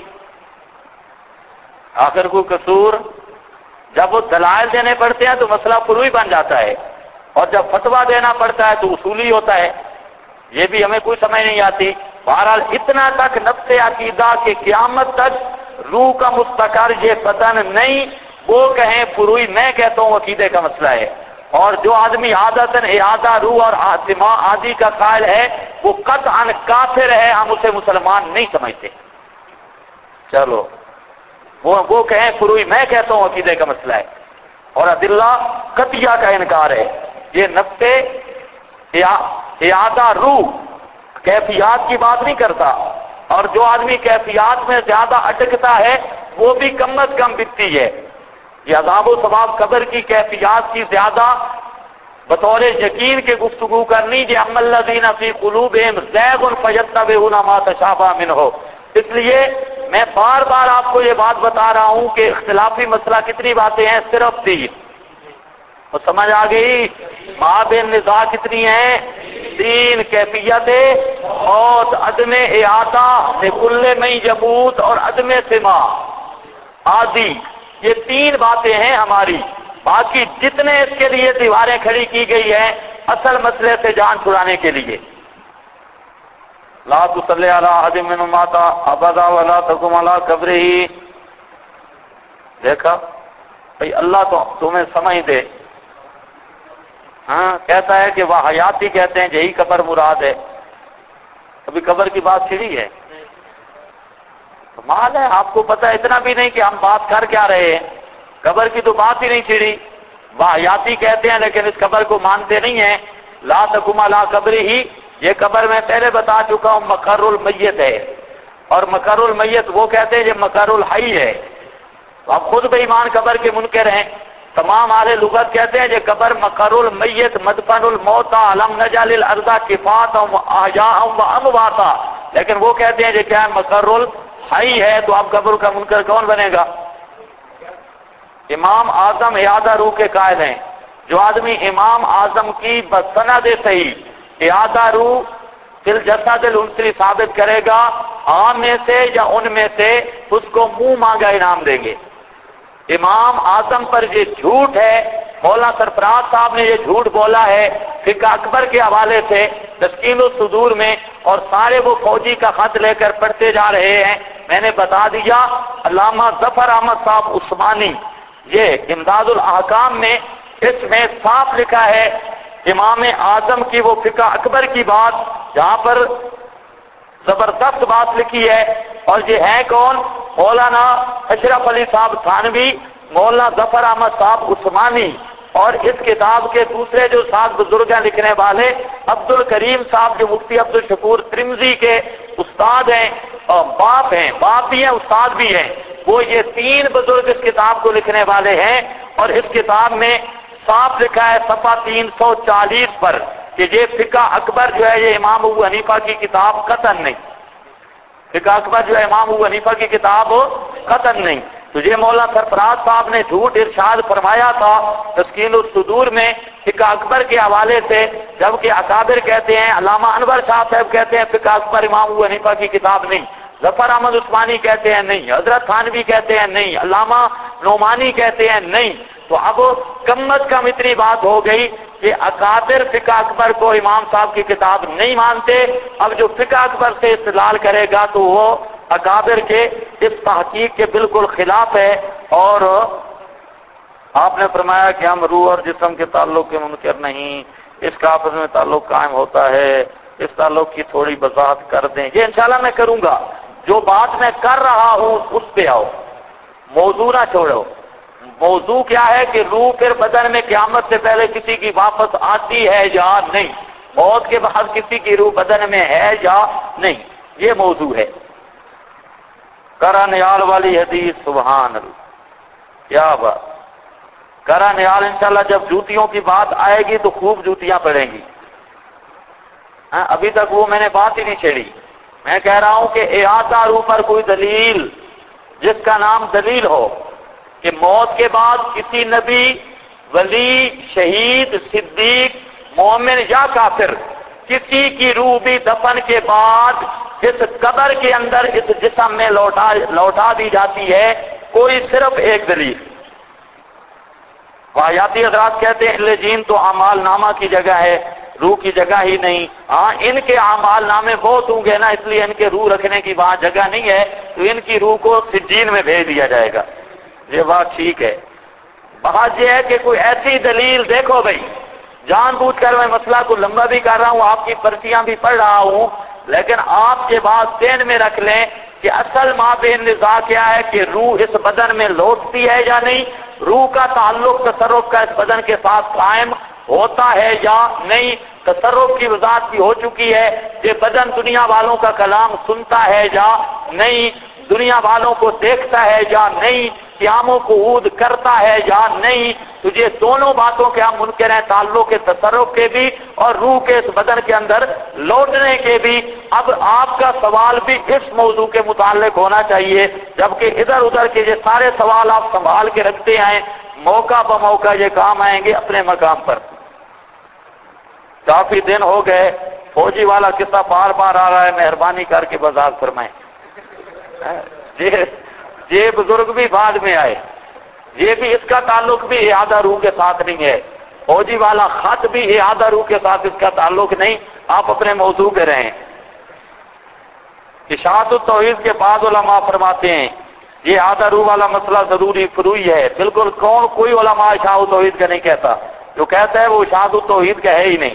آخر کوئی قصور؟ جب وہ دلائل دینے پڑتے ہیں تو مسئلہ فروعی بن جاتا ہے، اور جب فتویٰ دینا پڑتا ہے تو اصولی ہوتا ہے. یہ بھی ہمیں کوئی سمجھ نہیں آتی. بہرحال اتنا تک نفس عقیدہ کہ قیامت تک روح کا مستقر یہ بدن نہیں، وہ کہیں فروعی، میں کہتا ہوں عقیدے کا مسئلہ ہے. اور جو آدمی عادتاً اعادہ روح اور آسما آدی کا قائل ہے وہ قطعاً کافر ہے، ہم اسے مسلمان نہیں سمجھتے. چلو وہ کہیں فروعی، میں کہتا ہوں عقیدے کا مسئلہ ہے. اور ادلہ قطعیہ کا انکار ہے. یہ نفس اعادہ روح کیفیات کی بات نہیں کرتا. اور جو آدمی کیفیات میں زیادہ اٹکتا ہے وہ بھی کم از کم بکتی ہے. یہ عذاب و ثواب قبر کی کیفیات کی زیادہ بطور یقین کے گفتگو کرنی کہ اما الذین فی قلوبہم زیغ فیتبعون ما تشابہ منہ. اس لیے میں بار بار آپ کو یہ بات بتا رہا ہوں کہ اختلافی مسئلہ کتنی باتیں ہیں؟ صرف 3. تو سمجھ آ گئی؟ مابین نزاع کتنی ہیں؟ 3. کیفیت موت، عدم احاطہ کل من یموت اور عدم سما آدی. یہ 3 باتیں ہیں ہماری. باقی جتنے اس کے لیے دیواریں کھڑی کی گئی ہیں اصل مسئلے سے جان چھڑانے کے لیے. لا تصلی علی احد منہم مات ابدا ولا تقم علی قبرہ. دیکھا بھئی اللہ تو تمہیں سمجھ دے. ہاں کہتا ہے کہ وہ حیاتی کہتے ہیں یہی قبر مراد ہے. ابھی قبر کی بات چھڑی ہے؟ کمال ہے. آپ کو پتہ اتنا بھی نہیں کہ ہم بات کر کیا رہے ہیں. قبر کی تو بات ہی نہیں چھڑی. واحیاتی کہتے ہیں لیکن اس قبر کو مانتے نہیں ہیں. لا تقم علی قبرہ، یہ قبر میں پہلے بتا چکا ہوں مقر المیت ہے، اور مقر المیت وہ کہتے ہیں یہ مقر الحی ہے. تو آپ خود بے ایمان قبر کے منکر ہیں. تمام اہل لغت کہتے ہیں یہ قبر مقر المیت مدفن الموتى لم نجعل الارض کفاتا واحیاء وامواتا، لیکن وہ کہتے ہیں یہ کیا ہے؟ مقر الحی ہے. تو اب قبر کا منکر کون بنے گا؟ امام اعظم اعادہ روح کے قائل ہیں. جو آدمی امام اعظم کی بسند صحیح اعادہ روح فی الجسد الانثی ثابت کرے گا، عام میں سے یا ان میں سے، اس کو منہ مانگا انعام دیں گے. امام اعظم پر یہ جھوٹ ہے. مولانا سرفراز صاحب نے یہ جھوٹ بولا ہے فقہ اکبر کے حوالے سے تسکین الصدور میں، اور سارے وہ فوجی کا خط لے کر پڑھتے جا رہے ہیں. میں نے بتا دیا علامہ ظفر احمد صاحب عثمانی یہ امداد الاحکام میں اس میں صاف لکھا ہے امام اعظم کی وہ فقہ اکبر کی بات، جہاں پر زبردست بات لکھی ہے. اور یہ ہے کون؟ مولانا اشرف علی صاحب تھانوی، مولانا ظفر احمد صاحب عثمانی، اور اس کتاب کے دوسرے جو 7 بزرگ ہیں لکھنے والے عبد الکریم صاحب جو مفتی عبد الشکور ترمذی کے استاد ہیں، اور باپ ہیں، باپ بھی ہیں استاد بھی ہیں. وہ یہ 3 بزرگ اس کتاب کو لکھنے والے ہیں. اور اس کتاب میں صاف لکھا ہے صفحہ 340 پر کہ یہ فقہ اکبر جو ہے یہ امام ابو حنیفہ کی کتاب قطعاً نہیں. فقہ اکبر جو ہے امام ابو حنیفہ کی کتاب قطعاً نہیں. تو یہ مولانا سرفراز صاحب نے جھوٹ ارشاد فرمایا تھا تسکین الصدور میں فقہ اکبر کے حوالے سے، جبکہ اکابر کہتے ہیں، علامہ انور شاہ صاحب کہتے ہیں فقہ اکبر امام ابو حنیفہ کی کتاب نہیں، ظفر احمد عثمانی کہتے ہیں نہیں، حضرت تھانوی کہتے ہیں نہیں، علامہ نعمانی کہتے ہیں نہیں. تو اب کم از کم اتنی بات ہو گئی کہ اکابر فقہ اکبر کو امام صاحب کی کتاب نہیں مانتے. اب جو فقہ اکبر سے استدلال کرے گا تو وہ اکابر کے اس تحقیق کے بالکل خلاف ہے. اور آپ نے فرمایا کہ ہم روح اور جسم کے تعلق کے منکر نہیں، اس کا آپس میں تعلق قائم ہوتا ہے. اس تعلق کی تھوڑی وضاحت کر دیں. یہ انشاءاللہ میں کروں گا. جو بات میں کر رہا ہوں اس پہ آؤ، موضوع نہ چھوڑو. موضوع کیا ہے کہ روح پھر بدن میں قیامت سے پہلے کسی کی واپس آتی ہے یا نہیں، موت کے بعد کسی کی روح بدن میں ہے یا نہیں، یہ موضوع ہے. کرا نیال والی حدیث سبحان اللہ، کیا بات. کرا نیال انشاءاللہ جب جوتیوں کی بات آئے گی تو خوب جوتیاں پڑیں گی. ابھی تک وہ میں نے بات ہی نہیں چھیڑی. میں کہہ رہا ہوں کہ احاطہ روح پر کوئی دلیل جس کا نام دلیل ہو کہ موت کے بعد کسی نبی، ولی، شہید، صدیق، مومن یا کافر کسی کی روح بھی دفن کے بعد اس قبر کے اندر اس جسم میں لوٹا دی جاتی ہے، کوئی صرف ایک دلیل. واحیاتی حضرات کہتے ہیں الجین تو اعمال نامہ کی جگہ ہے، روح کی جگہ ہی نہیں. ہاں ان کے اعمال نامے بہت ہوں گے نا، اس لیے ان کے روح رکھنے کی وہاں جگہ نہیں ہے، تو ان کی روح کو سجین میں بھیج دیا جائے گا. یہ بات ٹھیک ہے. بات یہ ہے کہ کوئی ایسی دلیل دیکھو بھائی، جان بوجھ کر میں مسئلہ کو لمبا بھی کر رہا ہوں، آپ کی پرچیاں بھی پڑھ رہا ہوں، لیکن آپ یہ بات ذہن میں رکھ لیں کہ اصل مابین نزاع کیا ہے کہ روح اس بدن میں لوٹتی ہے یا نہیں، روح کا تعلق تصرف کا اس بدن کے ساتھ قائم ہوتا ہے یا نہیں، تصرف کی وضاحت بھی ہو چکی ہے کہ بدن دنیا والوں کا کلام سنتا ہے یا نہیں، دنیا والوں کو دیکھتا ہے یا نہیں، قیام و قعود کرتا ہے یا نہیں، تو یہ دونوں باتوں کے ہم منکر ہیں، تعلق کے تصرف کے بھی اور روح کے اس بدن کے اندر لوٹنے کے بھی۔ اب آپ کا سوال بھی اس موضوع کے متعلق ہونا چاہیے، جبکہ ادھر ادھر کے یہ سارے سوال آپ سنبھال کے رکھتے ہیں، موقع بموقع یہ کام آئیں گے اپنے مقام پر۔ کافی دن ہو گئے، فوجی والا قصہ بار بار آ رہا ہے، مہربانی کر کے وضاحت فرمائیں۔ یہ بزرگ بھی بعد میں آئے، یہ بھی اس کا تعلق بھی اعادہ روح کے ساتھ نہیں ہے، فوجی والا خط بھی اعادہ روح کے ساتھ اس کا تعلق نہیں، آپ اپنے موضوع پہ رہیں۔ اشاعت التوحید کے بعد علماء فرماتے ہیں یہ اعادہ روح والا مسئلہ ضروری فروعی ہے، بالکل کوئی علماء اشاعت التوحید کا نہیں کہتا، جو کہتا ہے وہ اشاعت التوحید کا ہے ہی نہیں۔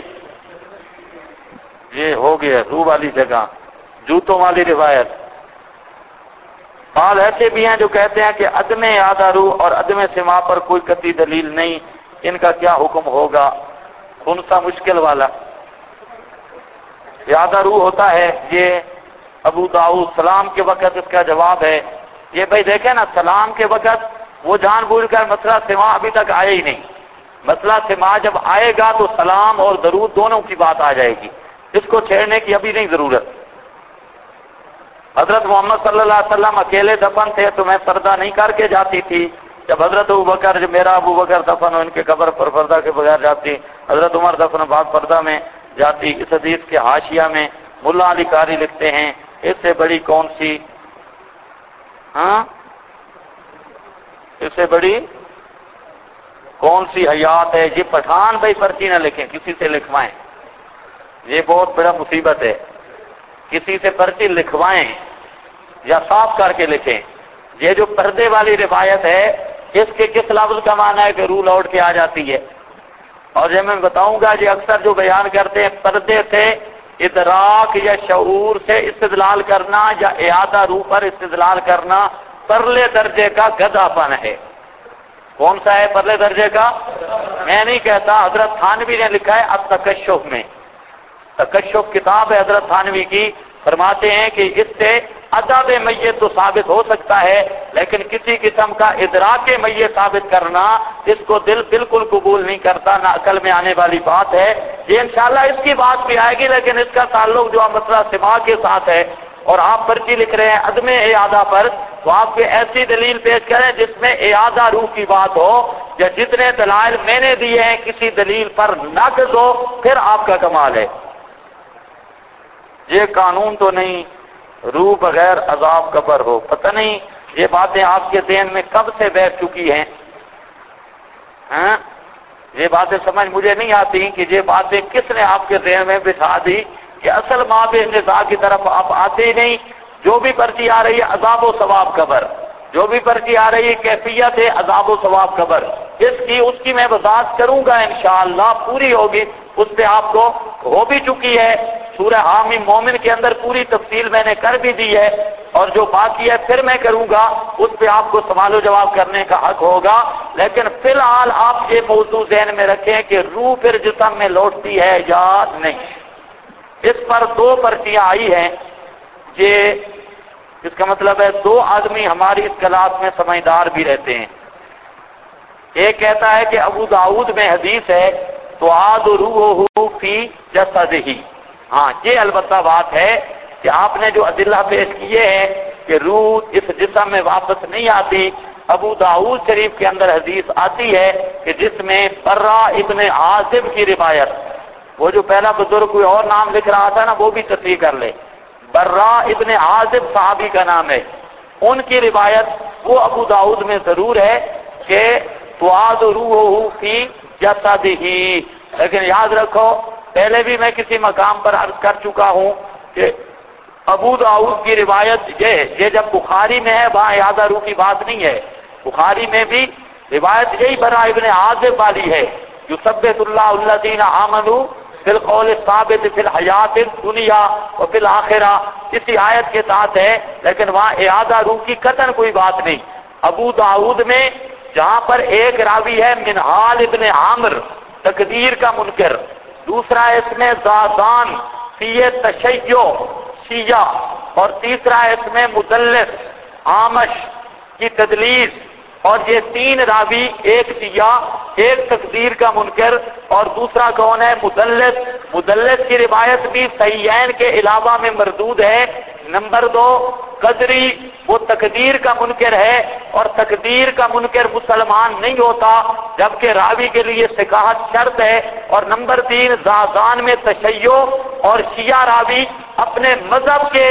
یہ ہو گیا روح والی جگہ، جوتوں والی روایت۔ بعض ایسے بھی ہیں جو کہتے ہیں کہ عدم اعادہ روح اور عدم سماع پر کوئی قطعی دلیل نہیں، ان کا کیا حکم ہوگا؟ کون سا مشکل والا؟ اعادہ روح ہوتا ہے، یہ ابو داؤد سلام کے وقت اس کا جواب ہے۔ یہ بھائی دیکھیں نا، سلام کے وقت وہ جان بوجھ کر مسئلہ سماع ابھی تک آیا ہی نہیں، مسئلہ سماع جب آئے گا تو سلام اور درود دونوں کی بات آ جائے گی، اس کو چھیڑنے کی ابھی نہیں ضرورت۔ حضرت محمد صلی اللہ علیہ وسلم اکیلے دفن تھے تو میں پردہ نہیں کر کے جاتی تھی، جب حضرت ابوبکر، جب میرا ابوبکر دفن ہو ان کے قبر پر پردہ کے بغیر جاتی، حضرت عمر دفن بعد پردہ میں جاتی۔ اس حدیث کے حاشیہ میں ملا علی قاری لکھتے ہیں اس سے بڑی کون سی اس سے بڑی کون سی حیات ہے؟ یہ پٹھان بھائی پرچی نہ لکھیں، کسی سے لکھوائیں، یہ بہت بڑا مصیبت ہے، کسی سے پرچی لکھوائیں یا صاف کر کے لکھیں۔ یہ جو پردے والی روایت ہے اس کے کس لفظ کا معنی ہے کہ روح لوٹ کے آ جاتی ہے؟ اور یہ میں بتاؤں گا، یہ اکثر جو بیان کرتے ہیں پردے سے ادراک یا شعور سے استدلال کرنا یا اعادہ روح پر استدلال کرنا پرلے درجے کا گدھا پن ہے۔ کون سا ہے پرلے درجے کا؟ میں نہیں کہتا، حضرت تھانوی نے لکھا ہے التکشف میں، تکشف کتاب ہے حضرت تھانوی کی، فرماتے ہیں کہ اس سے عذاب میت تو ثابت ہو سکتا ہے، لیکن کسی قسم کا ادراک میت ثابت کرنا اس کو دل بالکل قبول نہیں کرتا، نہ عقل میں آنے والی بات ہے۔ یہ انشاءاللہ اس کی بات بھی آئے گی، لیکن اس کا تعلق جو مسئلہ سماع کے ساتھ ہے، اور آپ پرچی لکھ رہے ہیں عدم اعادہ پر، تو آپ کو ایسی دلیل پیش کریں جس میں اعادہ روح کی بات ہو، یا جتنے دلائل میں نے دیے ہیں کسی دلیل پر نقض ہو، پھر آپ کا کمال ہے۔ یہ قانون تو نہیں روح بغیر عذاب قبر ہو، پتہ نہیں یہ باتیں آپ کے ذہن میں کب سے بیٹھ چکی ہیں، یہ باتیں سمجھ مجھے نہیں آتی کہ یہ باتیں کس نے آپ کے ذہن میں بٹھا دی کہ اصل ماں بے نزاع کی طرف آپ آتے ہی نہیں۔ جو بھی پرچی آ رہی ہے عذاب و ثواب قبر، جو بھی پرچی آ رہی ہے کیفیت ہے عذاب و ثواب قبر، اس کی میں وضاحت کروں گا انشاءاللہ، پوری ہوگی، اس پہ آپ کو ہو بھی چکی ہے، سورہ حامیم مومن کے اندر پوری تفصیل میں نے کر بھی دی ہے، اور جو باقی ہے پھر میں کروں گا، اس پہ آپ کو سوال و جواب کرنے کا حق ہوگا۔ لیکن فی الحال آپ یہ موضوع ذہن میں رکھیں کہ روح پھر جسم میں لوٹتی ہے یا نہیں۔ اس پر 2 پرچیاں آئی ہیں، یہ اس کا مطلب ہے 2 آدمی ہماری اس کلاس میں سمجھدار بھی رہتے ہیں۔ ایک کہتا ہے کہ ابو داؤد میں حدیث ہے تو عاد روحہ فی جسدہ، ہاں یہ البتہ بات ہے کہ آپ نے جو ادلہ پیش کیے ہیں کہ روح اس جسم میں واپس نہیں آتی، ابو داؤد شریف کے اندر حدیث آتی ہے کہ جس میں برہ ابن عازب کی روایت، وہ جو پہلا بزرگ کوئی اور نام لکھ رہا تھا نا وہ بھی تصحیح کر لے، برہ ابن عازب صحابی کا نام ہے، ان کی روایت وہ ابو داؤد میں ضرور ہے کہ تعاد روحہ فی جسدہ، لیکن یاد رکھو پہلے بھی میں کسی مقام پر عرض کر چکا ہوں کہ ابو داؤد کی روایت یہ جب بخاری میں ہے وہاں اعادہ روح کی بات نہیں ہے، بخاری میں بھی روایت یہی برا ابن عازب والی ہے، یثبت اللہ الذین آمنوا بالقول الثابت فی الحیات الدنیا وفی الآخرہ، اسی آیت کے ساتھ ہے، لیکن وہاں اعادہ روح کی قطعاً کوئی بات نہیں۔ ابو داؤد میں جہاں پر ایک راوی ہے منہال ابن عامر تقدیر کا منکر، دوسرا اس میں زازان فی تشیع شیعہ، اور تیسرا اس میں مدلس آمش کی تدلیس، اور یہ تین راوی، ایک شیعہ، ایک تقدیر کا منکر اور دوسرا کون ہے؟ مدلس۔ مدلس کی روایت بھی صحیحین کے علاوہ میں مردود ہے۔ نمبر 2 قدری، وہ تقدیر کا منکر ہے اور تقدیر کا منکر مسلمان نہیں ہوتا جبکہ راوی کے لیے صحاحت شرط ہے۔ اور نمبر 3 زازان میں تشیع، اور شیعہ راوی اپنے مذہب کے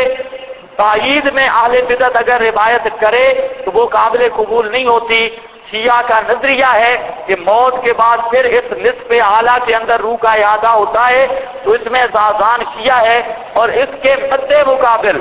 تائید میں اہل بدعت اگر روایت کرے تو وہ قابل قبول نہیں ہوتی۔ شیعہ کا نظریہ ہے کہ موت کے بعد پھر اس نصف اعلیٰ کے اندر روح کا اعادہ ہوتا ہے، تو اس میں زازان شیعہ ہے۔ اور اس کے مد مقابل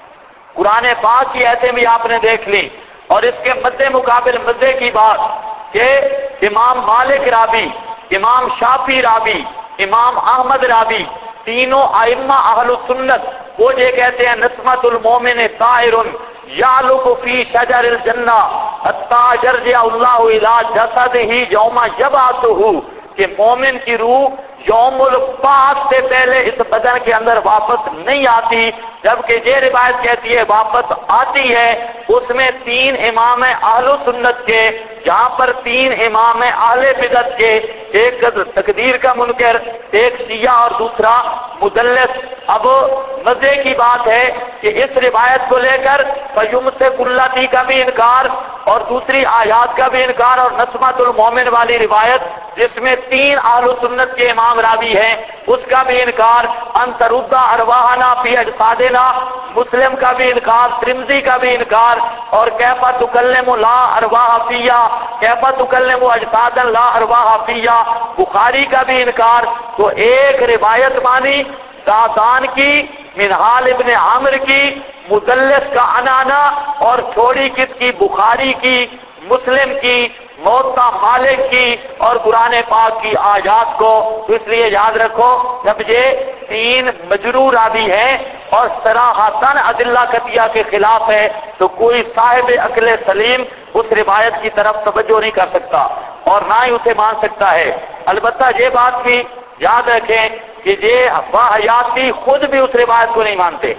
قرآن پاک کی ایسے بھی آپ نے دیکھ لی، اور اس کے مد مقابل مزے کی بات کہ امام مالک راوی، امام شافعی راوی، امام احمد راوی، تینوں ائمہ اہل السنت وہ یہ کہتے ہیں نسمۃ المومن طائر یعلق فی شجر الجنہ حتی یرجع اللہ الی جسدہ یوم یبعثہ، کہ مومن کی روح یوم البعث سے پہلے اس بدن کے اندر واپس نہیں آتی، جبکہ یہ روایت کہتی ہے واپس آتی ہے۔ اس میں 3 امام اہل سنت کے، جہاں پر 3 امام اہل بدعت کے، ایک تقدیر کا منکر، ایک شیعہ اور دوسرا مدلس۔ اب مزے کی بات ہے کہ اس روایت کو لے کر قیوم سے کلتی کا بھی انکار اور دوسری آیات کا بھی انکار، اور نسمۃ المومن والی روایت جس میں 3 اہل سنت کے امام راوی ہیں اس کا بھی انکار، ان ترد ارواحنا فی اجسادنا مسلم کا بھی انکار، ترمذی کا بھی انکار، اور کیف تکلم لا ارواح فیہ، کیف تکلم اجسادا لا ارواح فیہ بخاری کا بھی انکار۔ تو ایک روایت مانی زازان کی، منہال ابن عامر کی، مدلس کا انانا، اور چھوڑی کس کی؟ بخاری کی، مسلم کی، موطا مالک کی اور قرآن پاک کی آیات کو۔ تو اس لیے یاد رکھو جب یہ 3 مجروح راوی ہیں اور صراحتاً ادلہ قطعیہ کے خلاف ہے تو کوئی صاحب عقل سلیم اس روایت کی طرف توجہ نہیں کر سکتا اور نہ ہی اسے مان سکتا ہے۔ البتہ یہ بات بھی یاد رکھیں کہ یہ حیاتی خود بھی اس روایت کو نہیں مانتے۔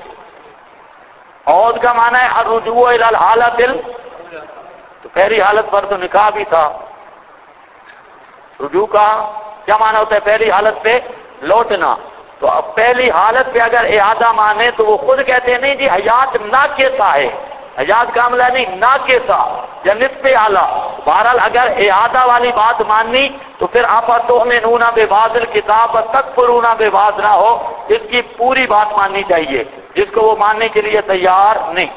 عود کا معنی ہے الرجوع الی الحالۃ، تو پہلی حالت پر تو نکاح بھی تھا۔ رجوع کا کیا معنی ہوتا ہے؟ پہلی حالت پہ لوٹنا۔ تو اب پہلی حالت پہ اگر اعادہ مانے تو وہ خود کہتے ہیں نہیں جی حیات ناقصہ ہے، حیات کاملہ نہیں ناقصہ یا نصف اعلیٰ۔ بہرحال اگر اعادہ والی بات ماننی تو پھر افتؤمنون ببعض الکتاب وتکفرون ببعض نہ ہو، اس کی پوری بات ماننی چاہیے جس کو وہ ماننے کے لیے تیار نہیں۔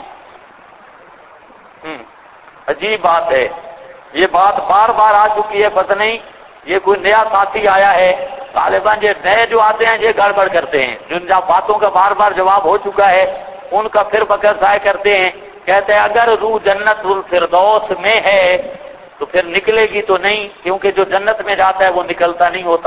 عجیب بات ہے، یہ بات بار بار آ چکی ہے، پتہ نہیں یہ کوئی نیا ساتھی آیا ہے۔ طالبان یہ نئے جو آتے ہیں یہ گڑبڑ کرتے ہیں، جن باتوں کا بار بار جواب ہو چکا ہے ان کا پھر بکر ضائع کرتے ہیں۔ کہتے ہیں اگر روح جنت الفردوس میں ہے تو پھر نکلے گی تو نہیں، کیونکہ جو جنت میں جاتا ہے وہ نکلتا نہیں ہوتا۔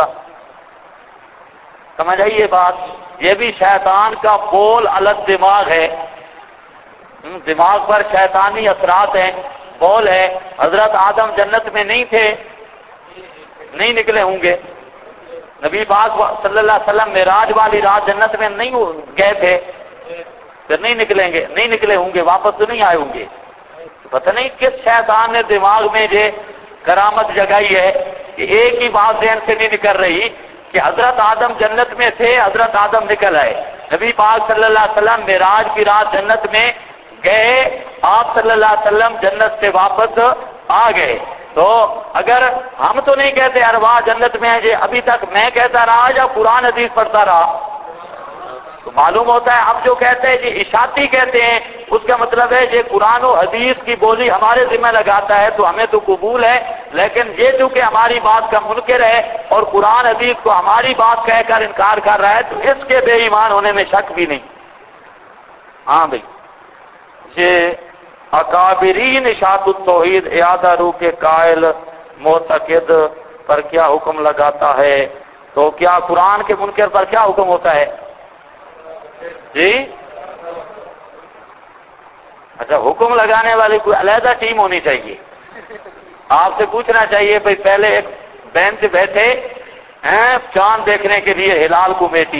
سمجھ آئی یہ بات؟ یہ بھی شیطان کا بول الگ دماغ ہے، دماغ پر شیطانی اثرات ہیں، بول ہے۔ حضرت آدم جنت میں نہیں تھے، نہیں نکلے ہوں گے۔ نبی پاک صلی اللہ علیہ وسلم معراج والی رات جنت میں نہیں گئے تھے، پھر نہیں نکلیں گے، نہیں نکلے ہوں گے، واپس تو نہیں آئے ہوں گے۔ پتہ نہیں کس شیطان نے دماغ میں یہ کرامت جگائی ہے کہ ایک ہی بات ذہن سے نہیں نکل رہی کہ حضرت آدم جنت میں تھے، حضرت آدم نکل آئے۔ نبی پاک صلی اللہ علیہ وسلم معراج کی رات جنت میں گئے، آپ صلی اللہ علیہ وسلم جنت سے واپس آ گئے۔ تو اگر ہم تو نہیں کہتے ارواح جنت میں ہے، یہ ابھی تک میں کہتا رہا یا قرآن حدیث پڑھتا رہا، تو معلوم ہوتا ہے اب جو کہتے ہیں یہ اشاعتی کہتے ہیں، اس کا مطلب ہے یہ قرآن و حدیث کی بولی ہمارے ذمہ لگاتا ہے تو ہمیں تو قبول ہے، لیکن یہ چونکہ ہماری بات کا منکر ہے اور قرآن حدیث کو ہماری بات کہہ کر انکار کر رہا ہے تو اس کے بے ایمان ہونے میں شک بھی نہیں۔ ہاں بھائی، یہ اکابرین اشاعت التوحید اعادہ روح کے قائل معتقد پر کیا حکم لگاتا ہے؟ تو کیا قرآن کے منکر پر کیا حکم ہوتا ہے؟ جی اچھا، حکم لگانے والی کوئی علیحدہ ٹیم ہونی چاہیے۔ آپ سے پوچھنا چاہیے بھائی، پہلے ایک بینچ بیٹھے ہیں چاند دیکھنے کے لیے ہلال کمیٹی.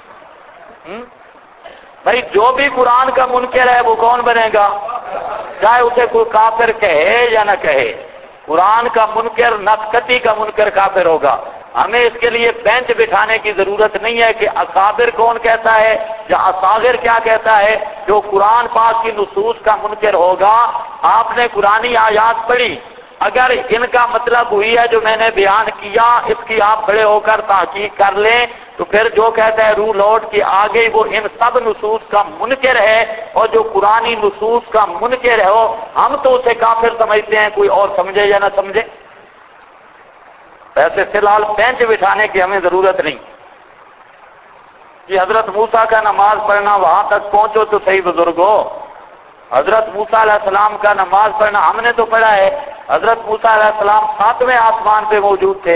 بھائی جو بھی قرآن کا منکر ہے وہ کون بنے گا؟ چاہے اسے کوئی کافر کہے یا نہ کہے، قرآن کا منکر نفقتی کا منکر کافر ہوگا. ہمیں اس کے لیے بینچ بٹھانے کی ضرورت نہیں ہے کہ اکابر کون کہتا ہے یا اصاغر کیا کہتا ہے. جو قرآن پاک کی نصوص کا منکر ہوگا، آپ نے قرآنی آیات پڑھی، اگر ان کا مطلب ہوئی ہے جو میں نے بیان کیا، اس کی آپ کھڑے ہو کر تحقیق کر لیں، تو پھر جو کہتا ہے روح لوٹ کے آگے وہ ان سب نصوص کا منکر ہے. اور جو قرآنی نصوص کا منکر ہو ہم تو اسے کافر سمجھتے ہیں، کوئی اور سمجھے یا نہ سمجھے. ویسے فی الحال بینچ بٹھانے کی ہمیں ضرورت نہیں. کہ حضرت موسیٰ کا نماز پڑھنا وہاں تک پہنچو تو صحیح بزرگو. حضرت موسیٰ علیہ السلام کا نماز پڑھنا ہم نے تو پڑھا ہے. حضرت موسیٰ علیہ السلام 7ویں آسمان پہ موجود تھے،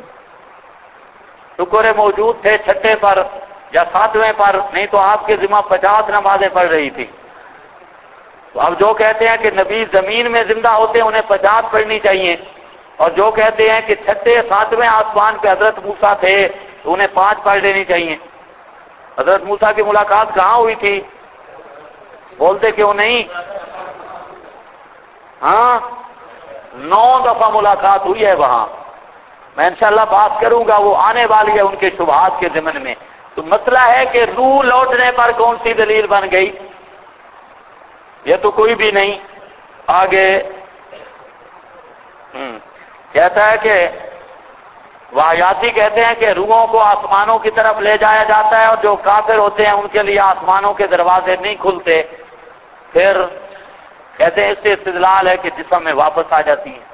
ٹکرے موجود تھے 6 پر یا 7ویں پر، نہیں تو آپ کے ذمہ 50 نمازیں پڑھ رہی تھی. تو اب جو کہتے ہیں کہ نبی زمین میں زندہ ہوتے ہیں انہیں 50 پڑھنی چاہیے، اور جو کہتے ہیں کہ 7ویں آسمان پہ حضرت موسیٰ تھے تو انہیں 5 پڑھ لینی چاہیے. حضرت موسیٰ کی ملاقات کہاں ہوئی تھی؟ بولتے کیوں نہیں؟ ہاں 9 دفعہ ملاقات ہوئی ہے وہاں. میں انشاءاللہ بات کروں گا، وہ آنے والی ہے ان کے شبہات کے ضمن میں. تو مسئلہ ہے کہ روح لوٹنے پر کون سی دلیل بن گئی؟ یہ تو کوئی بھی نہیں. آگے کہتا ہے کہ واحیاتی کہتے ہیں کہ روحوں کو آسمانوں کی طرف لے جایا جاتا ہے، اور جو کافر ہوتے ہیں ان کے لیے آسمانوں کے دروازے نہیں کھلتے. پھر کہتے ہیں اس سے استدلال ہے کہ جسم میں واپس آ جاتی ہیں.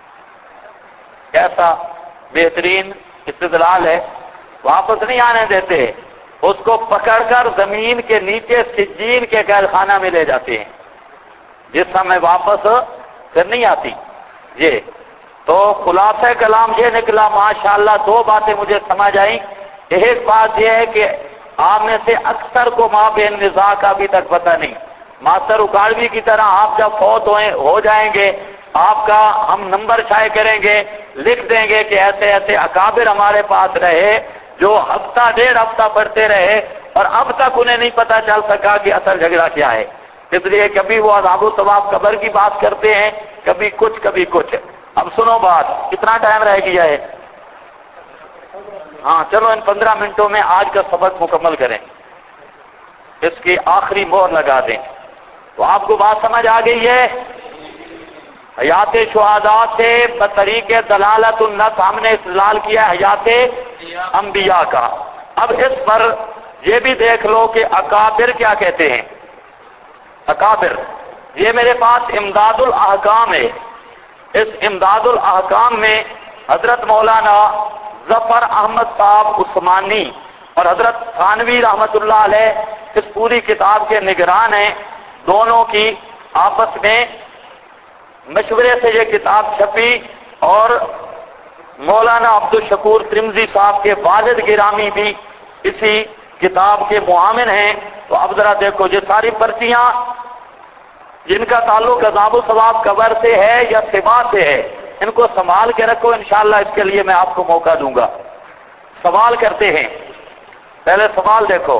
کیسا بہترین استدلال ہے. واپس نہیں آنے دیتے، اس کو پکڑ کر زمین کے نیچے سجین کے قید خانہ میں لے جاتے ہیں، جسم میں واپس پھر نہیں آتی. یہ تو خلاصہ کلام یہ نکلا ماشاءاللہ. 2 باتیں مجھے سمجھ آئیں. ایک بات یہ ہے کہ آپ میں سے اکثر کو مابین نزاع کا ابھی تک پتہ نہیں. ماسٹر اکاڑوی کی طرح آپ جب فوت ہو جائیں گے، آپ کا ہم نمبر شائع کریں گے، لکھ دیں گے کہ ایسے ایسے اکابر ہمارے پاس رہے جو ہفتہ 1.5 ہفتہ پڑھتے رہے اور اب تک انہیں نہیں پتہ چل سکا کہ اصل جھگڑا کیا ہے. اس لیے کبھی وہ عذاب و ثواب قبر کی بات کرتے ہیں، کبھی کچھ کبھی کچھ. اب سنو بات، کتنا ٹائم رہ گیا ہے؟ ہاں چلو ان 15 منٹوں میں آج کا سبق مکمل کریں، اس کی آخری مہر لگا دیں. تو آپ کو بات سمجھ آ گئی ہے؟ حیات شہداء سے بطریق دلالت النص ہم نے استدلال کیا حیات انبیاء کا. اب اس پر یہ بھی دیکھ لو کہ اکابر کیا کہتے ہیں. اکابر یہ میرے پاس امداد الاحکام ہے. اس امداد الاحکام میں حضرت مولانا ظفر احمد صاحب عثمانی اور حضرت تھانوی رحمت اللہ علیہ اس پوری کتاب کے نگران ہیں. دونوں کی آپس میں مشورے سے یہ کتاب چھپی، اور مولانا عبدالشکور ترمذی صاحب کے والد گرامی بھی اسی کتاب کے معاون ہیں. تو اب ذرا دیکھو، یہ ساری پرچیاں جن کا تعلق عذاب و ثواب قبر سے ہے یا سبا سے ہے، ان کو سنبھال کے رکھو، انشاءاللہ اس کے لیے میں آپ کو موقع دوں گا. سوال کرتے ہیں. پہلے سوال دیکھو،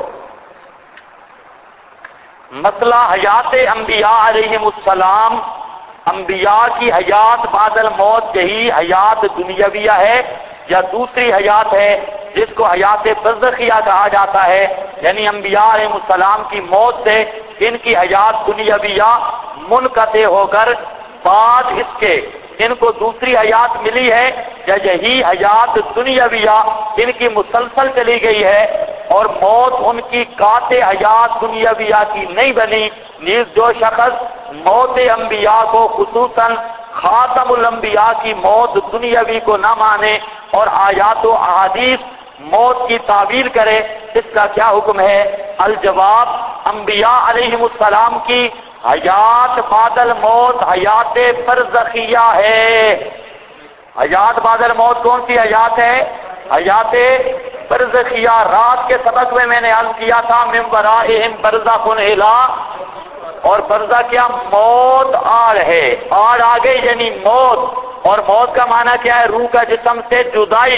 مسئلہ حیات انبیاء علیہم السلام. انبیاء کی حیات بعد الموت یہی حیات دنیاویہ ہے یا دوسری حیات ہے جس کو حیات برزخیہ کہا جاتا ہے؟ یعنی انبیاء علیہ السلام کی موت سے ان کی حیات دنیاویہ منقطع ہو کر بعد اس کے ان کو دوسری حیات ملی ہے، یا یہی حیات دنیاویہ ان کی مسلسل چلی گئی ہے اور موت ان کی قاطع حیات دنیاویہ کی نہیں بنی؟ نیز جو شخص موت انبیاء کو خصوصاً خاتم الانبیاء کی موت دنیاوی کو نہ مانے اور آیات و احادیث موت کی تعبیر کرے، اس کا کیا حکم ہے؟ الجواب، انبیاء علیہم السلام کی حیات بعد الموت حیات برزخیہ ہے. حیات بعد الموت کون سی حیات ہے؟ حیات برزخیہ. رات کے سبق میں نے عرض کیا تھا من ورائہم برزخ الی، اور برزخ کیا؟ موت آڑ ہے. آڑ آ گئی یعنی موت، اور موت کا معنی کیا ہے؟ روح کا جسم سے جدائی.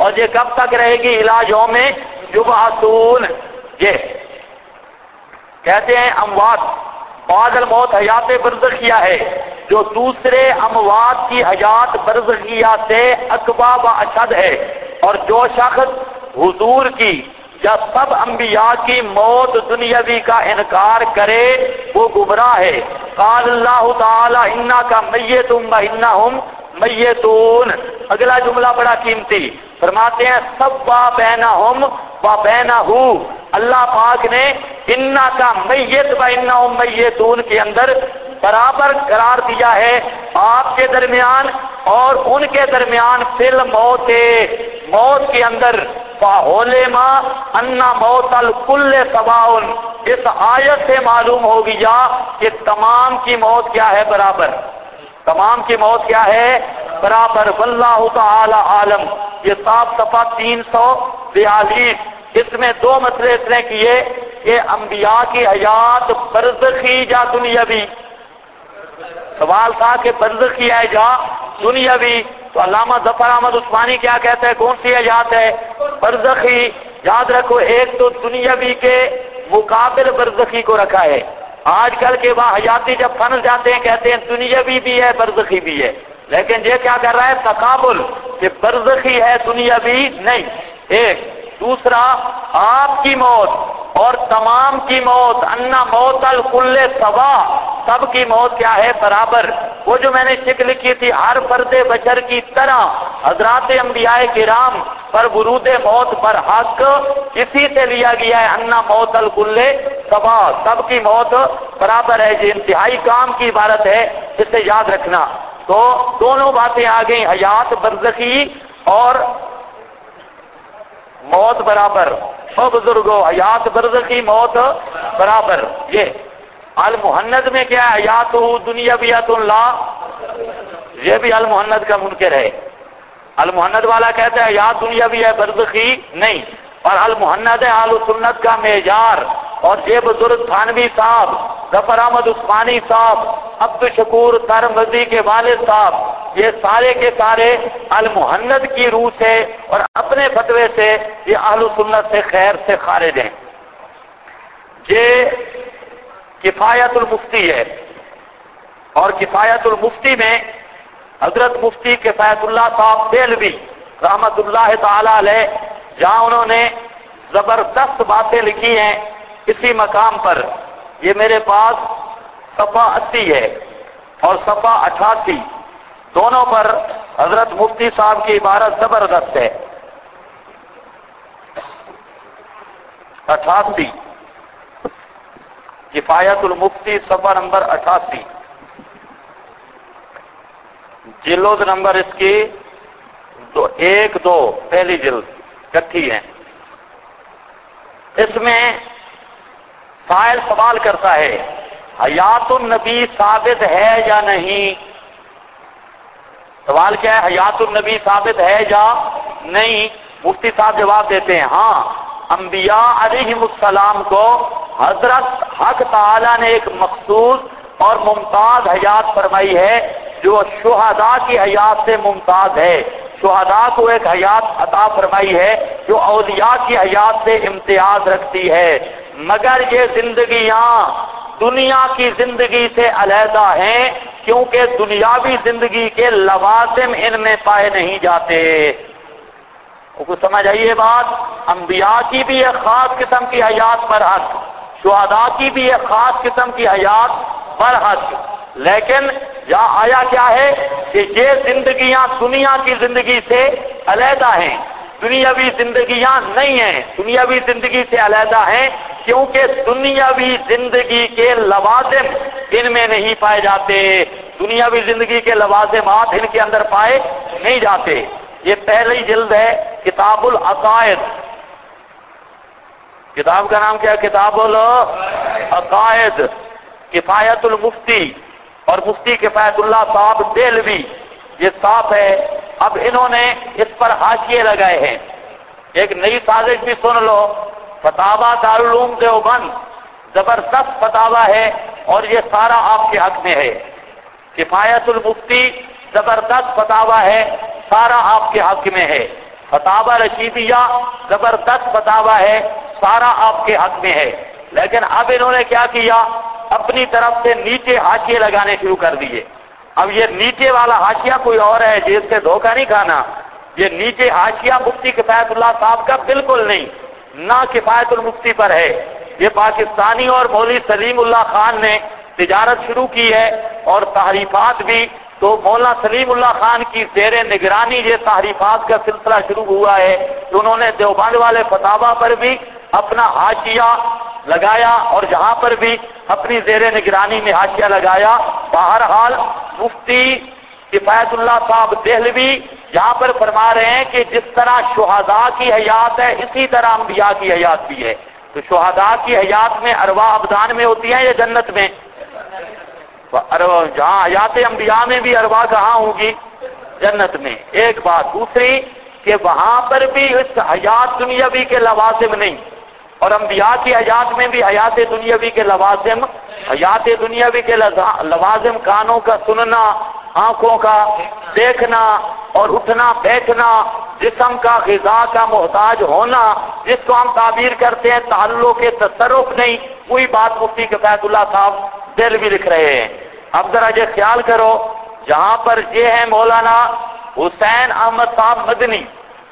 اور یہ کب تک رہے گی؟ الی یوم یبعثون. یہ کہتے ہیں اموات بعد الموت حیات برزخیہ ہے جو دوسرے اموات کی حیات برزخیہ سے اکبا و اشد ہے، اور جو شخص حضور کی یا سب انبیاء کی موت دنیاوی کا انکار کرے وہ گمراہ ہے. قال اللہ تعالی انک میت و انہم میتون. اگلا جملہ بڑا قیمتی، فرماتے ہیں سوا بینہم و بینہ، اللہ پاک نے انک میت و انہم میتون کے اندر برابر قرار دیا ہے آپ کے درمیان اور ان کے درمیان فی الموت، موت کے اندر. فَعُلِمَ أَنَّ مَوْتَ الْكُلِّ سَوَاءٌ. اس آیت سے معلوم ہو گیا کہ تمام کی موت کیا ہے؟ برابر. تمام کی موت کیا ہے؟ برابر. واللہ تعالی عالم. یہ صاف صفحہ 342. اس میں دو مسئلے اس نے کیے کہ انبیاء کی حیات برزخی یا دنیاوی. سوال تھا کہ برزخی ہے یا دنیاوی، تو علامہ ظفر احمد عثمانی کیا کہتے ہیں کون سی حیات ہے؟ برزخی. یاد رکھو ایک تو دنیاوی کے مقابل برزخی کو رکھا ہے. آج کل کے وہ حیاتی جب پھنس جاتے ہیں کہتے ہیں دنیاوی بھی ہے برزخی بھی ہے، لیکن یہ کیا کر رہا ہے؟ تقابل، کہ برزخی ہے دنیاوی نہیں. ایک دوسرا آپ کی موت اور تمام کی موت، انا موت الکل سوا، سب کی موت کیا ہے؟ برابر. وہ جو میں نے شکل لکھی تھی ہر فرد بشر کی طرح حضرات انبیاء کرام پر ورود موت پر حق اسی سے لیا گیا ہے. انا موت الکل سوا، سب کی موت برابر ہے. یہ انتہائی کام کی عبارت ہے، اسے یاد رکھنا. تو دونوں باتیں آ گئی، حیات برزخی اور موت برابر. او بزرگو حیات برزخی موت برابر. یہ المحند میں کیا ہے؟ حیات دنیاویت لا، یہ بھی المحند کا منکر ہے. المحند والا کہتا ہے حیات دنیاوی ہے برزخی نہیں، اور المحند ہے اہل سنت کا معیار. اور یہ بزرگ تھانوی صاحب، ظفر احمد عثمانی صاحب، عبد الشکور ترمذی کے والد صاحب، یہ سارے کے سارے المحند کی روح سے اور اپنے فتوے سے یہ اہل سنت سے خیر سے خارج ہیں. یہ کفایت المفتی ہے، اور کفایت المفتی میں حضرت مفتی کفایت اللہ صاحب دہلوی رحمت اللہ تعالی علیہ، جہاں انہوں نے زبردست باتیں لکھی ہیں اسی مقام پر. یہ میرے پاس صفحہ 80 ہے اور صفحہ 88، دونوں پر حضرت مفتی صاحب کی عبارت زبردست ہے. 88 کفایت المفتی صفحہ نمبر 88، جلد نمبر اس کی 1-2 پہلی جلد کٹھی ہے. اس میں سائل سوال کرتا ہے حیات النبی ثابت ہے یا نہیں؟ سوال کیا ہے؟ حیات النبی ثابت ہے یا نہیں؟ مفتی صاحب جواب دیتے ہیں ہاں، انبیاء علیہم السلام کو حضرت حق تعالی نے ایک مخصوص اور ممتاز حیات فرمائی ہے جو شہداء کی حیات سے ممتاز ہے. شہداء کو ایک حیات عطا فرمائی ہے جو اولیاء کی حیات سے امتیاز رکھتی ہے، مگر یہ زندگیاں دنیا کی زندگی سے علیحدہ ہیں کیونکہ دنیاوی زندگی کے لوازم ان میں پائے نہیں جاتے. کو سمجھ آئیے بات؟ انبیاء کی بھی ایک خاص قسم کی حیات پر حق، شہداء کی بھی ایک خاص قسم کی حیات پر حق، لیکن یہاں آیا کیا ہے کہ یہ زندگیاں دنیا کی زندگی سے علیحدہ ہیں، دنیاوی زندگیاں نہیں ہیں، دنیاوی زندگی سے علیحدہ ہیں کیونکہ دنیاوی زندگی کے لوازم ان میں نہیں پائے جاتے، دنیاوی زندگی کے لوازمات ان کے اندر پائے نہیں جاتے. یہ پہلی جلد ہے کتاب العقائد. کتاب کا نام کیا ہے؟ کتاب العقائد. کفایت المفتی اور مفتی کفایت اللہ صاحب دہلوی، یہ صاف ہے. اب انہوں نے اس پر حاشیے لگائے ہیں. ایک نئی سازش بھی سن لو، فتاوی دارالعلوم دیوبند زبردست فتاوی ہے اور یہ سارا آپ کے حق میں ہے. کفایت المفتی زبردست فتاوی ہے، سارا آپ کے حق میں ہے. فتاوی رشیدیہ زبردست فتاوی ہے، سارا آپ کے حق میں ہے، لیکن اب انہوں نے کیا کیا، اپنی طرف سے نیچے حاشیے لگانے شروع کر دیے۔ اب یہ نیچے والا حاشیہ کوئی اور ہے، جیب سے دھوکہ نہیں کھانا، یہ نیچے حاشیہ مفتی کفایت اللہ صاحب کا بالکل نہیں، نہ کفایت المفتی پر ہے، یہ پاکستانی اور مولوی سلیم اللہ خان نے تجارت شروع کی ہے اور تحریفات بھی، تو مولانا سلیم اللہ خان کی زیر نگرانی یہ تحریفات کا سلسلہ شروع ہوا ہے، تو انہوں نے دیوبند والے فتاوی پر بھی اپنا حاشیہ لگایا اور جہاں پر بھی اپنی زیر نگرانی میں حاشیہ لگایا۔ بہرحال مفتی کفایت اللہ صاحب دہلوی یہاں پر فرما رہے ہیں کہ جس طرح شہداء کی حیات ہے اسی طرح انبیاء کی حیات بھی ہے، تو شہداء کی حیات میں ارواح ابدان میں ہوتی ہیں یا جنت میں؟ جہاں حیات انبیاء میں بھی ارواح کہاں ہوگی؟ جنت میں، ایک بات۔ دوسری کہ وہاں پر بھی اس حیات دنیاوی کے لوازم نہیں، اور انبیاء کی حیات میں بھی حیات دنیاوی کے لوازم، حیات دنیاوی کے لوازم کانوں کا سننا، آنکھوں کا دیکھنا اور اٹھنا بیٹھنا، جسم کا غذا کا محتاج ہونا، جس کو ہم تعبیر کرتے ہیں تعلق کے تصرف نہیں، وہی بات مفتی کفایت اللہ صاحب دل بھی لکھ رہے ہیں۔ اب ذرا یہ خیال کرو، جہاں پر یہ ہے مولانا حسین احمد صاحب مدنی،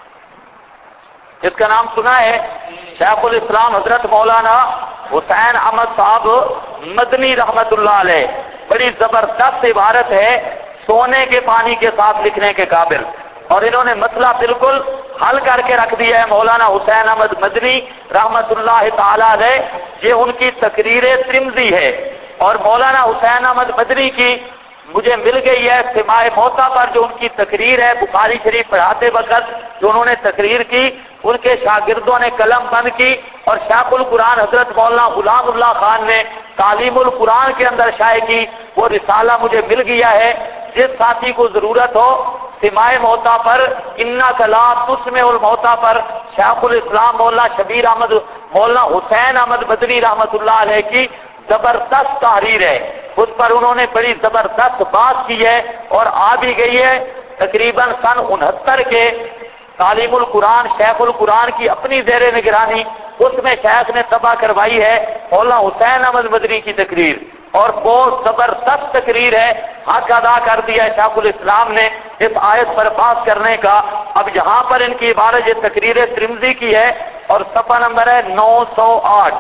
اس کا نام سنا ہے؟ شیخ الاسلام حضرت مولانا حسین احمد صاحب مدنی رحمت اللہ علیہ، بڑی زبردست عبارت ہے، سونے کے پانی کے ساتھ لکھنے کے قابل، اور انہوں نے مسئلہ بالکل حل کر کے رکھ دیا ہے۔ مولانا حسین احمد مدنی رحمت اللہ تعالی علیہ، یہ ان کی تقریر ترمذی ہے، اور مولانا حسین احمد مدنی کی مجھے مل گئی ہے سماع موتا پر جو ان کی تقریر ہے بخاری شریف پڑھاتے وقت، جو انہوں نے تقریر کی، ان کے شاگردوں نے قلم بند کی اور شیخ القرآن حضرت مولانا غلام اللہ خان نے تعلیم القرآن کے اندر شائع کی، وہ رسالہ مجھے مل گیا ہے۔ جس ساتھی کو ضرورت ہو سماع موتا پر، انا کلا تسمع الموتا پر شیخ الاسلام مولانا شبیر احمد مولانا حسین احمد مدنی رحمت اللہ علیہ کی زبردست تحریر ہے، اس پر انہوں نے بڑی زبردست بات کی ہے اور آ بھی گئی ہے تقریباً سن 69 کے تعلیم القرآن شیخ القرآن کی اپنی زیر نگرانی، اس میں شیخ نے طبع کروائی ہے مولانا حسین احمد مدنی کی تقریر، اور بہت زبردست تقریر ہے، حق ادا کر دیا ہے شیخ الاسلام نے اس آیت پر بات کرنے کا۔ اب یہاں پر ان کی عبارت یہ تقریر ترمذی کی ہے اور صفحہ نمبر ہے 908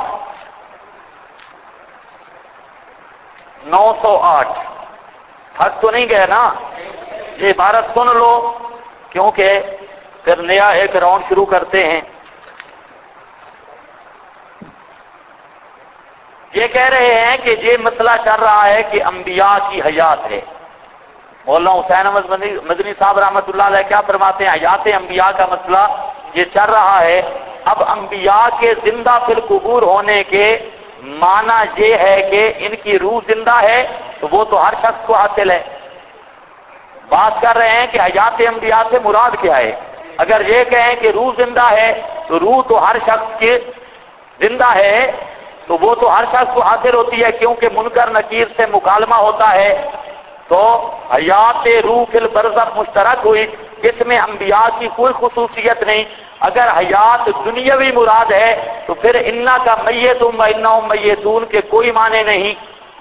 908۔ تھک تو نہیں گئے نا؟ یہ عبارت سن لو کیونکہ پھر نیا ایک راؤنڈ شروع کرتے ہیں۔ یہ کہہ رہے ہیں کہ یہ مسئلہ چل رہا ہے کہ انبیاء کی حیات ہے۔ مولانا حسین احمد مدنی صاحب رحمۃ اللہ علیہ کیا فرماتے ہیں؟ حیات انبیاء کا مسئلہ یہ چل رہا ہے۔ اب انبیاء کے زندہ فی القبور ہونے کے معنی یہ ہے کہ ان کی روح زندہ ہے، تو وہ تو ہر شخص کو حاصل ہے۔ بات کر رہے ہیں کہ حیات انبیاء سے مراد کیا ہے؟ اگر یہ کہیں کہ روح زندہ ہے تو روح تو ہر شخص کی زندہ ہے، تو وہ تو ہر شخص کو حاصل ہوتی ہے کیونکہ منکر نکیر سے مکالمہ ہوتا ہے، تو حیات روح فی البرزخ مشترک ہوئی، اس میں انبیاء کی کوئی خصوصیت نہیں۔ اگر حیات دنیاوی مراد ہے تو پھر انا کا میتون و انہم میتون کے کوئی معنی نہیں۔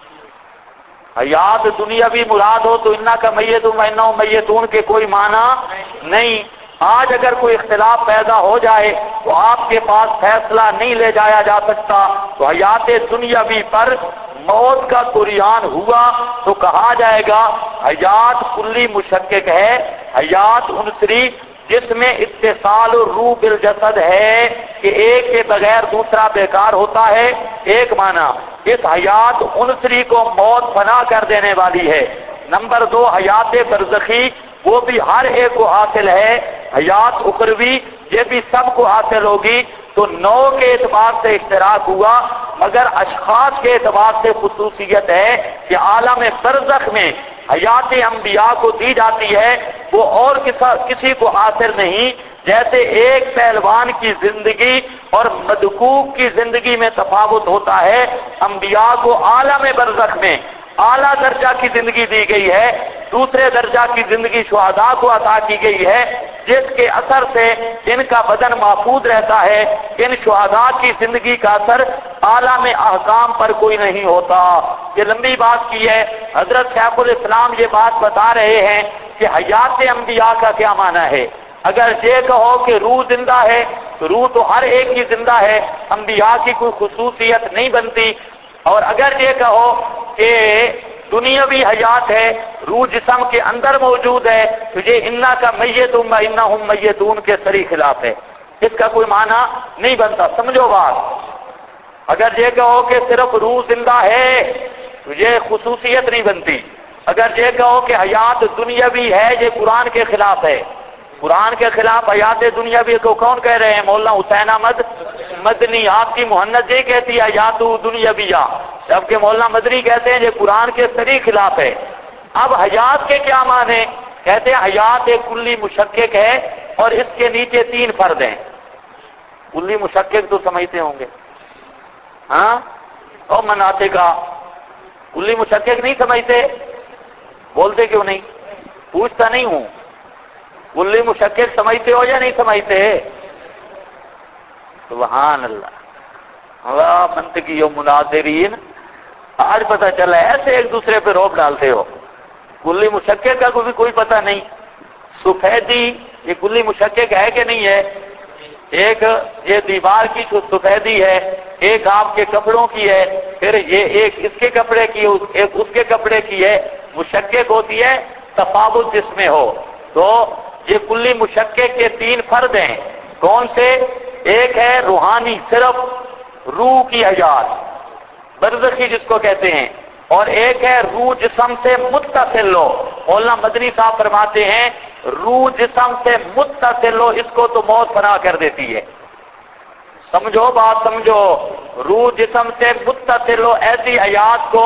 حیات دنیاوی مراد ہو تو انا کا میتون و انہم میتون کے کوئی معنی نہیں۔ آج اگر کوئی اختلاف پیدا ہو جائے تو آپ کے پاس فیصلہ نہیں لے جایا جا سکتا، تو حیات دنیاوی پر موت کا طغیان ہوا تو کہا جائے گا حیات کلی مشکک ہے، حیات عنصری جس میں اتصال الروح بالجسد ہے کہ ایک کے بغیر دوسرا بیکار ہوتا ہے، ایک معنی۔ اس حیات عنصری کو موت فنا کر دینے والی ہے۔ نمبر 2 حیات برزخی، وہ بھی ہر ایک کو حاصل ہے۔ حیات اخروی یہ بھی سب کو حاصل ہوگی، تو نوع کے اعتبار سے اشتراک ہوا، مگر اشخاص کے اعتبار سے خصوصیت ہے کہ عالم برزخ میں حیات انبیاء کو دی جاتی ہے، وہ اور کسی کو حاصل نہیں۔ جیسے ایک پہلوان کی زندگی اور مدکوک کی زندگی میں تفاوت ہوتا ہے، انبیاء کو عالم برزخ میں اعلیٰ درجہ کی زندگی دی گئی ہے، دوسرے درجہ کی زندگی شہداء کو عطا کی گئی ہے۔ جس کے اثر سے ان کا بدن محفوظ رہتا ہے، ان شہداء کی زندگی کا اثر عالم احکام پر کوئی نہیں ہوتا۔ یہ لمبی بات کی ہے، حضرت شیخ الاسلام یہ بات بتا رہے ہیں کہ حیات انبیاء کا کیا معنی ہے۔ اگر یہ کہو کہ روح زندہ ہے تو روح تو ہر ایک کی زندہ ہے، انبیاء کی کوئی خصوصیت نہیں بنتی۔ اور اگر یہ کہو کہ دنیاوی حیات ہے، روح جسم کے اندر موجود ہے، تو یہ انا کا میتون و انہم میتون کے صریح خلاف ہے، اس کا کوئی معنی نہیں بنتا۔ سمجھو بات، اگر یہ کہو کہ صرف روح زندہ ہے تو یہ خصوصیت نہیں بنتی۔ اگر یہ کہو کہ حیات دنیاوی ہے، یہ قرآن کے خلاف ہے۔ قرآن کے خلاف حیات دنیاوی کو کون کہہ رہے ہیں؟ مولانا حسین احمد مدنی۔ آپ کی مہنت یہ کہتی ہے حیات دنیاویہ، جبکہ مولانا مدنی کہتے ہیں یہ قرآن کے صریح خلاف ہے۔ اب حیات کے کیا معنی؟ کہتے ہیں حیات ایک کلی مشکک ہے اور اس کے نیچے 3 فرد ہیں۔ کلی مشکک تو سمجھتے ہوں گے، ہاں؟ اور مناطق کا کلی مشکک نہیں سمجھتے؟ بولتے کیوں نہیں؟ پوچھتا نہیں ہوں، کلی مشکک سمجھتے ہو یا نہیں سمجھتے؟ سبحان اللہ، اللہ منطقی و مناظرین، آج پتہ چلا ایسے ایک دوسرے پہ روپ ڈالتے ہو۔ کلی مشکک کا کوئی پتہ نہیں۔ سفیدی یہ کلی مشکک ہے کہ نہیں ہے؟ ایک یہ دیوار کی جو سفیدی ہے، ایک آپ کے کپڑوں کی ہے، پھر یہ ایک اس کے کپڑے کی، ایک اس کے کپڑے کی ہے۔ مشکک ہوتی ہے تفاوت جس میں ہو۔ تو یہ کلی مشکک کے 3 فرد ہیں۔ کون سے؟ ایک ہے روحانی، صرف روح کی حیات، برزخی جس کو کہتے ہیں، اور ایک ہے روح جسم سے متصل ہو۔ مولانا مدنی صاحب فرماتے ہیں روح جسم سے متصل ہو، اس کو تو موت فنا کر دیتی ہے۔ سمجھو بات، سمجھو، روح جسم سے متصل ہو ایسی حیات کو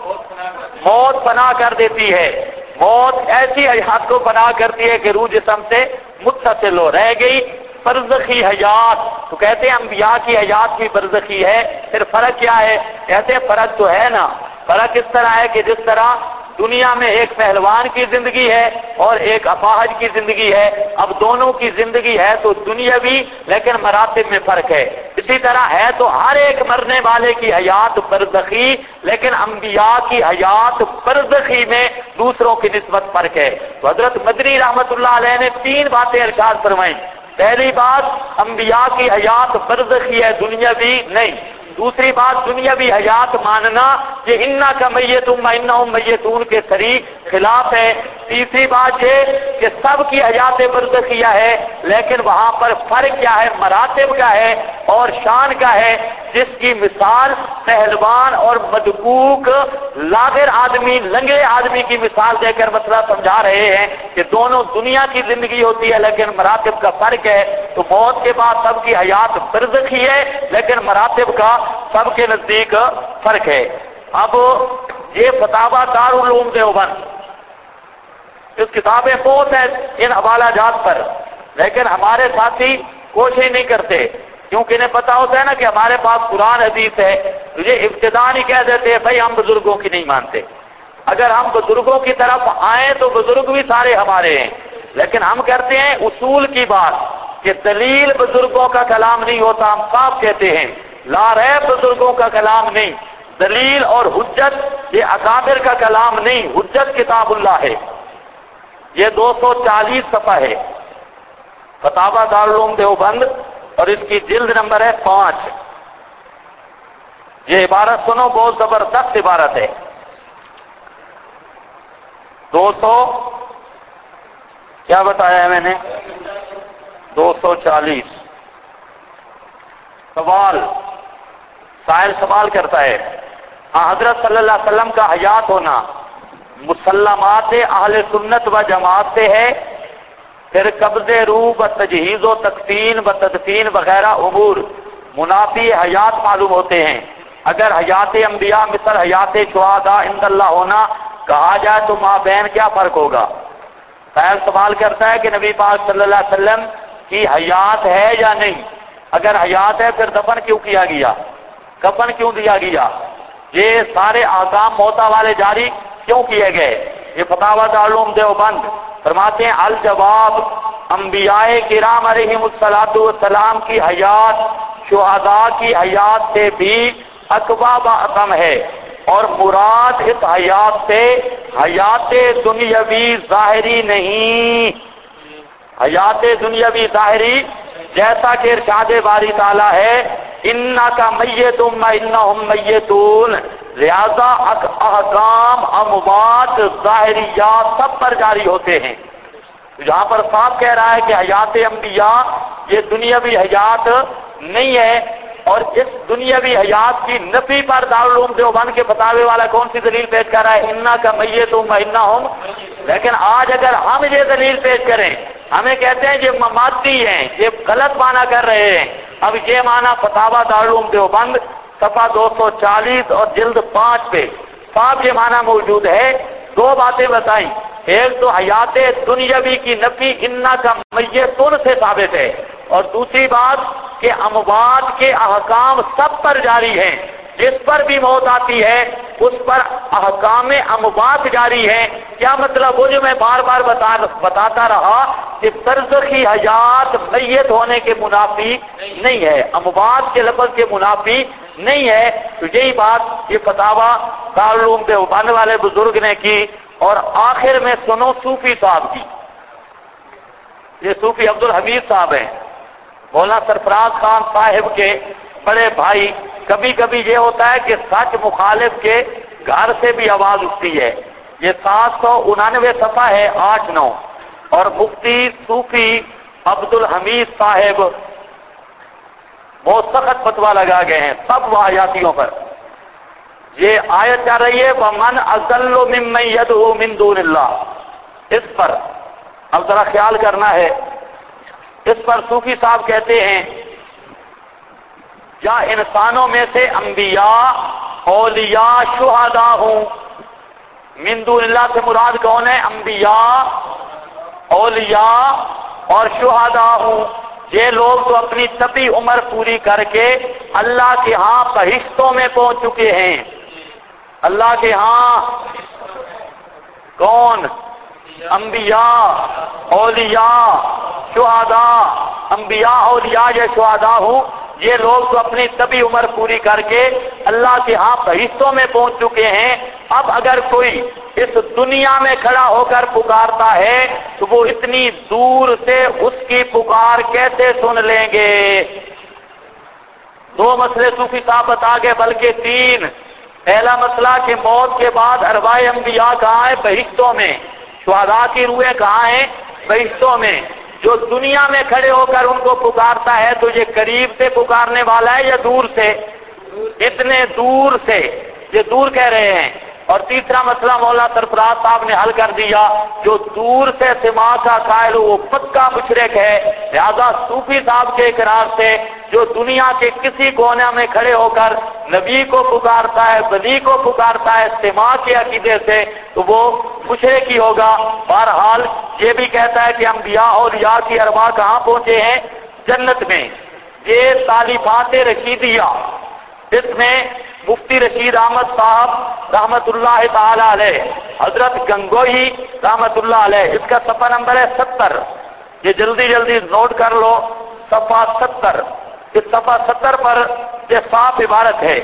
موت فنا کر دیتی ہے۔ موت ایسی حیات کو فنا کرتی ہے کہ روح جسم سے متصل ہو۔ رہ گئی برزخی حیات، تو کہتے ہیں انبیاء کی حیات بھی برزخی ہے۔ پھر فرق کیا ہے؟ کہتے ہیں فرق تو ہے نا، فرق اس طرح ہے کہ جس طرح دنیا میں ایک پہلوان کی زندگی ہے اور ایک اپاہج کی زندگی ہے، اب دونوں کی زندگی ہے تو دنیاوی، لیکن مراتب میں فرق ہے۔ اسی طرح ہے تو ہر ایک مرنے والے کی حیات برزخی، لیکن انبیاء کی حیات برزخی میں دوسروں کی نسبت فرق ہے۔ تو حضرت مدنی رحمت اللہ علیہ نے 3 باتیں ارشاد فرمائیں۔ پہلی بات، انبیاء کی حیات برزخی ہے، دنیاوی نہیں۔ دوسری بات، دنیاوی حیات ماننا یہ انا کا میتون و انہم میتون کے صریح خلاف ہے۔ تیسری بات یہ کہ سب کی حیات برزخیہ ہے، لیکن وہاں پر فرق کیا ہے؟ مراتب کا ہے اور شان کا ہے، جس کی مثال پہلوان اور مدکوک لاغر آدمی، لنگڑے آدمی کی مثال دے کر مسئلہ سمجھا رہے ہیں کہ دونوں دنیا کی زندگی ہوتی ہے لیکن مراتب کا فرق ہے۔ تو موت کے بعد سب کی حیات برزخی ہے، لیکن مراتب کا سب کے نزدیک فرق ہے۔ اب یہ فتاوی دارالعلوم دیوبند، اس کتابیں بہت ہیں ان حوالہ جات پر، لیکن ہمارے ساتھی کوشش نہیں کرتے، کیونکہ انہیں پتا ہوتا ہے نا کہ ہمارے پاس قرآن حدیث ہے، تو یہ ابتدا نہیں کہہ دیتے بھائی ہم بزرگوں کی نہیں مانتے۔ اگر ہم بزرگوں کی طرف آئیں تو بزرگ بھی سارے ہمارے ہیں، لیکن ہم کرتے ہیں اصول کی بات کہ دلیل بزرگوں کا کلام نہیں ہوتا۔ ہم صاف کہتے ہیں لا ریب بزرگوں کا کلام نہیں، دلیل اور حجت یہ اکابر کا کلام نہیں، حجت کتاب اللہ ہے۔ یہ 240 صفحہ ہے فتاوی دارالعلوم دیوبند، اور اس کی جلد نمبر ہے 5۔ یہ عبارت سنو، بہت زبردست عبارت ہے۔ 200 کیا بتایا ہے میں نے؟ 240 سوال، سائل سوال کرتا ہے حضرت صلی اللہ علیہ وسلم کا حیات ہونا مسلمات اہل سنت و جماعت سے ہے، پھر قبض روح و تجہیز و تکفین و تدفین وغیرہ امور منافی حیات معلوم ہوتے ہیں۔ اگر حیات انبیاء مثل حیات شہداء عند اللہ ہونا کہا جائے تو مابین کیا فرق ہوگا؟ سائل سوال کرتا ہے کہ نبی پاک صلی اللہ علیہ وسلم کی حیات ہے یا نہیں؟ اگر حیات ہے پھر دفن کیوں کیا گیا؟ کفن کیوں دیا گیا؟ یہ سارے احکام موتا والے جاری کیوں کیے گئے؟ یہ فتاوی دارالعلوم دیوبند فرماتے ہیں الجواب انبیاء کرام علیہم الصلوۃ والسلام کی حیات شہداء کی حیات سے بھی اقوا بعظم ہے، اور مراد اس حیات سے حیات دنیاوی ظاہری نہیں، حیات دنیاوی ظاہری جیسا کہ ارشاد باری تعالیٰ ہے انکا میتم و انہم میتون، لہذا احکام اموات ظاہریات سب پر جاری ہوتے ہیں۔ جہاں پر صاحب کہہ رہا ہے کہ حیات انبیاء یہ دنیاوی حیات نہیں ہے، اور اس دنیاوی حیات کی نفی پر دارالعلوم دیوبند کے فتاوے والا کون سی دلیل پیش کر رہا ہے؟ انکا میتم و انہم۔ لیکن آج اگر ہم یہ دلیل پیش کریں، ہمیں کہتے ہیں یہ مماتی ہیں، یہ غلط معنی کر رہے ہیں۔ اب یہ معنی فتاوی دارالعلوم دیوبند صفحہ 240 اور جلد 5 پہ صاحب یہ معنی موجود ہے۔ دو باتیں بتائیں، ایک تو حیات دنیاوی کی نفی انکا میتون سے ثابت ہے، اور دوسری بات کہ اموات کے احکام سب پر جاری ہیں، جس پر بھی موت آتی ہے اس پر احکام اموات جاری ہیں۔ کیا مطلب؟ وہ جو میں بار بار بتاتا رہا کہ برزخی حیات میت ہونے کے منافی نہیں ہے، اموات کے لفظ کے منافی نہیں ہے۔ تو یہی بات یہ فتاوی دارالعلوم دیوبند والے بزرگ نے کی۔ اور آخر میں سنو صوفی صاحب کی، یہ صوفی عبدالحمید صاحب ہیں، مولانا سرفراز خان صاحب کے بڑے بھائی۔ کبھی کبھی یہ ہوتا ہے کہ سچ مخالف کے گھر سے بھی آواز اٹھتی ہے۔ یہ 799 صفحہ ہے 8-9، اور مفتی صوفی عبدالحمید صاحب بہت سخت فتویٰ لگا گئے ہیں سب واحیاتیوں پر۔ یہ آیت چل رہی ہے وَمَنْ أَضَلُّ مِمَّن يَدْعُو مِن دُونِ اللَّهِ، اس پر اب ذرا خیال کرنا ہے۔ اس پر صوفی صاحب کہتے ہیں یا انسانوں میں سے انبیاء اولیاء شہداء ہوں، من دون اللہ سے مراد کون ہے؟ انبیاء اولیاء اور شہداء ہوں، یہ لوگ تو اپنی طبی عمر پوری کر کے اللہ کے ہاں بہشتوں میں پہنچ چکے ہیں۔ اللہ کے ہاں کون؟ انبیاء اولیاء شہداء، انبیاء اولیاء یا شہداء ہوں، یہ لوگ تو اپنی طبی عمر پوری کر کے اللہ کے ہاں بہشتوں میں پہنچ چکے ہیں۔ اب اگر کوئی اس دنیا میں کھڑا ہو کر پکارتا ہے تو وہ اتنی دور سے اس کی پکار کیسے سن لیں گے؟ دو مسئلے صوفی صاحب بتا گئے، بلکہ 3۔ پہلا مسئلہ کہ موت کے بعد ارواح انبیاء کہاں ہیں؟ بہشتوں میں۔ شہداء کی روحیں کہاں ہیں؟ بہشتوں میں۔ جو دنیا میں کھڑے ہو کر ان کو پکارتا ہے تو یہ قریب سے پکارنے والا ہے یا دور سے؟ اتنے دور سے، یہ دور کہہ رہے ہیں۔ اور تیسرا مسئلہ مولانا سرفراز صاحب نے حل کر دیا، جو دور سے سماع کا قائل وہ پکا مشرک ہے۔ لہذا صوفی صاحب کے اقرار سے جو دنیا کے کسی کونے میں کھڑے ہو کر نبی کو پکارتا ہے، ولی کو پکارتا ہے سماع کے عقیدے سے تو وہ مشرک ہی ہوگا۔ بہرحال یہ بھی کہتا ہے کہ انبیاء اولیاء کی ارواح کہاں پہنچے ہیں؟ جنت میں۔ یہ تالیفات رشیدیہ، اس میں مفتی رشید احمد صاحب رحمت اللہ تعالی علیہ، حضرت گنگوہی رحمت اللہ علیہ، اس کا صفحہ نمبر ہے 70۔ یہ جلدی جلدی نوٹ کر لو، صفحہ 70۔ اس صفحہ 70 پر یہ صاف عبارت ہے۔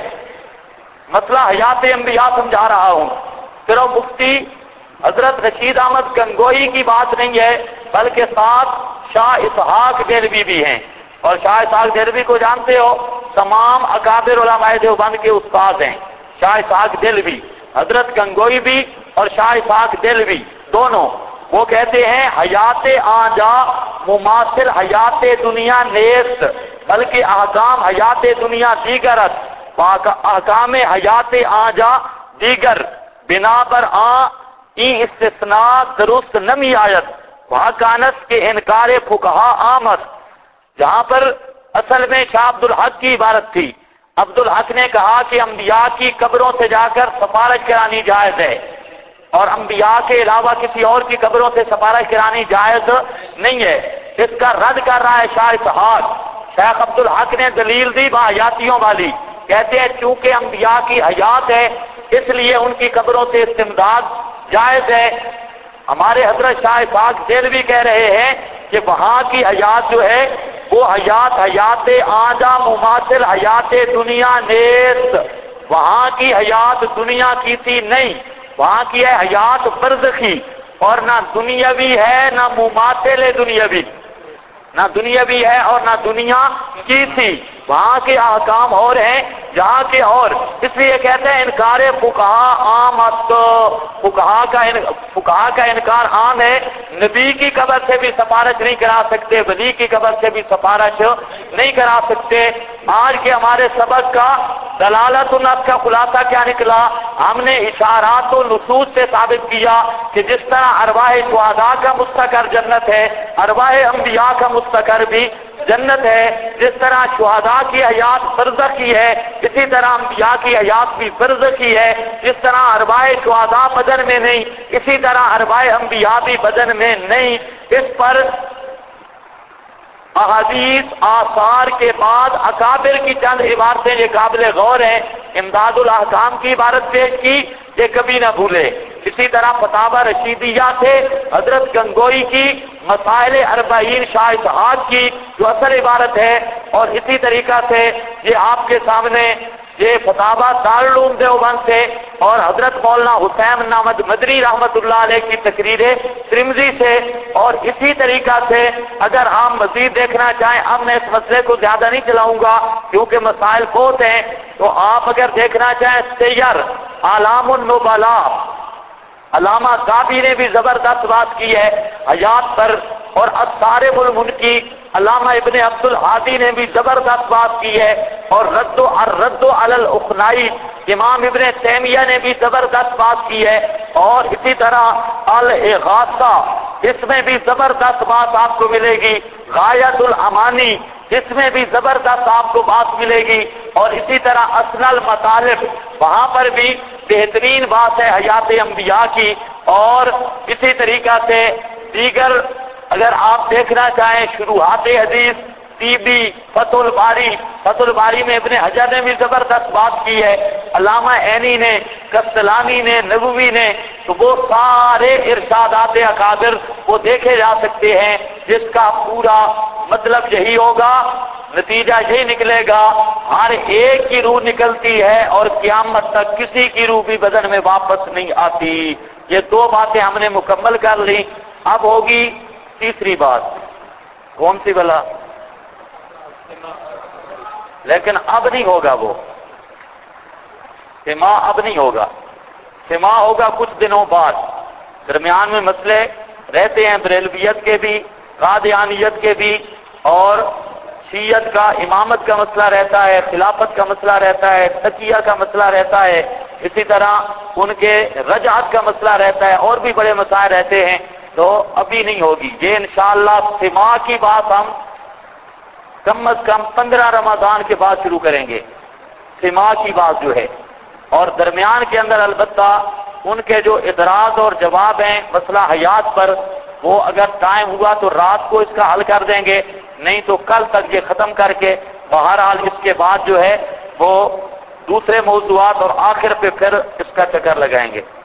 مسئلہ حیات انبیاء سمجھا رہا ہوں۔ پھر وہ مفتی حضرت رشید احمد گنگوہی کی بات نہیں ہے، بلکہ ساتھ شاہ اسحاق دہلوی بھی ہیں، اور شاہ اسحاق دہلوی کو جانتے ہو، تمام اکابر علماء دیوبند کے استاد ہیں شاہ اسحاق دہلوی، حضرت گنگوہی بھی اور شاہ اسحاق دہلوی دونوں۔ وہ کہتے ہیں حیات آنجا مماثل حیات دنیا نیست، بلکہ احکام حیات دنیا دیگرت، احکام حیات آنجا دیگر، بنا پر این استثناء درست نمی آیت وہاں کانس کے انکار فقہا آمد۔ جہاں پر اصل میں شاہ عبدالحق کی عبارت تھی، عبدالحق نے کہا کہ انبیاء کی قبروں سے جا کر سفارش کرانی جائز ہے، اور انبیاء کے علاوہ کسی اور کی قبروں سے سفارش کرانی جائز نہیں ہے۔ اس کا رد کر رہا ہے شاہ اسحاق۔ شیخ عبدالحق نے دلیل دی باحیاتیوں والی، کہتے ہیں چونکہ انبیاء کی حیات ہے اس لیے ان کی قبروں سے استمداد جائز ہے۔ ہمارے حضرت شاہ اسحاق دہلوی کہہ رہے ہیں کہ وہاں کی حیات جو ہے وہ حیات آجا مماثل حیات دنیا نیست، وہاں کی حیات دنیا کی سی نہیں، وہاں کی ہے حیات برزخی، اور نہ دنیاوی ہے نہ مماثل دنیاوی، نہ دنیاوی ہے اور نہ دنیا کی سی، وہاں کے احکام اور ہیں جہاں کے اور، اس لیے کہتے ہیں انکار فقہا عام، فقہا کا انکار عام ہے، نبی کی قبر سے بھی سفارش نہیں کرا سکتے، ولی کی قبر سے بھی سفارش نہیں کرا سکتے۔ آج کے ہمارے سبق کا دلالت النص کا خلاصہ کیا نکلا؟ ہم نے اشارات و نصوص سے ثابت کیا کہ جس طرح ارواح شہداء کا مستقر جنت ہے، ارواح انبیاء کا مستقر بھی جنت ہے، جس طرح شہداء کی حیات برزخی ہے اسی طرح انبیاء کی حیات بھی برزخی ہے، جس طرح ارواح شہداء بدن میں نہیں اسی طرح ارواح انبیاء بھی بدن میں نہیں۔ اس پر احادیث آثار کے بعد اکابر کی چند عبارتیں یہ قابل غور ہیں۔ امداد الاحکام کی عبارت پیش کی، یہ کبھی نہ بھولے۔ اسی طرح فتاوی رشیدیہ سے حضرت گنگوئی کی مسائل اربعین شاہ اسحاق کی جو اصل عبارت ہے، اور اسی طریقہ سے یہ آپ کے سامنے یہ فتاوی دارالعلوم دیوبند سے اور حضرت مولانا حسین نامد مدنی رحمت اللہ علیہ کی تقریر ترمذی سے، اور اسی طریقہ سے اگر آپ مزید دیکھنا چاہیں، اب میں اس مسئلے کو زیادہ نہیں چلاؤں گا کیونکہ مسائل بہت ہیں، تو آپ اگر دیکھنا چاہیں سیر اعلام النبلاء، علامہ کافی نے بھی زبردست بات کی ہے حیات پر، اور الصارم المنکی علامہ ابن عبد الحادی نے بھی زبردست بات کی ہے، اور الرد علی الاخنائی امام ابن تیمیہ نے بھی زبردست بات کی ہے، اور اسی طرح الاغاثہ اس میں بھی زبردست بات آپ کو ملے گی، غایت الامانی اس میں بھی زبردست آپ کو بات ملے گی، اور اسی طرح اسن المطالب وہاں پر بھی بہترین بات ہے حیات انبیاء کی، اور اسی طریقہ سے دیگر اگر آپ دیکھنا چاہیں شروحات حدیث طیبی فتح الباری میں ابن حجر نے بھی زبردست بات کی ہے، علامہ عینی نے، کستلانی نے، نووی نے، تو وہ سارے ارشادات اکابر وہ دیکھے جا سکتے ہیں، جس کا پورا مطلب یہی ہوگا، نتیجہ یہی نکلے گا، ہر ایک کی روح نکلتی ہے اور قیامت تک کسی کی روح بھی بدن میں واپس نہیں آتی۔ یہ دو باتیں ہم نے مکمل کر لی، اب ہوگی تیسری بات، کون سی بلا؟ لیکن اب نہیں ہوگا وہ سما، اب نہیں ہوگا سما، ہوگا کچھ دنوں بعد۔ درمیان میں مسئلے رہتے ہیں بریلویت کے بھی، قادیانیت کے بھی، اور شیعت کا امامت کا مسئلہ رہتا ہے، خلافت کا مسئلہ رہتا ہے، تقیہ کا مسئلہ رہتا ہے، اسی طرح ان کے رجعت کا مسئلہ رہتا ہے، اور بھی بڑے مسائل رہتے ہیں، تو ابھی نہیں ہوگی یہ انشاءاللہ۔ سما کی بات ہم کم از کم 15 رمضان کے بعد شروع کریں گے، سما کی بات جو ہے، اور درمیان کے اندر البتہ ان کے جو اعتراض اور جواب ہیں مسئلہ حیات پر، وہ اگر ٹائم ہوا تو رات کو اس کا حل کر دیں گے، نہیں تو کل تک یہ ختم کر کے بہرحال اس کے بعد جو ہے وہ دوسرے موضوعات اور آخر پہ پھر اس کا چکر لگائیں گے۔